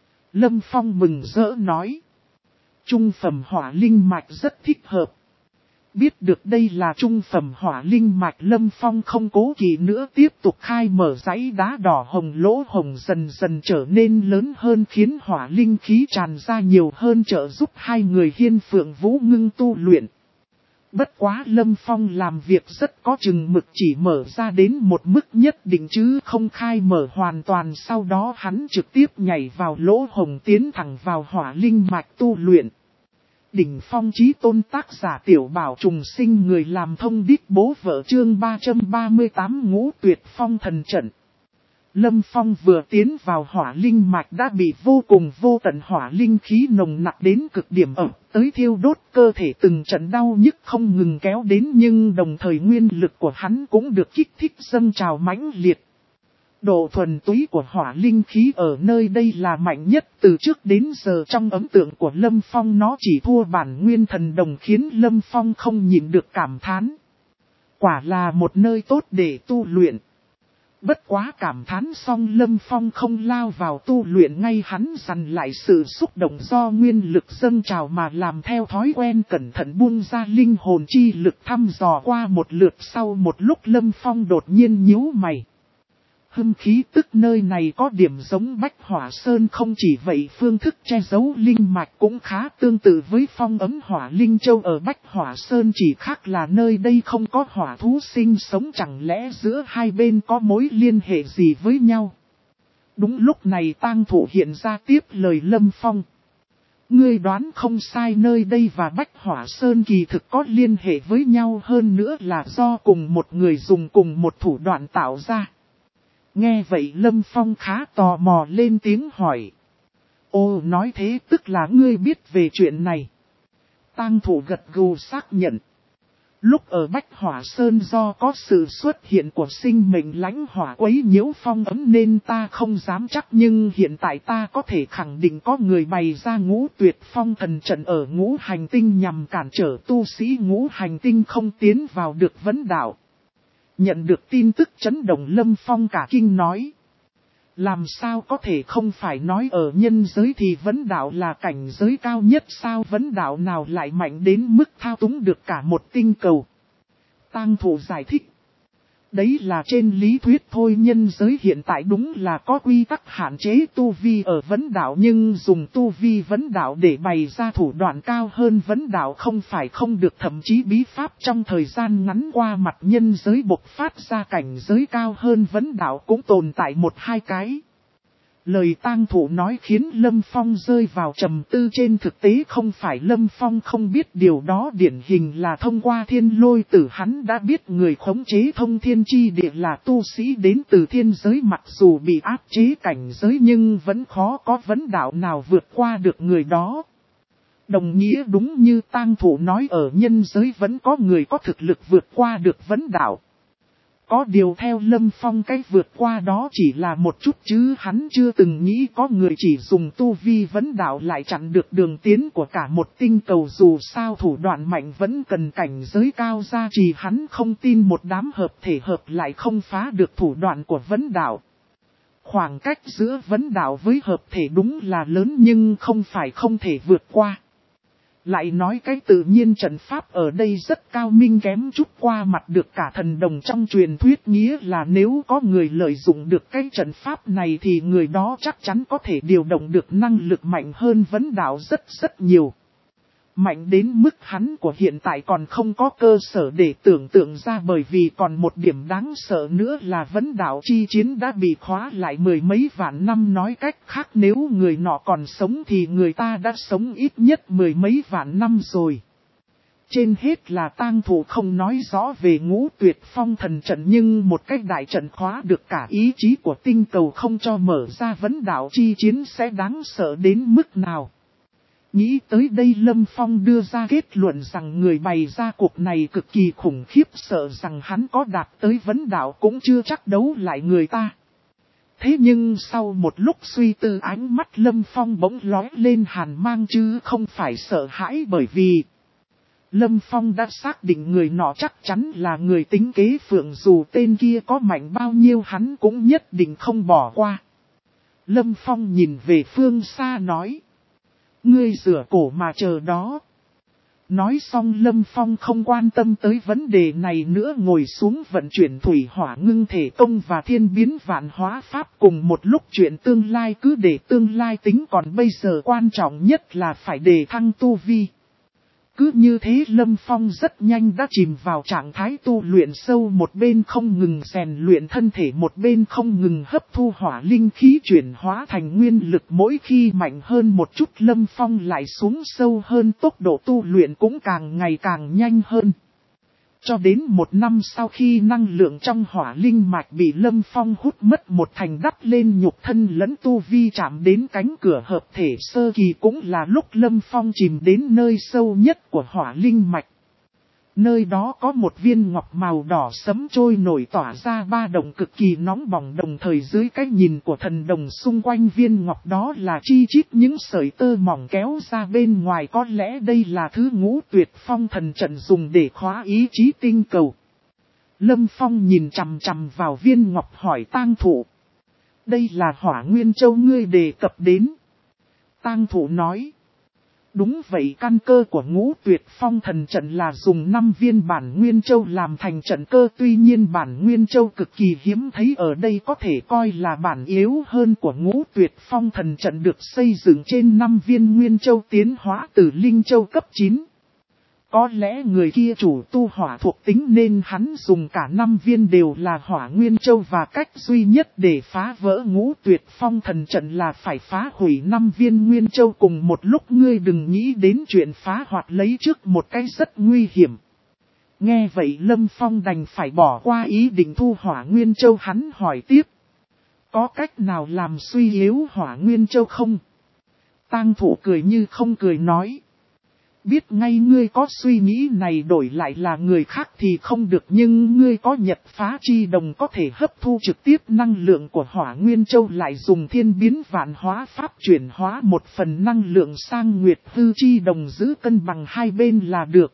Lâm Phong mừng rỡ nói: trung phẩm hỏa linh mạch rất thích hợp. Biết được đây là trung phẩm hỏa linh mạch, Lâm Phong không cố kỵ nữa tiếp tục khai mở dãy đá đỏ hồng, lỗ hồng dần dần trở nên lớn hơn khiến hỏa linh khí tràn ra nhiều hơn, trợ giúp hai người Hiên Phượng Vũ ngưng tu luyện. Bất quá Lâm Phong làm việc rất có chừng mực, chỉ mở ra đến một mức nhất định chứ không khai mở hoàn toàn, sau đó hắn trực tiếp nhảy vào lỗ hồng tiến thẳng vào hỏa linh mạch tu luyện. Đỉnh phong chí tôn, tác giả Tiểu Bảo Trùng Sinh, người làm thông đích bố vợ, chương ba trăm ba mươi tám Ngũ Tuyệt Phong Thần Trận. Lâm Phong vừa tiến vào hỏa linh mạch đã bị vô cùng vô tận hỏa linh khí nồng nặc đến cực điểm ập tới, thiêu đốt cơ thể, từng trận đau nhức không ngừng kéo đến, nhưng đồng thời nguyên lực của hắn cũng được kích thích dâng trào mãnh liệt. Độ thuần túy của hỏa linh khí ở nơi đây là mạnh nhất từ trước đến giờ, trong ấn tượng của Lâm Phong nó chỉ thua bản nguyên thần đồng, khiến Lâm Phong không nhịn được cảm thán. Quả là một nơi tốt để tu luyện. Bất quá cảm thán xong, Lâm Phong không lao vào tu luyện ngay, hắn dằn lại sự xúc động do nguyên lực dâng trào mà làm theo thói quen, cẩn thận buông ra linh hồn chi lực thăm dò qua một lượt. Sau một lúc Lâm Phong đột nhiên nhíu mày. Hưng khí tức nơi này có điểm giống Bách Hỏa Sơn, không chỉ vậy phương thức che giấu linh mạch cũng khá tương tự với phong ấm hỏa linh châu ở Bách Hỏa Sơn, chỉ khác là nơi đây không có hỏa thú sinh sống, chẳng lẽ giữa hai bên có mối liên hệ gì với nhau? Đúng lúc này Tang Thụ hiện ra tiếp lời Lâm Phong. Ngươi đoán không sai, nơi đây và Bách Hỏa Sơn kỳ thực có liên hệ với nhau, hơn nữa là do cùng một người dùng cùng một thủ đoạn tạo ra. Nghe vậy Lâm Phong khá tò mò lên tiếng hỏi. Ồ, nói thế tức là ngươi biết về chuyện này. Tang Thụ gật gù xác nhận. Lúc ở Bách Hỏa Sơn do có sự xuất hiện của sinh mệnh lãnh hỏa quấy nhiễu phong ấm nên ta không dám chắc, nhưng hiện tại ta có thể khẳng định có người bày ra Ngũ Tuyệt Phong Thần Trận ở Ngũ Hành Tinh nhằm cản trở tu sĩ Ngũ Hành Tinh không tiến vào được Vấn Đạo. Nhận được tin tức chấn động, Lâm Phong cả kinh nói. Làm sao có thể, không phải nói ở nhân giới thì Vấn Đạo là cảnh giới cao nhất sao, Vấn Đạo nào lại mạnh đến mức thao túng được cả một tinh cầu? Tang Thụ giải thích. Đấy là trên lý thuyết thôi, nhân giới hiện tại đúng là có quy tắc hạn chế tu vi ở Vấn Đạo, nhưng dùng tu vi Vấn Đạo để bày ra thủ đoạn cao hơn Vấn Đạo không phải không được, thậm chí bí pháp trong thời gian ngắn qua mặt nhân giới bộc phát ra cảnh giới cao hơn Vấn Đạo cũng tồn tại một hai cái. Lời Tang Thụ nói khiến Lâm Phong rơi vào trầm tư, trên thực tế không phải Lâm Phong không biết điều đó, điển hình là thông qua Thiên Lôi Tử hắn đã biết người khống chế thông thiên chi địa là tu sĩ đến từ thiên giới, mặc dù bị áp chế cảnh giới nhưng vẫn khó có Vấn Đạo nào vượt qua được người đó. Đồng nghĩa đúng như Tang Thụ nói, ở nhân giới vẫn có người có thực lực vượt qua được Vấn Đạo. Có điều theo Lâm Phong, cái vượt qua đó chỉ là một chút chứ hắn chưa từng nghĩ có người chỉ dùng tu vi Vấn Đạo lại chặn được đường tiến của cả một tinh cầu, dù sao thủ đoạn mạnh vẫn cần cảnh giới cao ra trì, hắn không tin một đám hợp thể hợp lại không phá được thủ đoạn của Vấn Đạo. Khoảng cách giữa Vấn Đạo với hợp thể đúng là lớn nhưng không phải không thể vượt qua. Lại nói cái tự nhiên trận pháp ở đây rất cao minh, kém chút qua mặt được cả thần đồng trong truyền thuyết, nghĩa là nếu có người lợi dụng được cái trận pháp này thì người đó chắc chắn có thể điều động được năng lực mạnh hơn Vấn Đạo rất rất nhiều. Mạnh đến mức hắn của hiện tại còn không có cơ sở để tưởng tượng ra, bởi vì còn một điểm đáng sợ nữa là Vấn Đạo chi chiến đã bị khóa lại mười mấy vạn năm, nói cách khác nếu người nọ còn sống thì người ta đã sống ít nhất mười mấy vạn năm rồi. Trên hết là Tang Thụ không nói rõ về Ngũ Tuyệt Phong Thần Trận, nhưng một cách đại trận khóa được cả ý chí của tinh cầu không cho mở ra Vấn Đạo chi chiến sẽ đáng sợ đến mức nào. Nghĩ tới đây Lâm Phong đưa ra kết luận rằng người bày ra cuộc này cực kỳ khủng khiếp, sợ rằng hắn có đạt tới vấn đạo cũng chưa chắc đấu lại người ta. Thế nhưng sau một lúc suy tư, ánh mắt Lâm Phong bỗng lóe lên hàn mang chứ không phải sợ hãi, bởi vì Lâm Phong đã xác định người nọ chắc chắn là người tính kế phượng, dù tên kia có mạnh bao nhiêu hắn cũng nhất định không bỏ qua. Lâm Phong nhìn về phương xa nói: ngươi rửa cổ mà chờ đó. Nói xong Lâm Phong không quan tâm tới vấn đề này nữa, ngồi xuống vận chuyển thủy hỏa ngưng thể công và thiên biến vạn hóa pháp cùng một lúc. Chuyện tương lai cứ để tương lai tính, còn bây giờ quan trọng nhất là phải đề thăng tu vi. Cứ như thế Lâm Phong rất nhanh đã chìm vào trạng thái tu luyện sâu, một bên không ngừng rèn luyện thân thể, một bên không ngừng hấp thu hỏa linh khí chuyển hóa thành nguyên lực. Mỗi khi mạnh hơn một chút Lâm Phong lại xuống sâu hơn, tốc độ tu luyện cũng càng ngày càng nhanh hơn. Cho đến một năm sau khi năng lượng trong hỏa linh mạch bị Lâm Phong hút mất một thành, đắp lên nhục thân lẫn tu vi chạm đến cánh cửa hợp thể sơ kỳ, cũng là lúc Lâm Phong chìm đến nơi sâu nhất của hỏa linh mạch. Nơi đó có một viên ngọc màu đỏ sẫm trôi nổi tỏa ra ba động cực kỳ nóng bỏng, đồng thời dưới cái nhìn của thần đồng xung quanh viên ngọc đó là chi chít những sợi tơ mỏng kéo ra bên ngoài. Có lẽ đây là thứ Ngũ Tuyệt Phong thần trận dùng để khóa ý chí tinh cầu. Lâm Phong nhìn chằm chằm vào viên ngọc hỏi Tang Thụ: đây là Hỏa Nguyên Châu ngươi đề cập đến? Tang Thụ nói: đúng vậy, căn cơ của Ngũ Tuyệt Phong thần trận là dùng năm viên bản Nguyên Châu làm thành trận cơ, tuy nhiên bản Nguyên Châu cực kỳ hiếm thấy, ở đây có thể coi là bản yếu hơn của Ngũ Tuyệt Phong thần trận, được xây dựng trên năm viên Nguyên Châu tiến hóa từ Linh Châu cấp chín. Có lẽ người kia chủ tu hỏa thuộc tính nên hắn dùng cả năm viên đều là Hỏa Nguyên Châu, và cách duy nhất để phá vỡ Ngũ Tuyệt Phong thần trận là phải phá hủy năm viên Nguyên Châu cùng một lúc. Ngươi đừng nghĩ đến chuyện phá hoặc lấy trước một cái rất nguy hiểm. Nghe vậy Lâm Phong đành phải bỏ qua ý định thu Hỏa Nguyên Châu. Hắn hỏi tiếp: có cách nào làm suy yếu Hỏa Nguyên Châu không? Tang Thụ cười như không cười nói: biết ngay ngươi có suy nghĩ này, đổi lại là người khác thì không được, nhưng ngươi có Nhật Phá Chi Đồng có thể hấp thu trực tiếp năng lượng của Hỏa Nguyên Châu, lại dùng thiên biến vạn hóa pháp chuyển hóa một phần năng lượng sang Nguyệt Hư Chi Đồng giữ cân bằng hai bên là được.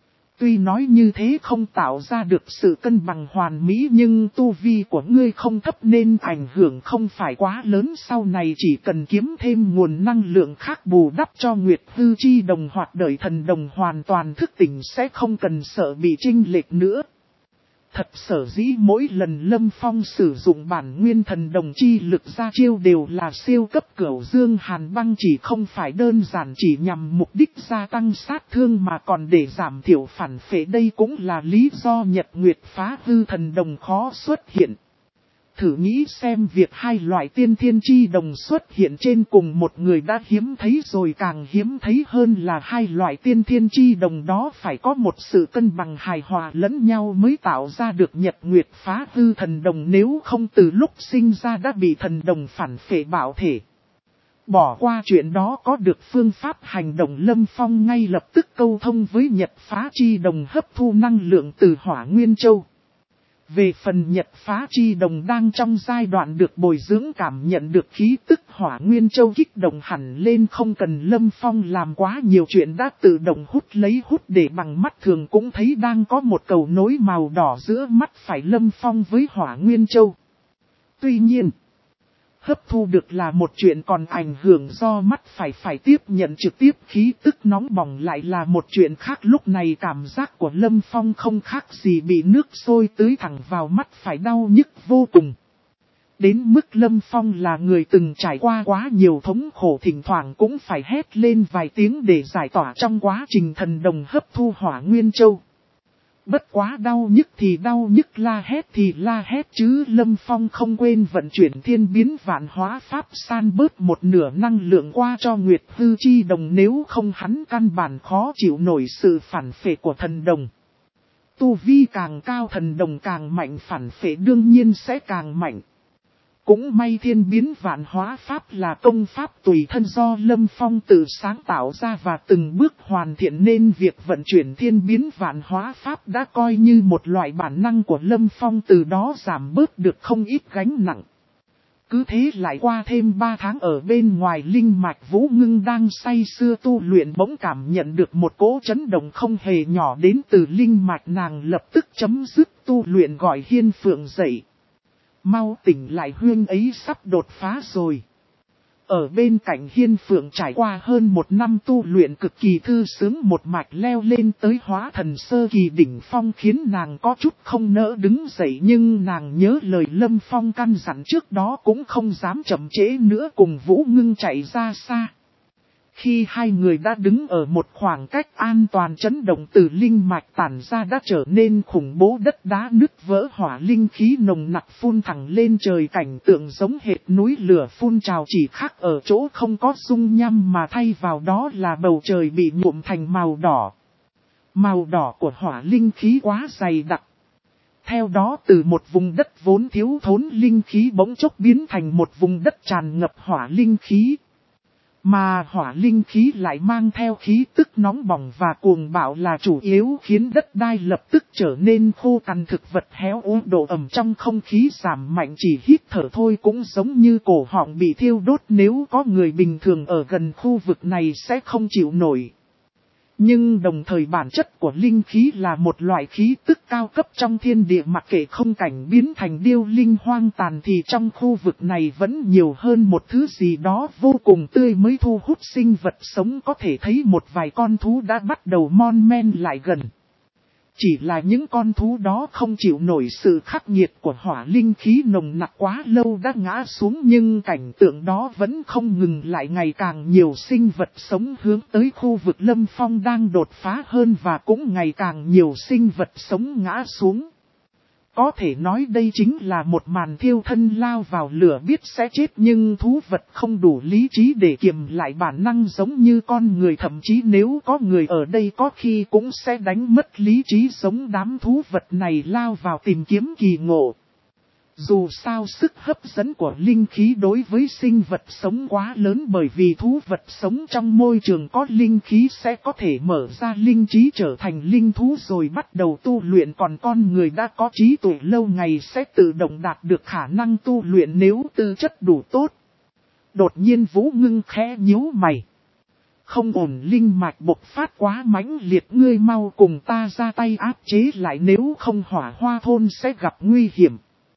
Tuy nói như thế không tạo ra được sự cân bằng hoàn mỹ, nhưng tu vi của ngươi không thấp nên ảnh hưởng không phải quá lớn. Sau này chỉ cần kiếm thêm nguồn năng lượng khác bù đắp cho Nguyệt Hư Chi Đồng hoặc đợi thần đồng hoàn toàn thức tỉnh sẽ không cần sợ bị chênh lệch nữa. Thật sở dĩ mỗi lần Lâm Phong sử dụng bản nguyên thần đồng chi lực ra chiêu đều là siêu cấp cửu dương hàn băng, chỉ không phải đơn giản chỉ nhằm mục đích gia tăng sát thương mà còn để giảm thiểu phản phệ. Đây cũng là lý do Nhật Nguyệt Phá Hư thần đồng khó xuất hiện. Thử nghĩ xem, việc hai loại tiên thiên chi đồng xuất hiện trên cùng một người đã hiếm thấy rồi, càng hiếm thấy hơn là hai loại tiên thiên chi đồng đó phải có một sự cân bằng hài hòa lẫn nhau mới tạo ra được Nhật Nguyệt Phá Hư thần đồng, nếu không từ lúc sinh ra đã bị thần đồng phản phệ bạo thể. Bỏ qua chuyện đó, có được phương pháp hành động, Lâm Phong ngay lập tức câu thông với Nhật Phá Chi Đồng hấp thu năng lượng từ Hỏa Nguyên Châu. Về phần Nhật Phá Chi Đồng đang trong giai đoạn được bồi dưỡng, cảm nhận được khí tức Hỏa Nguyên Châu kích động hẳn lên, không cần Lâm Phong làm quá nhiều chuyện đã tự động hút lấy hút để bằng mắt thường cũng thấy đang có một cầu nối màu đỏ giữa mắt phải Lâm Phong với Hỏa Nguyên Châu. Tuy nhiên, hấp thu được là một chuyện, còn ảnh hưởng do mắt phải phải tiếp nhận trực tiếp khí tức nóng bỏng lại là một chuyện khác. Lúc này cảm giác của Lâm Phong không khác gì bị nước sôi tưới thẳng vào mắt phải, đau nhức vô cùng. Đến mức Lâm Phong là người từng trải qua quá nhiều thống khổ, thỉnh thoảng cũng phải hét lên vài tiếng để giải tỏa trong quá trình thần đồng hấp thu Hỏa Nguyên Châu. Bất quá đau nhức thì đau nhức, la hét thì la hét chứ Lâm Phong không quên vận chuyển thiên biến vạn hóa pháp san bớt một nửa năng lượng qua cho Nguyệt Hư Chi Đồng, nếu không hắn căn bản khó chịu nổi sự phản phệ của thần đồng. Tu vi càng cao thần đồng càng mạnh, phản phệ đương nhiên sẽ càng mạnh. Cũng may thiên biến vạn hóa pháp là công pháp tùy thân do Lâm Phong tự sáng tạo ra và từng bước hoàn thiện nên việc vận chuyển thiên biến vạn hóa pháp đã coi như một loại bản năng của Lâm Phong, từ đó giảm bớt được không ít gánh nặng. Cứ thế lại qua thêm ba tháng ở bên ngoài linh mạch, Vũ Ngưng đang say sưa tu luyện bỗng cảm nhận được một cỗ chấn động không hề nhỏ đến từ linh mạch, nàng lập tức chấm dứt tu luyện gọi Hiên Phượng dậy. Mau tỉnh lại, huyên ấy sắp đột phá rồi. Ở bên cạnh Hiên Phượng trải qua hơn một năm tu luyện cực kỳ thư sướng, một mạch leo lên tới hóa thần sơ kỳ đỉnh phong, khiến nàng có chút không nỡ đứng dậy, nhưng nàng nhớ lời Lâm Phong căn dặn trước đó cũng không dám chậm trễ nữa, cùng Vũ Ngưng chạy ra xa. Khi hai người đã đứng ở một khoảng cách an toàn, chấn động từ linh mạch tản ra đã trở nên khủng bố, đất đá nứt vỡ, hỏa linh khí nồng nặc phun thẳng lên trời, cảnh tượng giống hệt núi lửa phun trào, chỉ khác ở chỗ không có dung nham mà thay vào đó là bầu trời bị nhuộm thành màu đỏ. Màu đỏ của hỏa linh khí quá dày đặc. Theo đó từ một vùng đất vốn thiếu thốn linh khí bỗng chốc biến thành một vùng đất tràn ngập hỏa linh khí. Mà hỏa linh khí lại mang theo khí tức nóng bỏng và cuồng bạo là chủ yếu, khiến đất đai lập tức trở nên khô cằn, thực vật héo úa, độ ẩm trong không khí giảm mạnh, chỉ hít thở thôi cũng giống như cổ họng bị thiêu đốt, nếu có người bình thường ở gần khu vực này sẽ không chịu nổi. Nhưng đồng thời bản chất của linh khí là một loại khí tức cao cấp trong thiên địa, mặc kệ không cảnh biến thành điêu linh hoang tàn thì trong khu vực này vẫn nhiều hơn một thứ gì đó vô cùng tươi mới thu hút sinh vật sống, có thể thấy một vài con thú đã bắt đầu mon men lại gần. Chỉ là những con thú đó không chịu nổi sự khắc nghiệt của hỏa linh khí nồng nặc quá lâu đã ngã xuống, nhưng cảnh tượng đó vẫn không ngừng lại, ngày càng nhiều sinh vật sống hướng tới khu vực Lâm Phong đang đột phá hơn, và cũng ngày càng nhiều sinh vật sống ngã xuống. Có thể nói đây chính là một màn thiêu thân lao vào lửa biết sẽ chết, nhưng thú vật không đủ lý trí để kiềm lại bản năng giống như con người, thậm chí nếu có người ở đây có khi cũng sẽ đánh mất lý trí giống đám thú vật này lao vào tìm kiếm kỳ ngộ. Dù sao sức hấp dẫn của linh khí đối với sinh vật sống quá lớn, bởi vì thú vật sống trong môi trường có linh khí sẽ có thể mở ra linh trí trở thành linh thú rồi bắt đầu tu luyện, còn con người đã có trí tuệ lâu ngày sẽ tự động đạt được khả năng tu luyện nếu tư chất đủ tốt. Đột nhiên Vũ Ngưng khẽ nhíu mày. Không ổn, linh mạch bộc phát quá mãnh liệt, ngươi mau cùng ta ra tay áp chế lại, nếu không Hỏa Hoa thôn sẽ gặp nguy hiểm.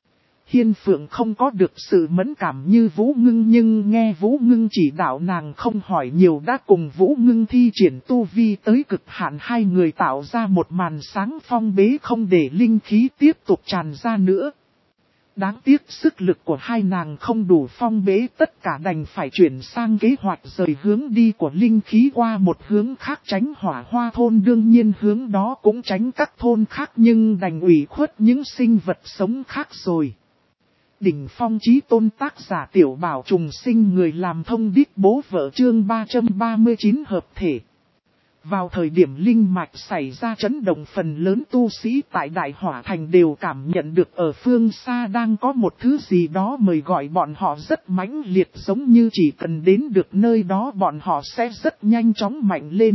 Hiên Phượng không có được sự mẫn cảm như Vũ Ngưng, nhưng nghe Vũ Ngưng chỉ đạo nàng không hỏi nhiều đã cùng Vũ Ngưng thi triển tu vi tới cực hạn, hai người tạo ra một màn sáng phong bế không để linh khí tiếp tục tràn ra nữa. Đáng tiếc sức lực của hai nàng không đủ phong bế tất cả, đành phải chuyển sang kế hoạch rời hướng đi của linh khí qua một hướng khác, tránh Hỏa Hoa thôn, đương nhiên hướng đó cũng tránh các thôn khác, nhưng đành ủy khuất những sinh vật sống khác rồi. Đỉnh phong chí tôn, tác giả Tiểu Bảo Trùng Sinh, người làm thông điệp bố vợ, chương ba trăm ba mươi chín hợp thể. Vào thời điểm linh mạch xảy ra chấn động, phần lớn tu sĩ tại Đại Hỏa Thành đều cảm nhận được ở phương xa đang có một thứ gì đó mời gọi bọn họ rất mãnh liệt, giống như chỉ cần đến được nơi đó bọn họ sẽ rất nhanh chóng mạnh lên.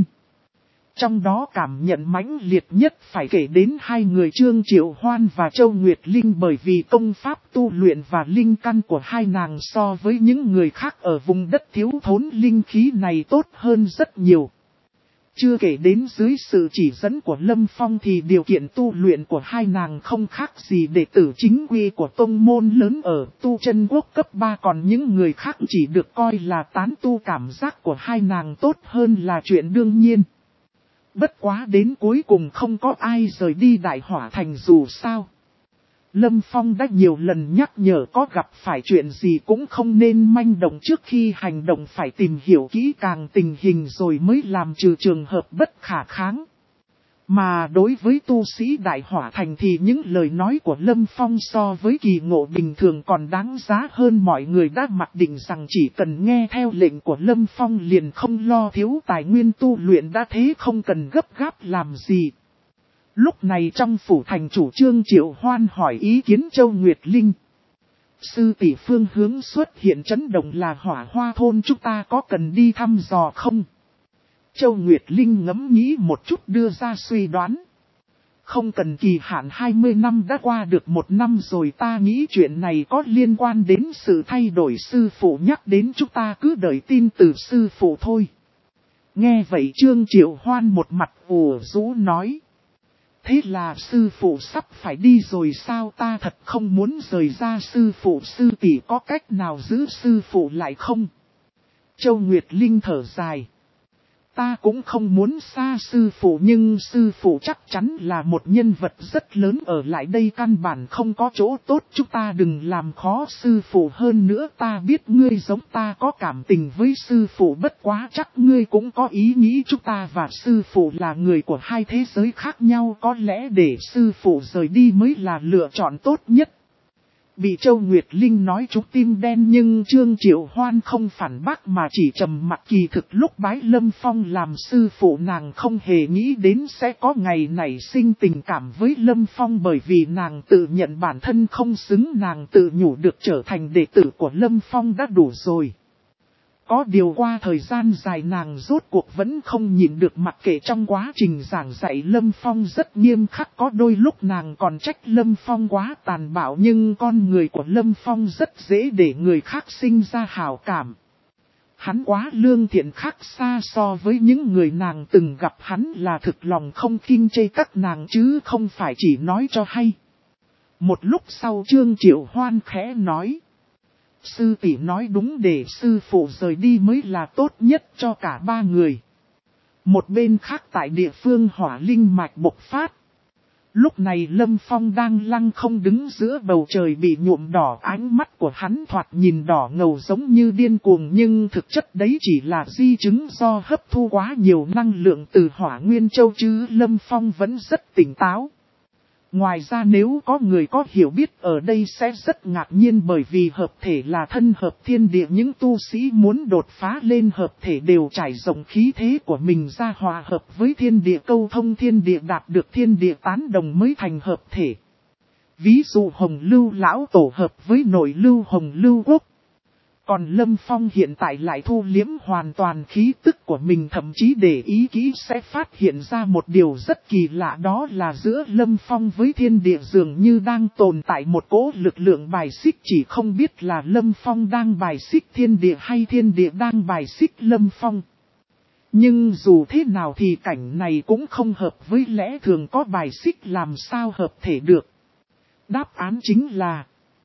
Trong đó cảm nhận mãnh liệt nhất phải kể đến hai người Trương Triệu Hoan và Châu Nguyệt Linh, bởi vì công pháp tu luyện và linh căn của hai nàng so với những người khác ở vùng đất thiếu thốn linh khí này tốt hơn rất nhiều. Chưa kể đến dưới sự chỉ dẫn của Lâm Phong thì điều kiện tu luyện của hai nàng không khác gì đệ tử chính quy của tông môn lớn ở tu chân quốc cấp ba, còn những người khác chỉ được coi là tán tu, cảm giác của hai nàng tốt hơn là chuyện đương nhiên. Bất quá đến cuối cùng không có ai rời đi Đại Hỏa Thành dù sao. Lâm Phong đã nhiều lần nhắc nhở có gặp phải chuyện gì cũng không nên manh động, trước khi hành động phải tìm hiểu kỹ càng tình hình rồi mới làm, trừ trường hợp bất khả kháng. Mà đối với tu sĩ Đại Hỏa Thành thì những lời nói của Lâm Phong so với kỳ ngộ bình thường còn đáng giá hơn, mọi người đã mặc định rằng chỉ cần nghe theo lệnh của Lâm Phong liền không lo thiếu tài nguyên tu luyện, đã thế không cần gấp gáp làm gì. Lúc này trong phủ thành chủ Trương Triệu Hoan hỏi ý kiến Châu Nguyệt Linh. Sư tỷ phương hướng xuất hiện chấn động là Hỏa Hoa thôn, chúng ta có cần đi thăm dò không? Châu Nguyệt Linh ngẫm nghĩ một chút đưa ra suy đoán. Không cần, kỳ hạn hai mươi năm đã qua được một năm rồi, ta nghĩ chuyện này có liên quan đến sự thay đổi sư phụ nhắc đến, chúng ta cứ đợi tin từ sư phụ thôi. Nghe vậy Trương Triệu Hoan một mặt ủ rũ nói. Thế là sư phụ sắp phải đi rồi sao? Ta thật không muốn rời ra sư phụ, sư tỷ có cách nào giữ sư phụ lại không? Châu Nguyệt Linh thở dài. Ta cũng không muốn xa sư phụ, nhưng sư phụ chắc chắn là một nhân vật rất lớn, ở lại đây căn bản không có chỗ tốt, chúng ta đừng làm khó sư phụ. Hơn nữa ta biết ngươi giống ta có cảm tình với sư phụ, bất quá chắc ngươi cũng có ý nghĩ chúng ta và sư phụ là người của hai thế giới khác nhau, có lẽ để sư phụ rời đi mới là lựa chọn tốt nhất. Bị Châu Nguyệt Linh nói trúng tim đen, nhưng Trương Triệu Hoan không phản bác mà chỉ trầm mặc. Kỳ thực lúc bái Lâm Phong làm sư phụ, nàng không hề nghĩ đến sẽ có ngày nảy sinh tình cảm với Lâm Phong, bởi vì nàng tự nhận bản thân không xứng, nàng tự nhủ được trở thành đệ tử của Lâm Phong đã đủ rồi. Có điều qua thời gian dài nàng rốt cuộc vẫn không nhịn được, mặc kệ trong quá trình giảng dạy Lâm Phong rất nghiêm khắc, có đôi lúc nàng còn trách Lâm Phong quá tàn bạo, nhưng con người của Lâm Phong rất dễ để người khác sinh ra hảo cảm. Hắn quá lương thiện, khác xa so với những người nàng từng gặp, hắn là thực lòng không khinh chê các nàng chứ không phải chỉ nói cho hay. Một lúc sau Trương Triệu Hoan khẽ nói. Sư tỷ nói đúng, để sư phụ rời đi mới là tốt nhất cho cả ba người. Một bên khác tại địa phương hỏa linh mạch bộc phát. Lúc này Lâm Phong đang lăng không đứng giữa bầu trời bị nhuộm đỏ, ánh mắt của hắn thoạt nhìn đỏ ngầu giống như điên cuồng, nhưng thực chất đấy chỉ là di chứng do hấp thu quá nhiều năng lượng từ Hỏa Nguyên Châu chứ Lâm Phong vẫn rất tỉnh táo. Ngoài ra nếu có người có hiểu biết ở đây sẽ rất ngạc nhiên, bởi vì hợp thể là thân hợp thiên địa, những tu sĩ muốn đột phá lên hợp thể đều trải rộng khí thế của mình ra, hòa hợp với thiên địa, câu thông thiên địa, đạt được thiên địa tán đồng mới thành hợp thể. Ví dụ Hồng Lưu Lão Tổ hợp với Nội Lưu Hồng Lưu Quốc. Còn Lâm Phong hiện tại lại thu liếm hoàn toàn khí tức của mình, thậm chí để ý kỹ sẽ phát hiện ra một điều rất kỳ lạ, đó là giữa Lâm Phong với thiên địa dường như đang tồn tại một cỗ lực lượng bài xích, chỉ không biết là Lâm Phong đang bài xích thiên địa hay thiên địa đang bài xích Lâm Phong. Nhưng dù thế nào thì cảnh này cũng không hợp với lẽ thường, có bài xích làm sao hợp thể được. Đáp án chính là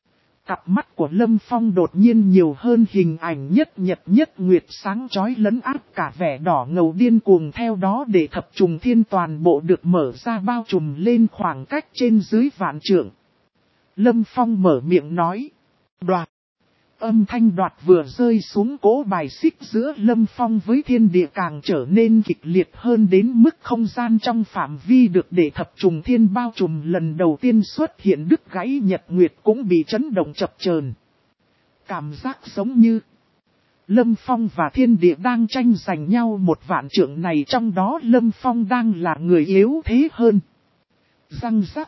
cặp mắt của Lâm Phong đột nhiên nhiều hơn hình ảnh nhất nhật nhất nguyệt sáng chói lấn áp cả vẻ đỏ ngầu điên cuồng, theo đó để thập trùng thiên toàn bộ được mở ra bao trùm lên khoảng cách trên dưới vạn trượng. Lâm Phong mở miệng nói. Đoạt. Âm thanh đoạt vừa rơi xuống, cỗ bài xích giữa Lâm Phong với thiên địa càng trở nên kịch liệt hơn, đến mức không gian trong phạm vi được để thập trùng thiên bao trùm lần đầu tiên xuất hiện đứt gãy, nhật nguyệt cũng bị chấn động chập chờn. Cảm giác giống như Lâm Phong và thiên địa đang tranh giành nhau một vạn trượng này, trong đó Lâm Phong đang là người yếu thế hơn. Răng rắc,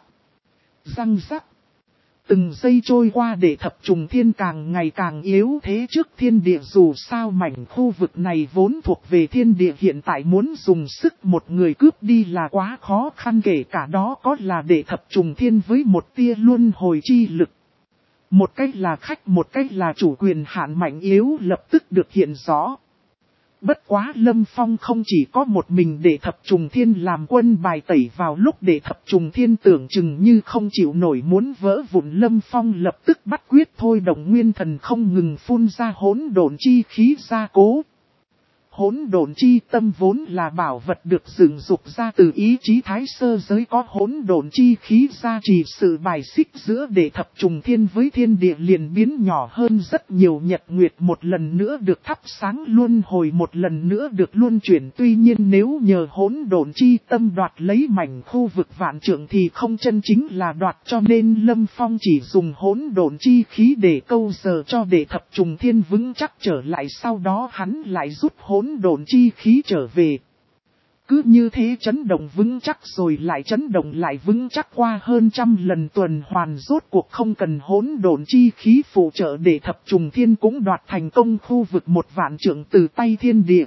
răng rắc. Từng giây trôi qua để thập trùng thiên càng ngày càng yếu thế trước thiên địa, dù sao mảnh khu vực này vốn thuộc về thiên địa, hiện tại muốn dùng sức một người cướp đi là quá khó khăn, kể cả đó có là để thập trùng thiên với một tia luân hồi chi lực. Một cách là khách, một cách là chủ quyền hạn mạnh yếu lập tức được hiện rõ. Bất quá Lâm Phong không chỉ có một mình để thập trùng thiên làm quân bài tẩy, vào lúc để thập trùng thiên tưởng chừng như không chịu nổi muốn vỡ vụn, Lâm Phong lập tức bắt quyết thôi động nguyên thần không ngừng phun ra hỗn độn chi khí gia cố. Hỗn độn chi tâm vốn là bảo vật được dựng dục ra từ ý chí thái sơ giới, có hỗn độn chi khí gia trì, sự bài xích giữa để thập trùng thiên với thiên địa liền biến nhỏ hơn rất nhiều, nhật nguyệt một lần nữa được thắp sáng, luân hồi một lần nữa được luân chuyển. Tuy nhiên nếu nhờ hỗn độn chi tâm đoạt lấy mảnh khu vực vạn trượng thì không chân chính là đoạt, cho nên Lâm Phong chỉ dùng hỗn độn chi khí để câu giờ cho để thập trùng thiên vững chắc trở lại, sau đó hắn lại rút hỗn hỗn độn chi khí trở về. Cứ như thế chấn động vững chắc rồi lại chấn động lại vững chắc qua hơn trăm lần tuần hoàn, rốt cuộc không cần hỗn độn chi khí phụ trợ để thập trùng thiên cũng đoạt thành công khu vực một vạn trượng từ tay thiên địa.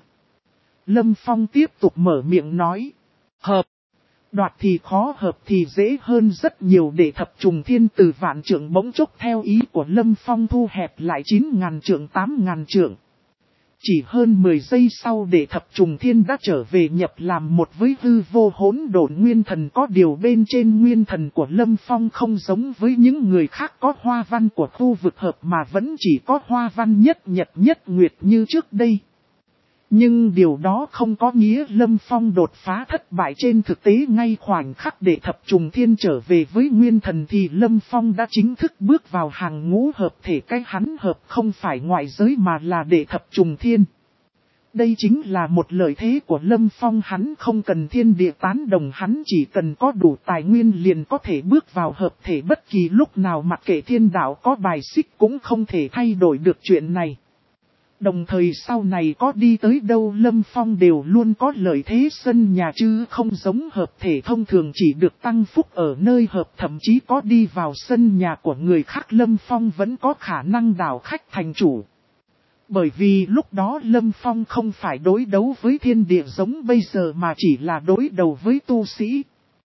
Lâm Phong tiếp tục mở miệng nói. Hợp. Đoạt thì khó, hợp thì dễ hơn rất nhiều, để thập trùng thiên từ vạn trượng bỗng chốc theo ý của Lâm Phong thu hẹp lại chín ngàn trượng tám ngàn trượng. Chỉ hơn mười giây sau để thập trùng thiên đã trở về nhập làm một với hư vô hỗn độn nguyên thần. Có điều bên trên nguyên thần của Lâm Phong không giống với những người khác có hoa văn của khu vực hợp mà vẫn chỉ có hoa văn nhất nhật nhất nguyệt như trước đây. Nhưng điều đó không có nghĩa Lâm Phong đột phá thất bại. Trên thực tế ngay khoảnh khắc để thập trùng thiên trở về với nguyên thần thì Lâm Phong đã chính thức bước vào hàng ngũ hợp thể. Cái hắn hợp không phải ngoại giới mà là để thập trùng thiên. Đây chính là một lợi thế của Lâm Phong, hắn không cần thiên địa tán đồng, hắn chỉ cần có đủ tài nguyên liền có thể bước vào hợp thể bất kỳ lúc nào, mặc kệ thiên đạo có bài xích cũng không thể thay đổi được chuyện này. Đồng thời sau này có đi tới đâu Lâm Phong đều luôn có lợi thế sân nhà, chứ không giống hợp thể thông thường chỉ được tăng phúc ở nơi hợp, thậm chí có đi vào sân nhà của người khác Lâm Phong vẫn có khả năng đảo khách thành chủ. Bởi vì lúc đó Lâm Phong không phải đối đấu với thiên địa giống bây giờ mà chỉ là đối đầu với tu sĩ.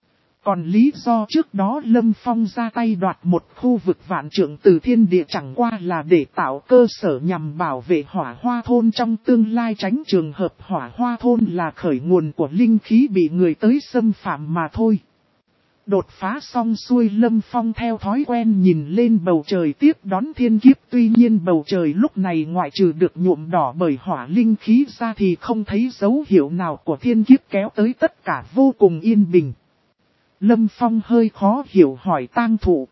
Còn lý do trước đó Lâm Phong ra tay đoạt một khu vực vạn trượng từ thiên địa chẳng qua là để tạo cơ sở nhằm bảo vệ hỏa hoa thôn trong tương lai, tránh trường hợp hỏa hoa thôn là khởi nguồn của linh khí bị người tới xâm phạm mà thôi. Đột phá xong xuôi Lâm Phong theo thói quen nhìn lên bầu trời tiếp đón thiên kiếp, tuy nhiên bầu trời lúc này ngoại trừ được nhuộm đỏ bởi hỏa linh khí ra thì không thấy dấu hiệu nào của thiên kiếp kéo tới, tất cả vô cùng yên bình. Lâm Phong hơi khó hiểu hỏi tang thụ.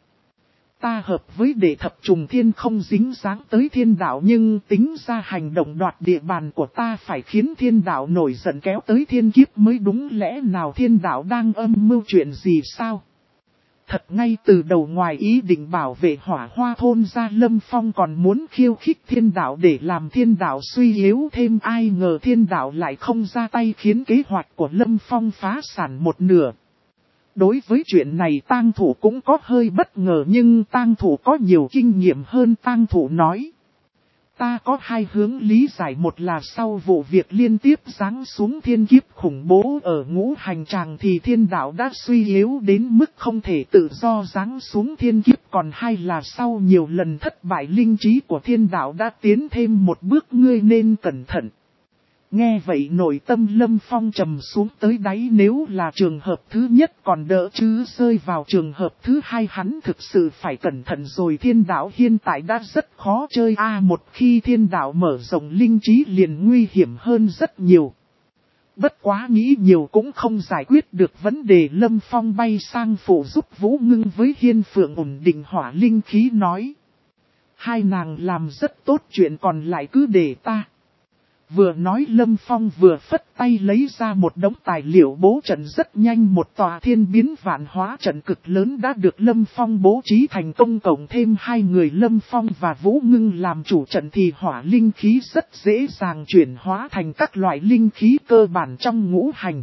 Ta hợp với đệ thập trùng thiên không dính dáng tới thiên đạo, nhưng tính ra hành động đoạt địa bàn của ta phải khiến thiên đạo nổi giận kéo tới thiên kiếp mới đúng, lẽ nào thiên đạo đang âm mưu chuyện gì sao? Thật ngay từ đầu ngoài ý định bảo vệ hỏa hoa thôn ra Lâm Phong còn muốn khiêu khích thiên đạo để làm thiên đạo suy yếu thêm, ai ngờ thiên đạo lại không ra tay khiến kế hoạch của Lâm Phong phá sản một nửa. Đối với chuyện này tang thủ cũng có hơi bất ngờ, nhưng tang thủ có nhiều kinh nghiệm hơn. Tang thủ nói. Ta có hai hướng lý giải, một là sau vụ việc liên tiếp giáng xuống thiên kiếp khủng bố ở ngũ hành tràng thì thiên đạo đã suy yếu đến mức không thể tự do giáng xuống thiên kiếp, còn hai là sau nhiều lần thất bại linh trí của thiên đạo đã tiến thêm một bước, ngươi nên cẩn thận. Nghe vậy nội tâm Lâm Phong trầm xuống tới đáy, nếu là trường hợp thứ nhất còn đỡ chứ rơi vào trường hợp thứ hai hắn thực sự phải cẩn thận rồi. Thiên đạo hiện tại đã rất khó chơi a à, một khi thiên đạo mở rộng linh trí liền nguy hiểm hơn rất nhiều. Bất quá nghĩ nhiều cũng không giải quyết được vấn đề. Lâm Phong bay sang phụ giúp Vũ Ngưng với Hiên Phượng ổn định hỏa linh khí nói. Hai nàng làm rất tốt, chuyện còn lại cứ để ta. Vừa nói Lâm Phong vừa phất tay lấy ra một đống tài liệu bố trận, rất nhanh một tòa thiên biến vạn hóa trận cực lớn đã được Lâm Phong bố trí thành công, cộng thêm hai người Lâm Phong và Vũ Ngưng làm chủ trận thì hỏa linh khí rất dễ dàng chuyển hóa thành các loại linh khí cơ bản trong ngũ hành.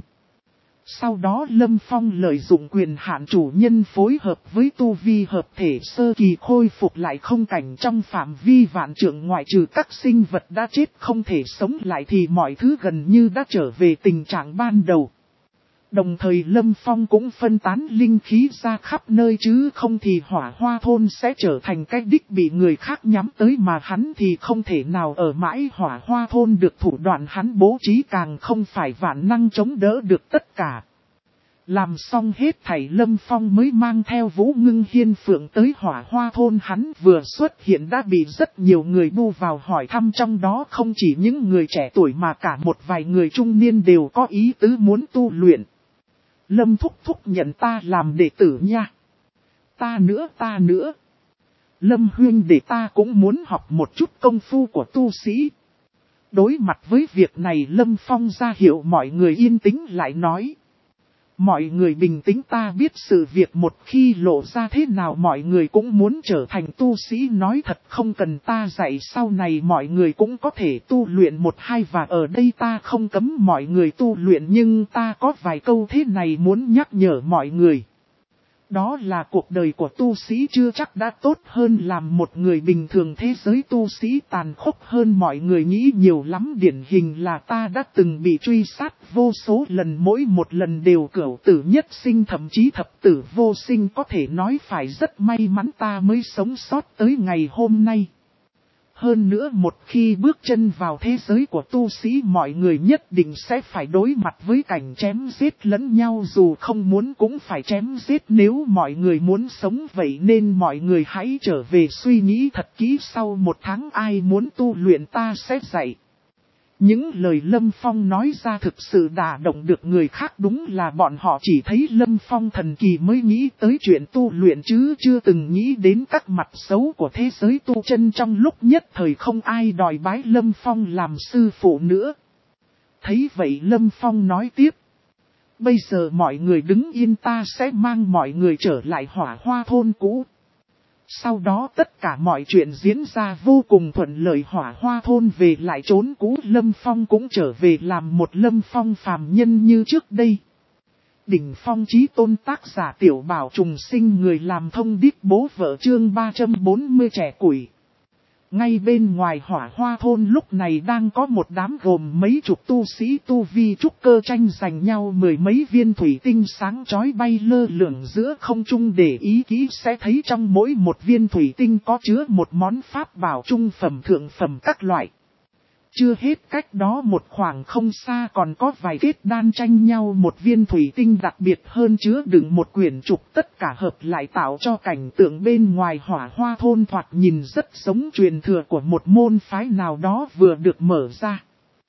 Sau đó Lâm Phong lợi dụng quyền hạn chủ nhân phối hợp với tu vi hợp thể sơ kỳ khôi phục lại không cảnh trong phạm vi vạn trượng, ngoại trừ các sinh vật đã chết không thể sống lại thì mọi thứ gần như đã trở về tình trạng ban đầu. Đồng thời Lâm Phong cũng phân tán linh khí ra khắp nơi, chứ không thì hỏa hoa thôn sẽ trở thành cái đích bị người khác nhắm tới, mà hắn thì không thể nào ở mãi hỏa hoa thôn được. Thủ đoạn hắn bố trí càng không phải vạn năng chống đỡ được tất cả. Làm xong hết thảy Lâm Phong mới mang theo Vũ Ngưng Hiên Phượng tới hỏa hoa thôn. Hắn vừa xuất hiện đã bị rất nhiều người bu vào hỏi thăm, trong đó không chỉ những người trẻ tuổi mà cả một vài người trung niên đều có ý tứ muốn tu luyện. Lâm thúc thúc nhận ta làm đệ tử nha. Ta nữa ta nữa. Lâm huynh để ta cũng muốn học một chút công phu của tu sĩ. Đối mặt với việc này Lâm Phong ra hiệu mọi người yên tĩnh lại nói. Mọi người bình tĩnh, ta biết sự việc một khi lộ ra thế nào mọi người cũng muốn trở thành tu sĩ, nói thật không cần ta dạy, sau này mọi người cũng có thể tu luyện một hai, và ở đây ta không cấm mọi người tu luyện, nhưng ta có vài câu thế này muốn nhắc nhở mọi người. Đó là cuộc đời của tu sĩ chưa chắc đã tốt hơn làm một người bình thường, thế giới tu sĩ tàn khốc hơn mọi người nghĩ nhiều lắm. Điển hình là ta đã từng bị truy sát vô số lần, mỗi một lần đều cửu tử nhất sinh, thậm chí thập tử vô sinh, có thể nói phải rất may mắn ta mới sống sót tới ngày hôm nay. Hơn nữa một khi bước chân vào thế giới của tu sĩ, mọi người nhất định sẽ phải đối mặt với cảnh chém giết lẫn nhau, dù không muốn cũng phải chém giết nếu mọi người muốn sống, vậy nên mọi người hãy trở về suy nghĩ thật kỹ, sau một tháng ai muốn tu luyện ta sẽ dạy. Những lời Lâm Phong nói ra thực sự đả động được người khác, đúng là bọn họ chỉ thấy Lâm Phong thần kỳ mới nghĩ tới chuyện tu luyện chứ chưa từng nghĩ đến các mặt xấu của thế giới tu chân. Trong lúc nhất thời không ai đòi bái Lâm Phong làm sư phụ nữa. Thấy vậy Lâm Phong nói tiếp. Bây giờ mọi người đứng yên, ta sẽ mang mọi người trở lại Hỏa Hoa thôn cũ. Sau đó tất cả mọi chuyện diễn ra vô cùng thuận lợi, Hỏa Hoa thôn về lại trốn cũ, Lâm Phong cũng trở về làm một Lâm Phong phàm nhân như trước đây. Đỉnh phong chí tôn, tác giả Tiểu Bảo Trùng Sinh, người làm thông điệp bố vợ, chương ba trăm bốn mươi trẻ củi. Ngay bên ngoài Hỏa Hoa thôn lúc này đang có một đám gồm mấy chục tu sĩ tu vi trúc cơ tranh giành nhau mười mấy viên thủy tinh sáng chói bay lơ lửng giữa không trung, để ý kỹ sẽ thấy trong mỗi một viên thủy tinh có chứa một món pháp bảo trung phẩm thượng phẩm các loại. Chưa hết, cách đó một khoảng không xa còn có vài kết đan tranh nhau một viên thủy tinh đặc biệt hơn chứa đựng một quyển trục, tất cả hợp lại tạo cho cảnh tượng bên ngoài Hỏa Hoa thôn thoạt nhìn rất giống truyền thừa của một môn phái nào đó vừa được mở ra.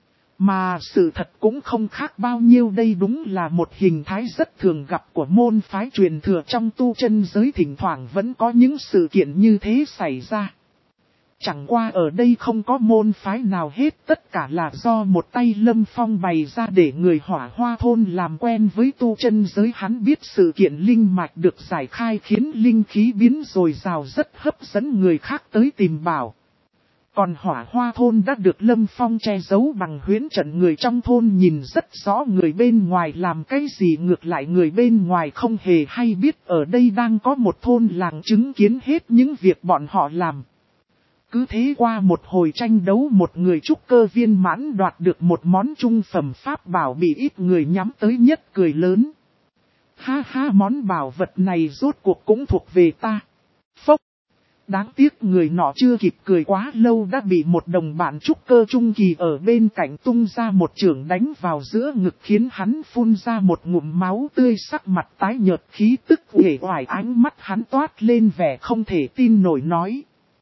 Mà sự thật cũng không khác bao nhiêu, đây đúng là một hình thái rất thường gặp của môn phái truyền thừa trong tu chân giới, thỉnh thoảng vẫn có những sự kiện như thế xảy ra. Chẳng qua ở đây không có môn phái nào hết, tất cả là do một tay Lâm Phong bày ra để người Hỏa Hoa thôn làm quen với tu chân giới. Hắn biết sự kiện linh mạch được giải khai khiến linh khí biến dồi dào rất hấp dẫn người khác tới tìm bảo. Còn Hỏa Hoa thôn đã được Lâm Phong che giấu bằng huyễn trận, người trong thôn nhìn rất rõ người bên ngoài làm cái gì, ngược lại người bên ngoài không hề hay biết ở đây đang có một thôn làng chứng kiến hết những việc bọn họ làm. Cứ thế qua một hồi tranh đấu, một người trúc cơ viên mãn đoạt được một món trung phẩm pháp bảo bị ít người nhắm tới nhất cười lớn. Ha ha, món bảo vật này rốt cuộc cũng thuộc về ta. Phốc. Đáng tiếc người nọ chưa kịp cười quá lâu đã bị một đồng bạn trúc cơ trung kỳ ở bên cạnh tung ra một chưởng đánh vào giữa ngực, khiến hắn phun ra một ngụm máu tươi, sắc mặt tái nhợt, khí tức uể oải, ánh mắt hắn toát lên vẻ không thể tin nổi, nói.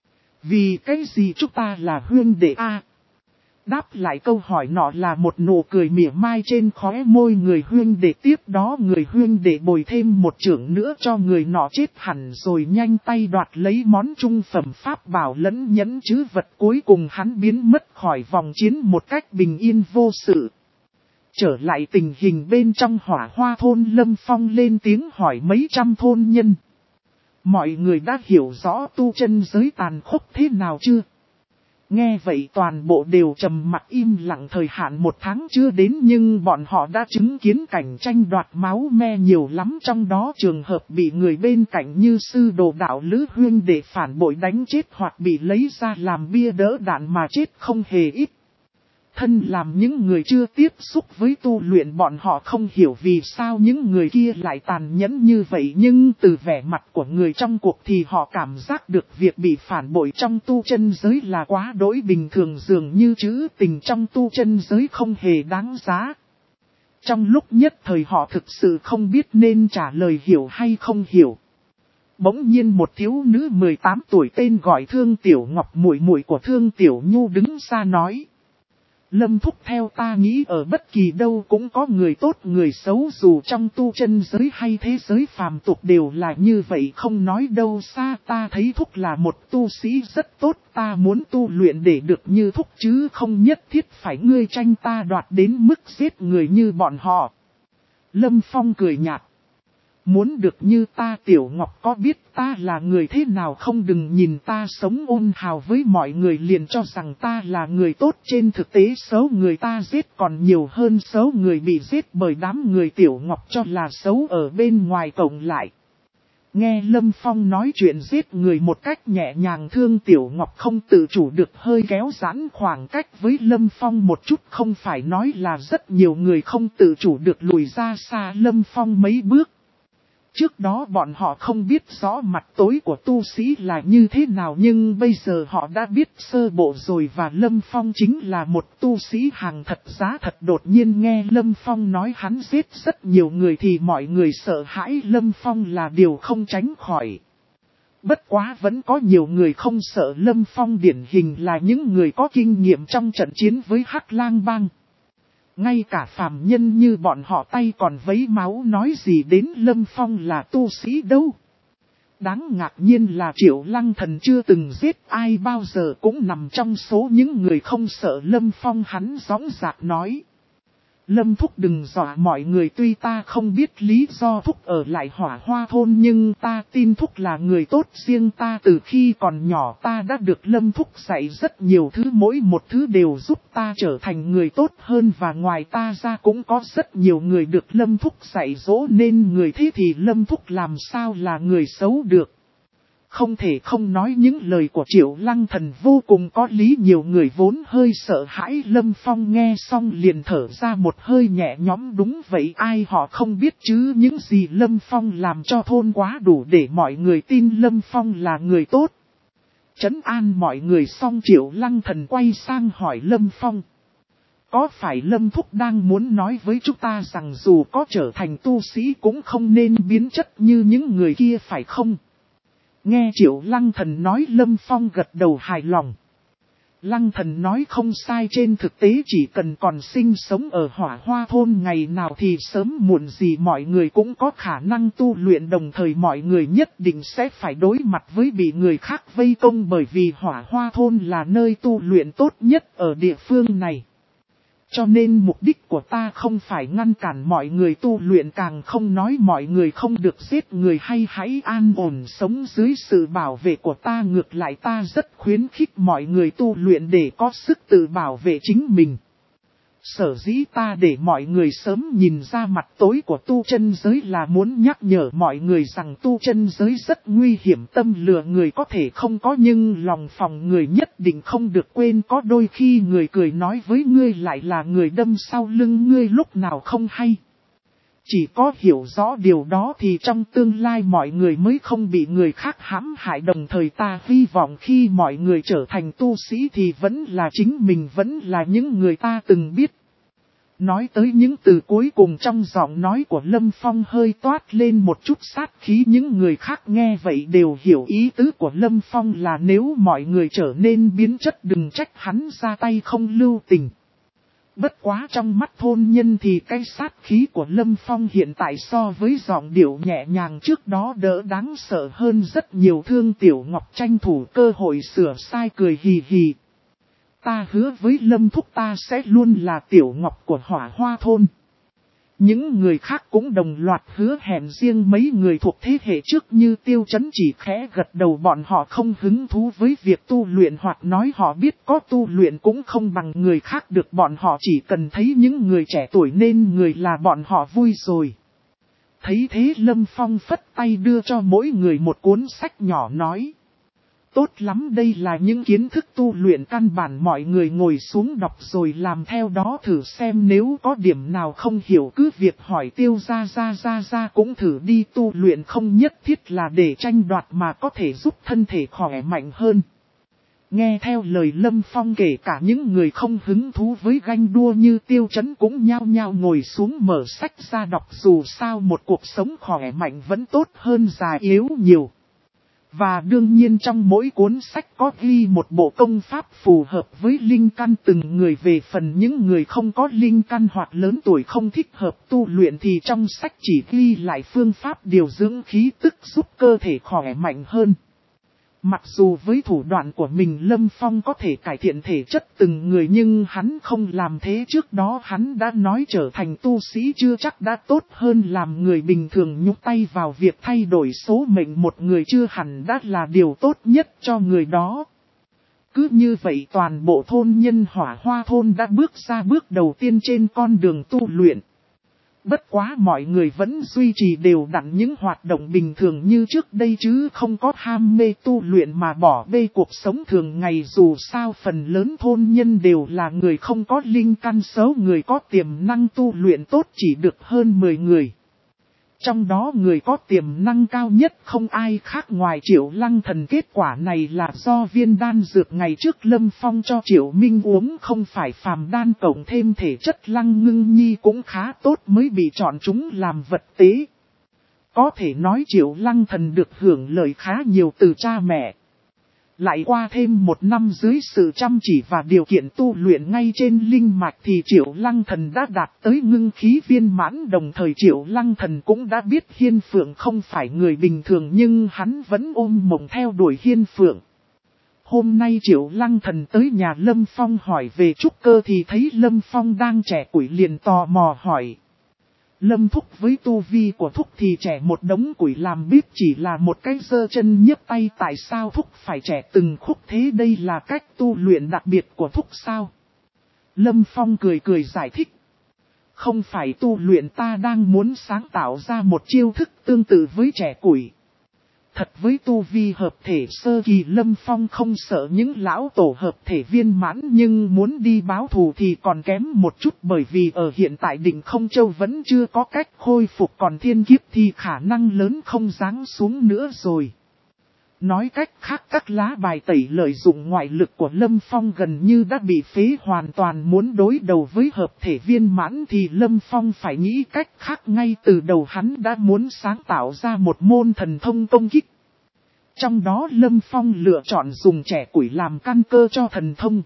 Vì cái gì chúng ta là huynh đệ a? Đáp lại câu hỏi nọ là một nụ cười mỉa mai trên khóe môi người huynh đệ, tiếp đó người huynh đệ bồi thêm một chưởng nữa cho người nọ chết hẳn, rồi nhanh tay đoạt lấy món trung phẩm pháp bảo lẫn nhẫn chứ vật, cuối cùng hắn biến mất khỏi vòng chiến một cách bình yên vô sự. Trở lại tình hình bên trong Hỏa Hoa thôn, Lâm Phong lên tiếng hỏi mấy trăm thôn nhân. Mọi người đã hiểu rõ tu chân giới tàn khốc thế nào chưa? Nghe vậy toàn bộ đều trầm mặc im lặng. Thời hạn một tháng chưa đến nhưng bọn họ đã chứng kiến cảnh tranh đoạt máu me nhiều lắm, trong đó trường hợp bị người bên cạnh như sư đồ đạo lữ huynh để phản bội đánh chết hoặc bị lấy ra làm bia đỡ đạn mà chết không hề ít. Thân làm những người chưa tiếp xúc với tu luyện, bọn họ không hiểu vì sao những người kia lại tàn nhẫn như vậy, nhưng từ vẻ mặt của người trong cuộc thì họ cảm giác được việc bị phản bội trong tu chân giới là quá đỗi bình thường, dường như trữ tình trong tu chân giới không hề đáng giá. Trong lúc nhất thời họ thực sự không biết nên trả lời hiểu hay không hiểu. Bỗng nhiên một thiếu nữ mười tám tuổi tên gọi Thương Tiểu Ngọc, muội muội của Thương Tiểu Nhu đứng ra nói. Lâm thúc, theo ta nghĩ ở bất kỳ đâu cũng có người tốt người xấu, dù trong tu chân giới hay thế giới phàm tục đều là như vậy, không nói đâu xa. Ta thấy thúc là một tu sĩ rất tốt, ta muốn tu luyện để được như thúc chứ không nhất thiết phải ngươi tranh ta đoạt đến mức giết người như bọn họ. Lâm Phong cười nhạt. Muốn được như ta Tiểu Ngọc có biết ta là người thế nào không, đừng nhìn ta sống ôn hào với mọi người liền cho rằng ta là người tốt, trên thực tế xấu người ta giết còn nhiều hơn xấu người bị giết bởi đám người Tiểu Ngọc cho là xấu ở bên ngoài cộng lại. Nghe Lâm Phong nói chuyện giết người một cách nhẹ nhàng, Thương Tiểu Ngọc không tự chủ được hơi kéo giãn khoảng cách với Lâm Phong một chút, không phải nói là rất nhiều người không tự chủ được lùi ra xa Lâm Phong mấy bước. Trước đó bọn họ không biết rõ mặt tối của tu sĩ là như thế nào, nhưng bây giờ họ đã biết sơ bộ rồi, và Lâm Phong chính là một tu sĩ hàng thật giá thật. Đột nhiên nghe Lâm Phong nói hắn giết rất nhiều người thì mọi người sợ hãi Lâm Phong là điều không tránh khỏi. Bất quá vẫn có nhiều người không sợ Lâm Phong, điển hình là những người có kinh nghiệm trong trận chiến với Hắc Lang Bang. Ngay cả phàm nhân như bọn họ tay còn vấy máu nói gì đến Lâm Phong là tu sĩ đâu. Đáng ngạc nhiên là Triệu Lăng Thần chưa từng giết ai bao giờ cũng nằm trong số những người không sợ Lâm Phong. Hắn dõng dạc nói. Lâm Thúc đừng dọa mọi người, tuy ta không biết lý do Thúc ở lại Hỏa Hoa Thôn nhưng ta tin Thúc là người tốt. Riêng ta từ khi còn nhỏ ta đã được Lâm Thúc dạy rất nhiều thứ, mỗi một thứ đều giúp ta trở thành người tốt hơn, và ngoài ta ra cũng có rất nhiều người được Lâm Thúc dạy dỗ nên người thế thì Lâm Thúc làm sao là người xấu được. Không thể không nói những lời của Triệu Lăng Thần vô cùng có lý, nhiều người vốn hơi sợ hãi Lâm Phong nghe xong liền thở ra một hơi nhẹ nhõm. Đúng vậy, ai họ không biết chứ, những gì Lâm Phong làm cho thôn quá đủ để mọi người tin Lâm Phong là người tốt. Trấn an mọi người xong, Triệu Lăng Thần quay sang hỏi Lâm Phong. Có phải Lâm Thúc đang muốn nói với chúng ta rằng dù có trở thành tu sĩ cũng không nên biến chất như những người kia phải không? Nghe Triệu Lăng Thần nói, Lâm Phong gật đầu hài lòng. Lăng Thần nói không sai, trên thực tế chỉ cần còn sinh sống ở Hỏa Hoa Thôn ngày nào thì sớm muộn gì mọi người cũng có khả năng tu luyện, đồng thời mọi người nhất định sẽ phải đối mặt với bị người khác vây công, bởi vì Hỏa Hoa Thôn là nơi tu luyện tốt nhất ở địa phương này. Cho nên mục đích của ta không phải ngăn cản mọi người tu luyện, càng không nói mọi người không được giết người hay hãy an ổn sống dưới sự bảo vệ của ta. Ngược lại ta rất khuyến khích mọi người tu luyện để có sức tự bảo vệ chính mình. Sở dĩ ta để mọi người sớm nhìn ra mặt tối của tu chân giới là muốn nhắc nhở mọi người rằng tu chân giới rất nguy hiểm, tâm lừa người có thể không có nhưng lòng phòng người nhất định không được quên. Có đôi khi người cười nói với ngươi lại là người đâm sau lưng ngươi lúc nào không hay. Chỉ có hiểu rõ điều đó thì trong tương lai mọi người mới không bị người khác hãm hại. Đồng thời ta hy vọng khi mọi người trở thành tu sĩ thì vẫn là chính mình, vẫn là những người ta từng biết. Nói tới những từ cuối cùng trong giọng nói của Lâm Phong hơi toát lên một chút sát khí. Những người khác nghe vậy đều hiểu ý tứ của Lâm Phong là nếu mọi người trở nên biến chất đừng trách hắn ra tay không lưu tình. Bất quá trong mắt thôn nhân thì cái sát khí của Lâm Phong hiện tại so với giọng điệu nhẹ nhàng trước đó đỡ đáng sợ hơn rất nhiều. Thương Tiểu Ngọc tranh thủ cơ hội sửa sai cười hì hì. Ta hứa với Lâm Thúc ta sẽ luôn là Tiểu Ngọc của Hỏa Hoa Thôn. Những người khác cũng đồng loạt hứa hẹn, riêng mấy người thuộc thế hệ trước như Tiêu Chấn chỉ khẽ gật đầu, bọn họ không hứng thú với việc tu luyện hoặc nói họ biết có tu luyện cũng không bằng người khác được, bọn họ chỉ cần thấy những người trẻ tuổi nên người là bọn họ vui rồi. Thấy thế Lâm Phong phất tay đưa cho mỗi người một cuốn sách nhỏ nói. Tốt lắm, đây là những kiến thức tu luyện căn bản, mọi người ngồi xuống đọc rồi làm theo đó thử xem, nếu có điểm nào không hiểu cứ việc hỏi Tiêu gia gia gia gia cũng thử đi, tu luyện không nhất thiết là để tranh đoạt mà có thể giúp thân thể khỏe mạnh hơn. Nghe theo lời Lâm Phong, kể cả những người không hứng thú với ganh đua như Tiêu Chấn cũng nhao nhao ngồi xuống mở sách ra đọc, dù sao một cuộc sống khỏe mạnh vẫn tốt hơn già yếu nhiều. Và đương nhiên trong mỗi cuốn sách có ghi một bộ công pháp phù hợp với linh căn từng người. Về phần những người không có linh căn hoặc lớn tuổi không thích hợp tu luyện thì trong sách chỉ ghi lại phương pháp điều dưỡng khí tức giúp cơ thể khỏe mạnh hơn. Mặc dù với thủ đoạn của mình Lâm Phong có thể cải thiện thể chất từng người nhưng hắn không làm thế. Trước đó hắn đã nói trở thành tu sĩ chưa chắc đã tốt hơn làm người bình thường, nhúc tay vào việc thay đổi số mệnh một người chưa hẳn đã là điều tốt nhất cho người đó. Cứ như vậy toàn bộ thôn nhân Hỏa Hoa thôn đã bước ra bước đầu tiên trên con đường tu luyện. Bất quá mọi người vẫn duy trì đều đặn những hoạt động bình thường như trước đây chứ không có ham mê tu luyện mà bỏ bê cuộc sống thường ngày. Dù sao phần lớn thôn nhân đều là người không có linh căn xấu, người có tiềm năng tu luyện tốt chỉ được hơn mười người. Trong đó người có tiềm năng cao nhất không ai khác ngoài Triệu Lăng Thần. Kết quả này là do viên đan dược ngày trước Lâm Phong cho Triệu Minh uống không phải phàm đan, cộng thêm thể chất Lăng Ngưng Nhi cũng khá tốt mới bị chọn chúng làm vật tế. Có thể nói Triệu Lăng Thần được hưởng lợi khá nhiều từ cha mẹ. Lại qua thêm một năm dưới sự chăm chỉ và điều kiện tu luyện ngay trên linh mạch thì Triệu Lăng Thần đã đạt tới ngưng khí viên mãn. Đồng thời Triệu Lăng Thần cũng đã biết Hiên Phượng không phải người bình thường nhưng hắn vẫn ôm mộng theo đuổi Hiên Phượng. Hôm nay Triệu Lăng Thần tới nhà Lâm Phong hỏi về trúc cơ thì thấy Lâm Phong đang trẻ củi liền tò mò hỏi. Lâm Thúc với tu vi của Thúc thì trẻ một đống củi làm bếp chỉ là một cái giơ chân nhấc tay, tại sao Thúc phải trẻ từng khúc thế, đây là cách tu luyện đặc biệt của Thúc sao? Lâm Phong cười cười giải thích. Không phải tu luyện, ta đang muốn sáng tạo ra một chiêu thức tương tự với trẻ củi. Thật với tu vi hợp thể sơ kỳ Lâm Phong không sợ những lão tổ hợp thể viên mãn, nhưng muốn đi báo thù thì còn kém một chút, bởi vì ở hiện tại Định Không Châu vẫn chưa có cách khôi phục, còn thiên kiếp thì khả năng lớn không giáng xuống nữa rồi. Nói cách khác, các lá bài tẩy lợi dụng ngoại lực của Lâm Phong gần như đã bị phế hoàn toàn. Muốn đối đầu với hợp thể viên mãn thì Lâm Phong phải nghĩ cách khác. Ngay từ đầu hắn đã muốn sáng tạo ra một môn thần thông công kích. Trong đó Lâm Phong lựa chọn dùng trẻ củi làm căn cơ cho thần thông.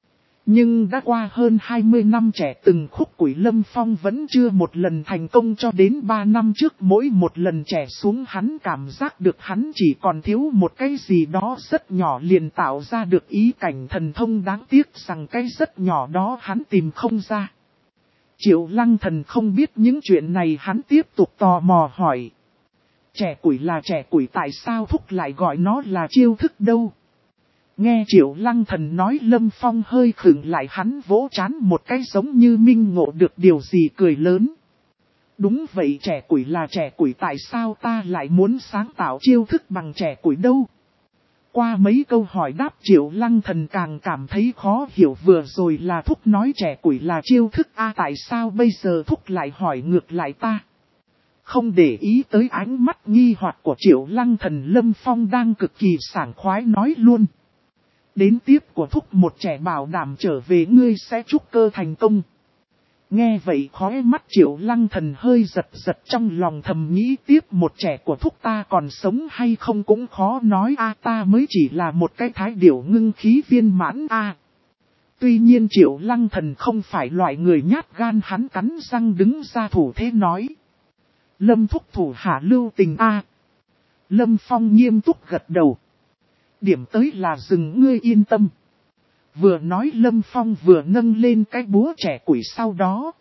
Nhưng đã qua hơn hai mươi năm trẻ từng khúc củi, Lâm Phong vẫn chưa một lần thành công. Cho đến ba năm trước mỗi một lần trẻ xuống hắn cảm giác được hắn chỉ còn thiếu một cái gì đó rất nhỏ liền tạo ra được ý cảnh thần thông, đáng tiếc rằng cái rất nhỏ đó hắn tìm không ra. Triệu Lăng Thần không biết những chuyện này, hắn tiếp tục tò mò hỏi. Trẻ củi là trẻ củi, tại sao Thúc lại gọi nó là chiêu thức đâu? Nghe Triệu Lăng Thần nói Lâm Phong hơi khựng lại, hắn vỗ trán một cái giống như minh ngộ được điều gì, cười lớn. Đúng vậy, trẻ củi là trẻ củi, tại sao ta lại muốn sáng tạo chiêu thức bằng trẻ củi đâu? Qua mấy câu hỏi đáp Triệu Lăng Thần càng cảm thấy khó hiểu, vừa rồi là Thúc nói trẻ củi là chiêu thức a, tại sao bây giờ Thúc lại hỏi ngược lại ta? Không để ý tới ánh mắt nghi hoặc của Triệu Lăng Thần, Lâm Phong đang cực kỳ sảng khoái nói luôn. Đến tiếp của Thúc một trẻ bảo đảm trở về ngươi sẽ trúc cơ thành công. Nghe vậy khóe mắt Triệu Lăng Thần hơi giật giật, trong lòng thầm nghĩ tiếp một trẻ của Thúc ta còn sống hay không cũng khó nói a, ta mới chỉ là một cái thái điểu ngưng khí viên mãn a. Tuy nhiên Triệu Lăng Thần không phải loại người nhát gan, hắn cắn răng đứng ra thủ thế nói. Lâm Thúc thủ hạ lưu tình a. Lâm Phong nghiêm túc gật đầu. Điểm tới là dừng, ngươi yên tâm. Vừa nói Lâm Phong vừa nâng lên cái búa trẻ củi, sau đó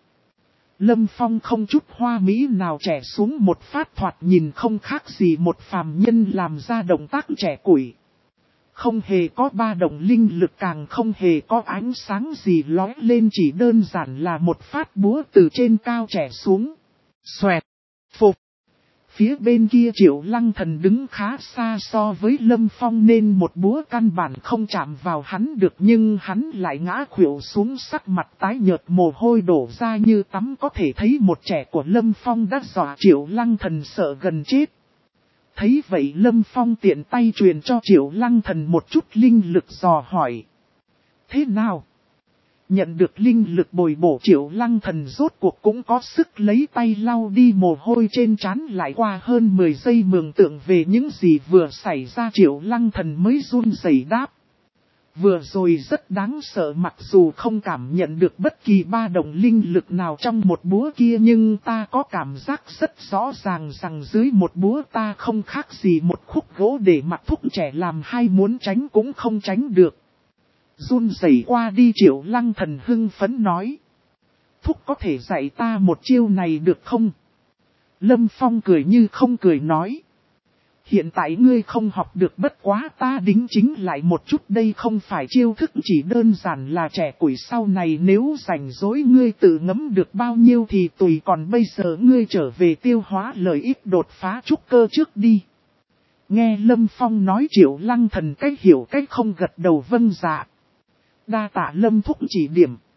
Lâm Phong không chút hoa mỹ nào trẻ xuống một phát, thoạt nhìn không khác gì một phàm nhân làm ra động tác trẻ củi. Không hề có ba động linh lực, càng không hề có ánh sáng gì lóe lên, chỉ đơn giản là một phát búa từ trên cao trẻ xuống. Xoẹt, phục. Phía bên kia Triệu Lăng Thần đứng khá xa so với Lâm Phong nên một búa căn bản không chạm vào hắn được, nhưng hắn lại ngã khuỵu xuống, sắc mặt tái nhợt, mồ hôi đổ ra như tắm. Có thể thấy một trẻ của Lâm Phong đã dọa Triệu Lăng Thần sợ gần chết. Thấy vậy Lâm Phong tiện tay truyền cho Triệu Lăng Thần một chút linh lực dò hỏi. Thế nào? Nhận được linh lực bồi bổ, Triệu Lăng Thần rốt cuộc cũng có sức lấy tay lau đi mồ hôi trên trán. Lại qua hơn mười giây mường tượng về những gì vừa xảy ra, Triệu Lăng Thần mới run rẩy đáp. Vừa rồi rất đáng sợ, mặc dù không cảm nhận được bất kỳ ba động linh lực nào trong một búa kia, nhưng ta có cảm giác rất rõ ràng rằng dưới một búa ta không khác gì một khúc gỗ để mặt Thúc trẻ làm hay muốn tránh cũng không tránh được. Run rẩy qua đi, Triệu Lăng Thần hưng phấn nói. Thúc có thể dạy ta một chiêu này được không? Lâm Phong cười như không cười nói. Hiện tại ngươi không học được, bất quá ta đính chính lại một chút, đây không phải chiêu thức chỉ đơn giản là trẻ củi, sau này nếu rảnh rỗi ngươi tự ngẫm được bao nhiêu thì tùy, còn bây giờ ngươi trở về tiêu hóa lợi ích đột phá trúc cơ trước đi. Nghe Lâm Phong nói, Triệu Lăng Thần cách hiểu cách không gật đầu vâng dạ. Đa tạ Lâm thúc chỉ điểm.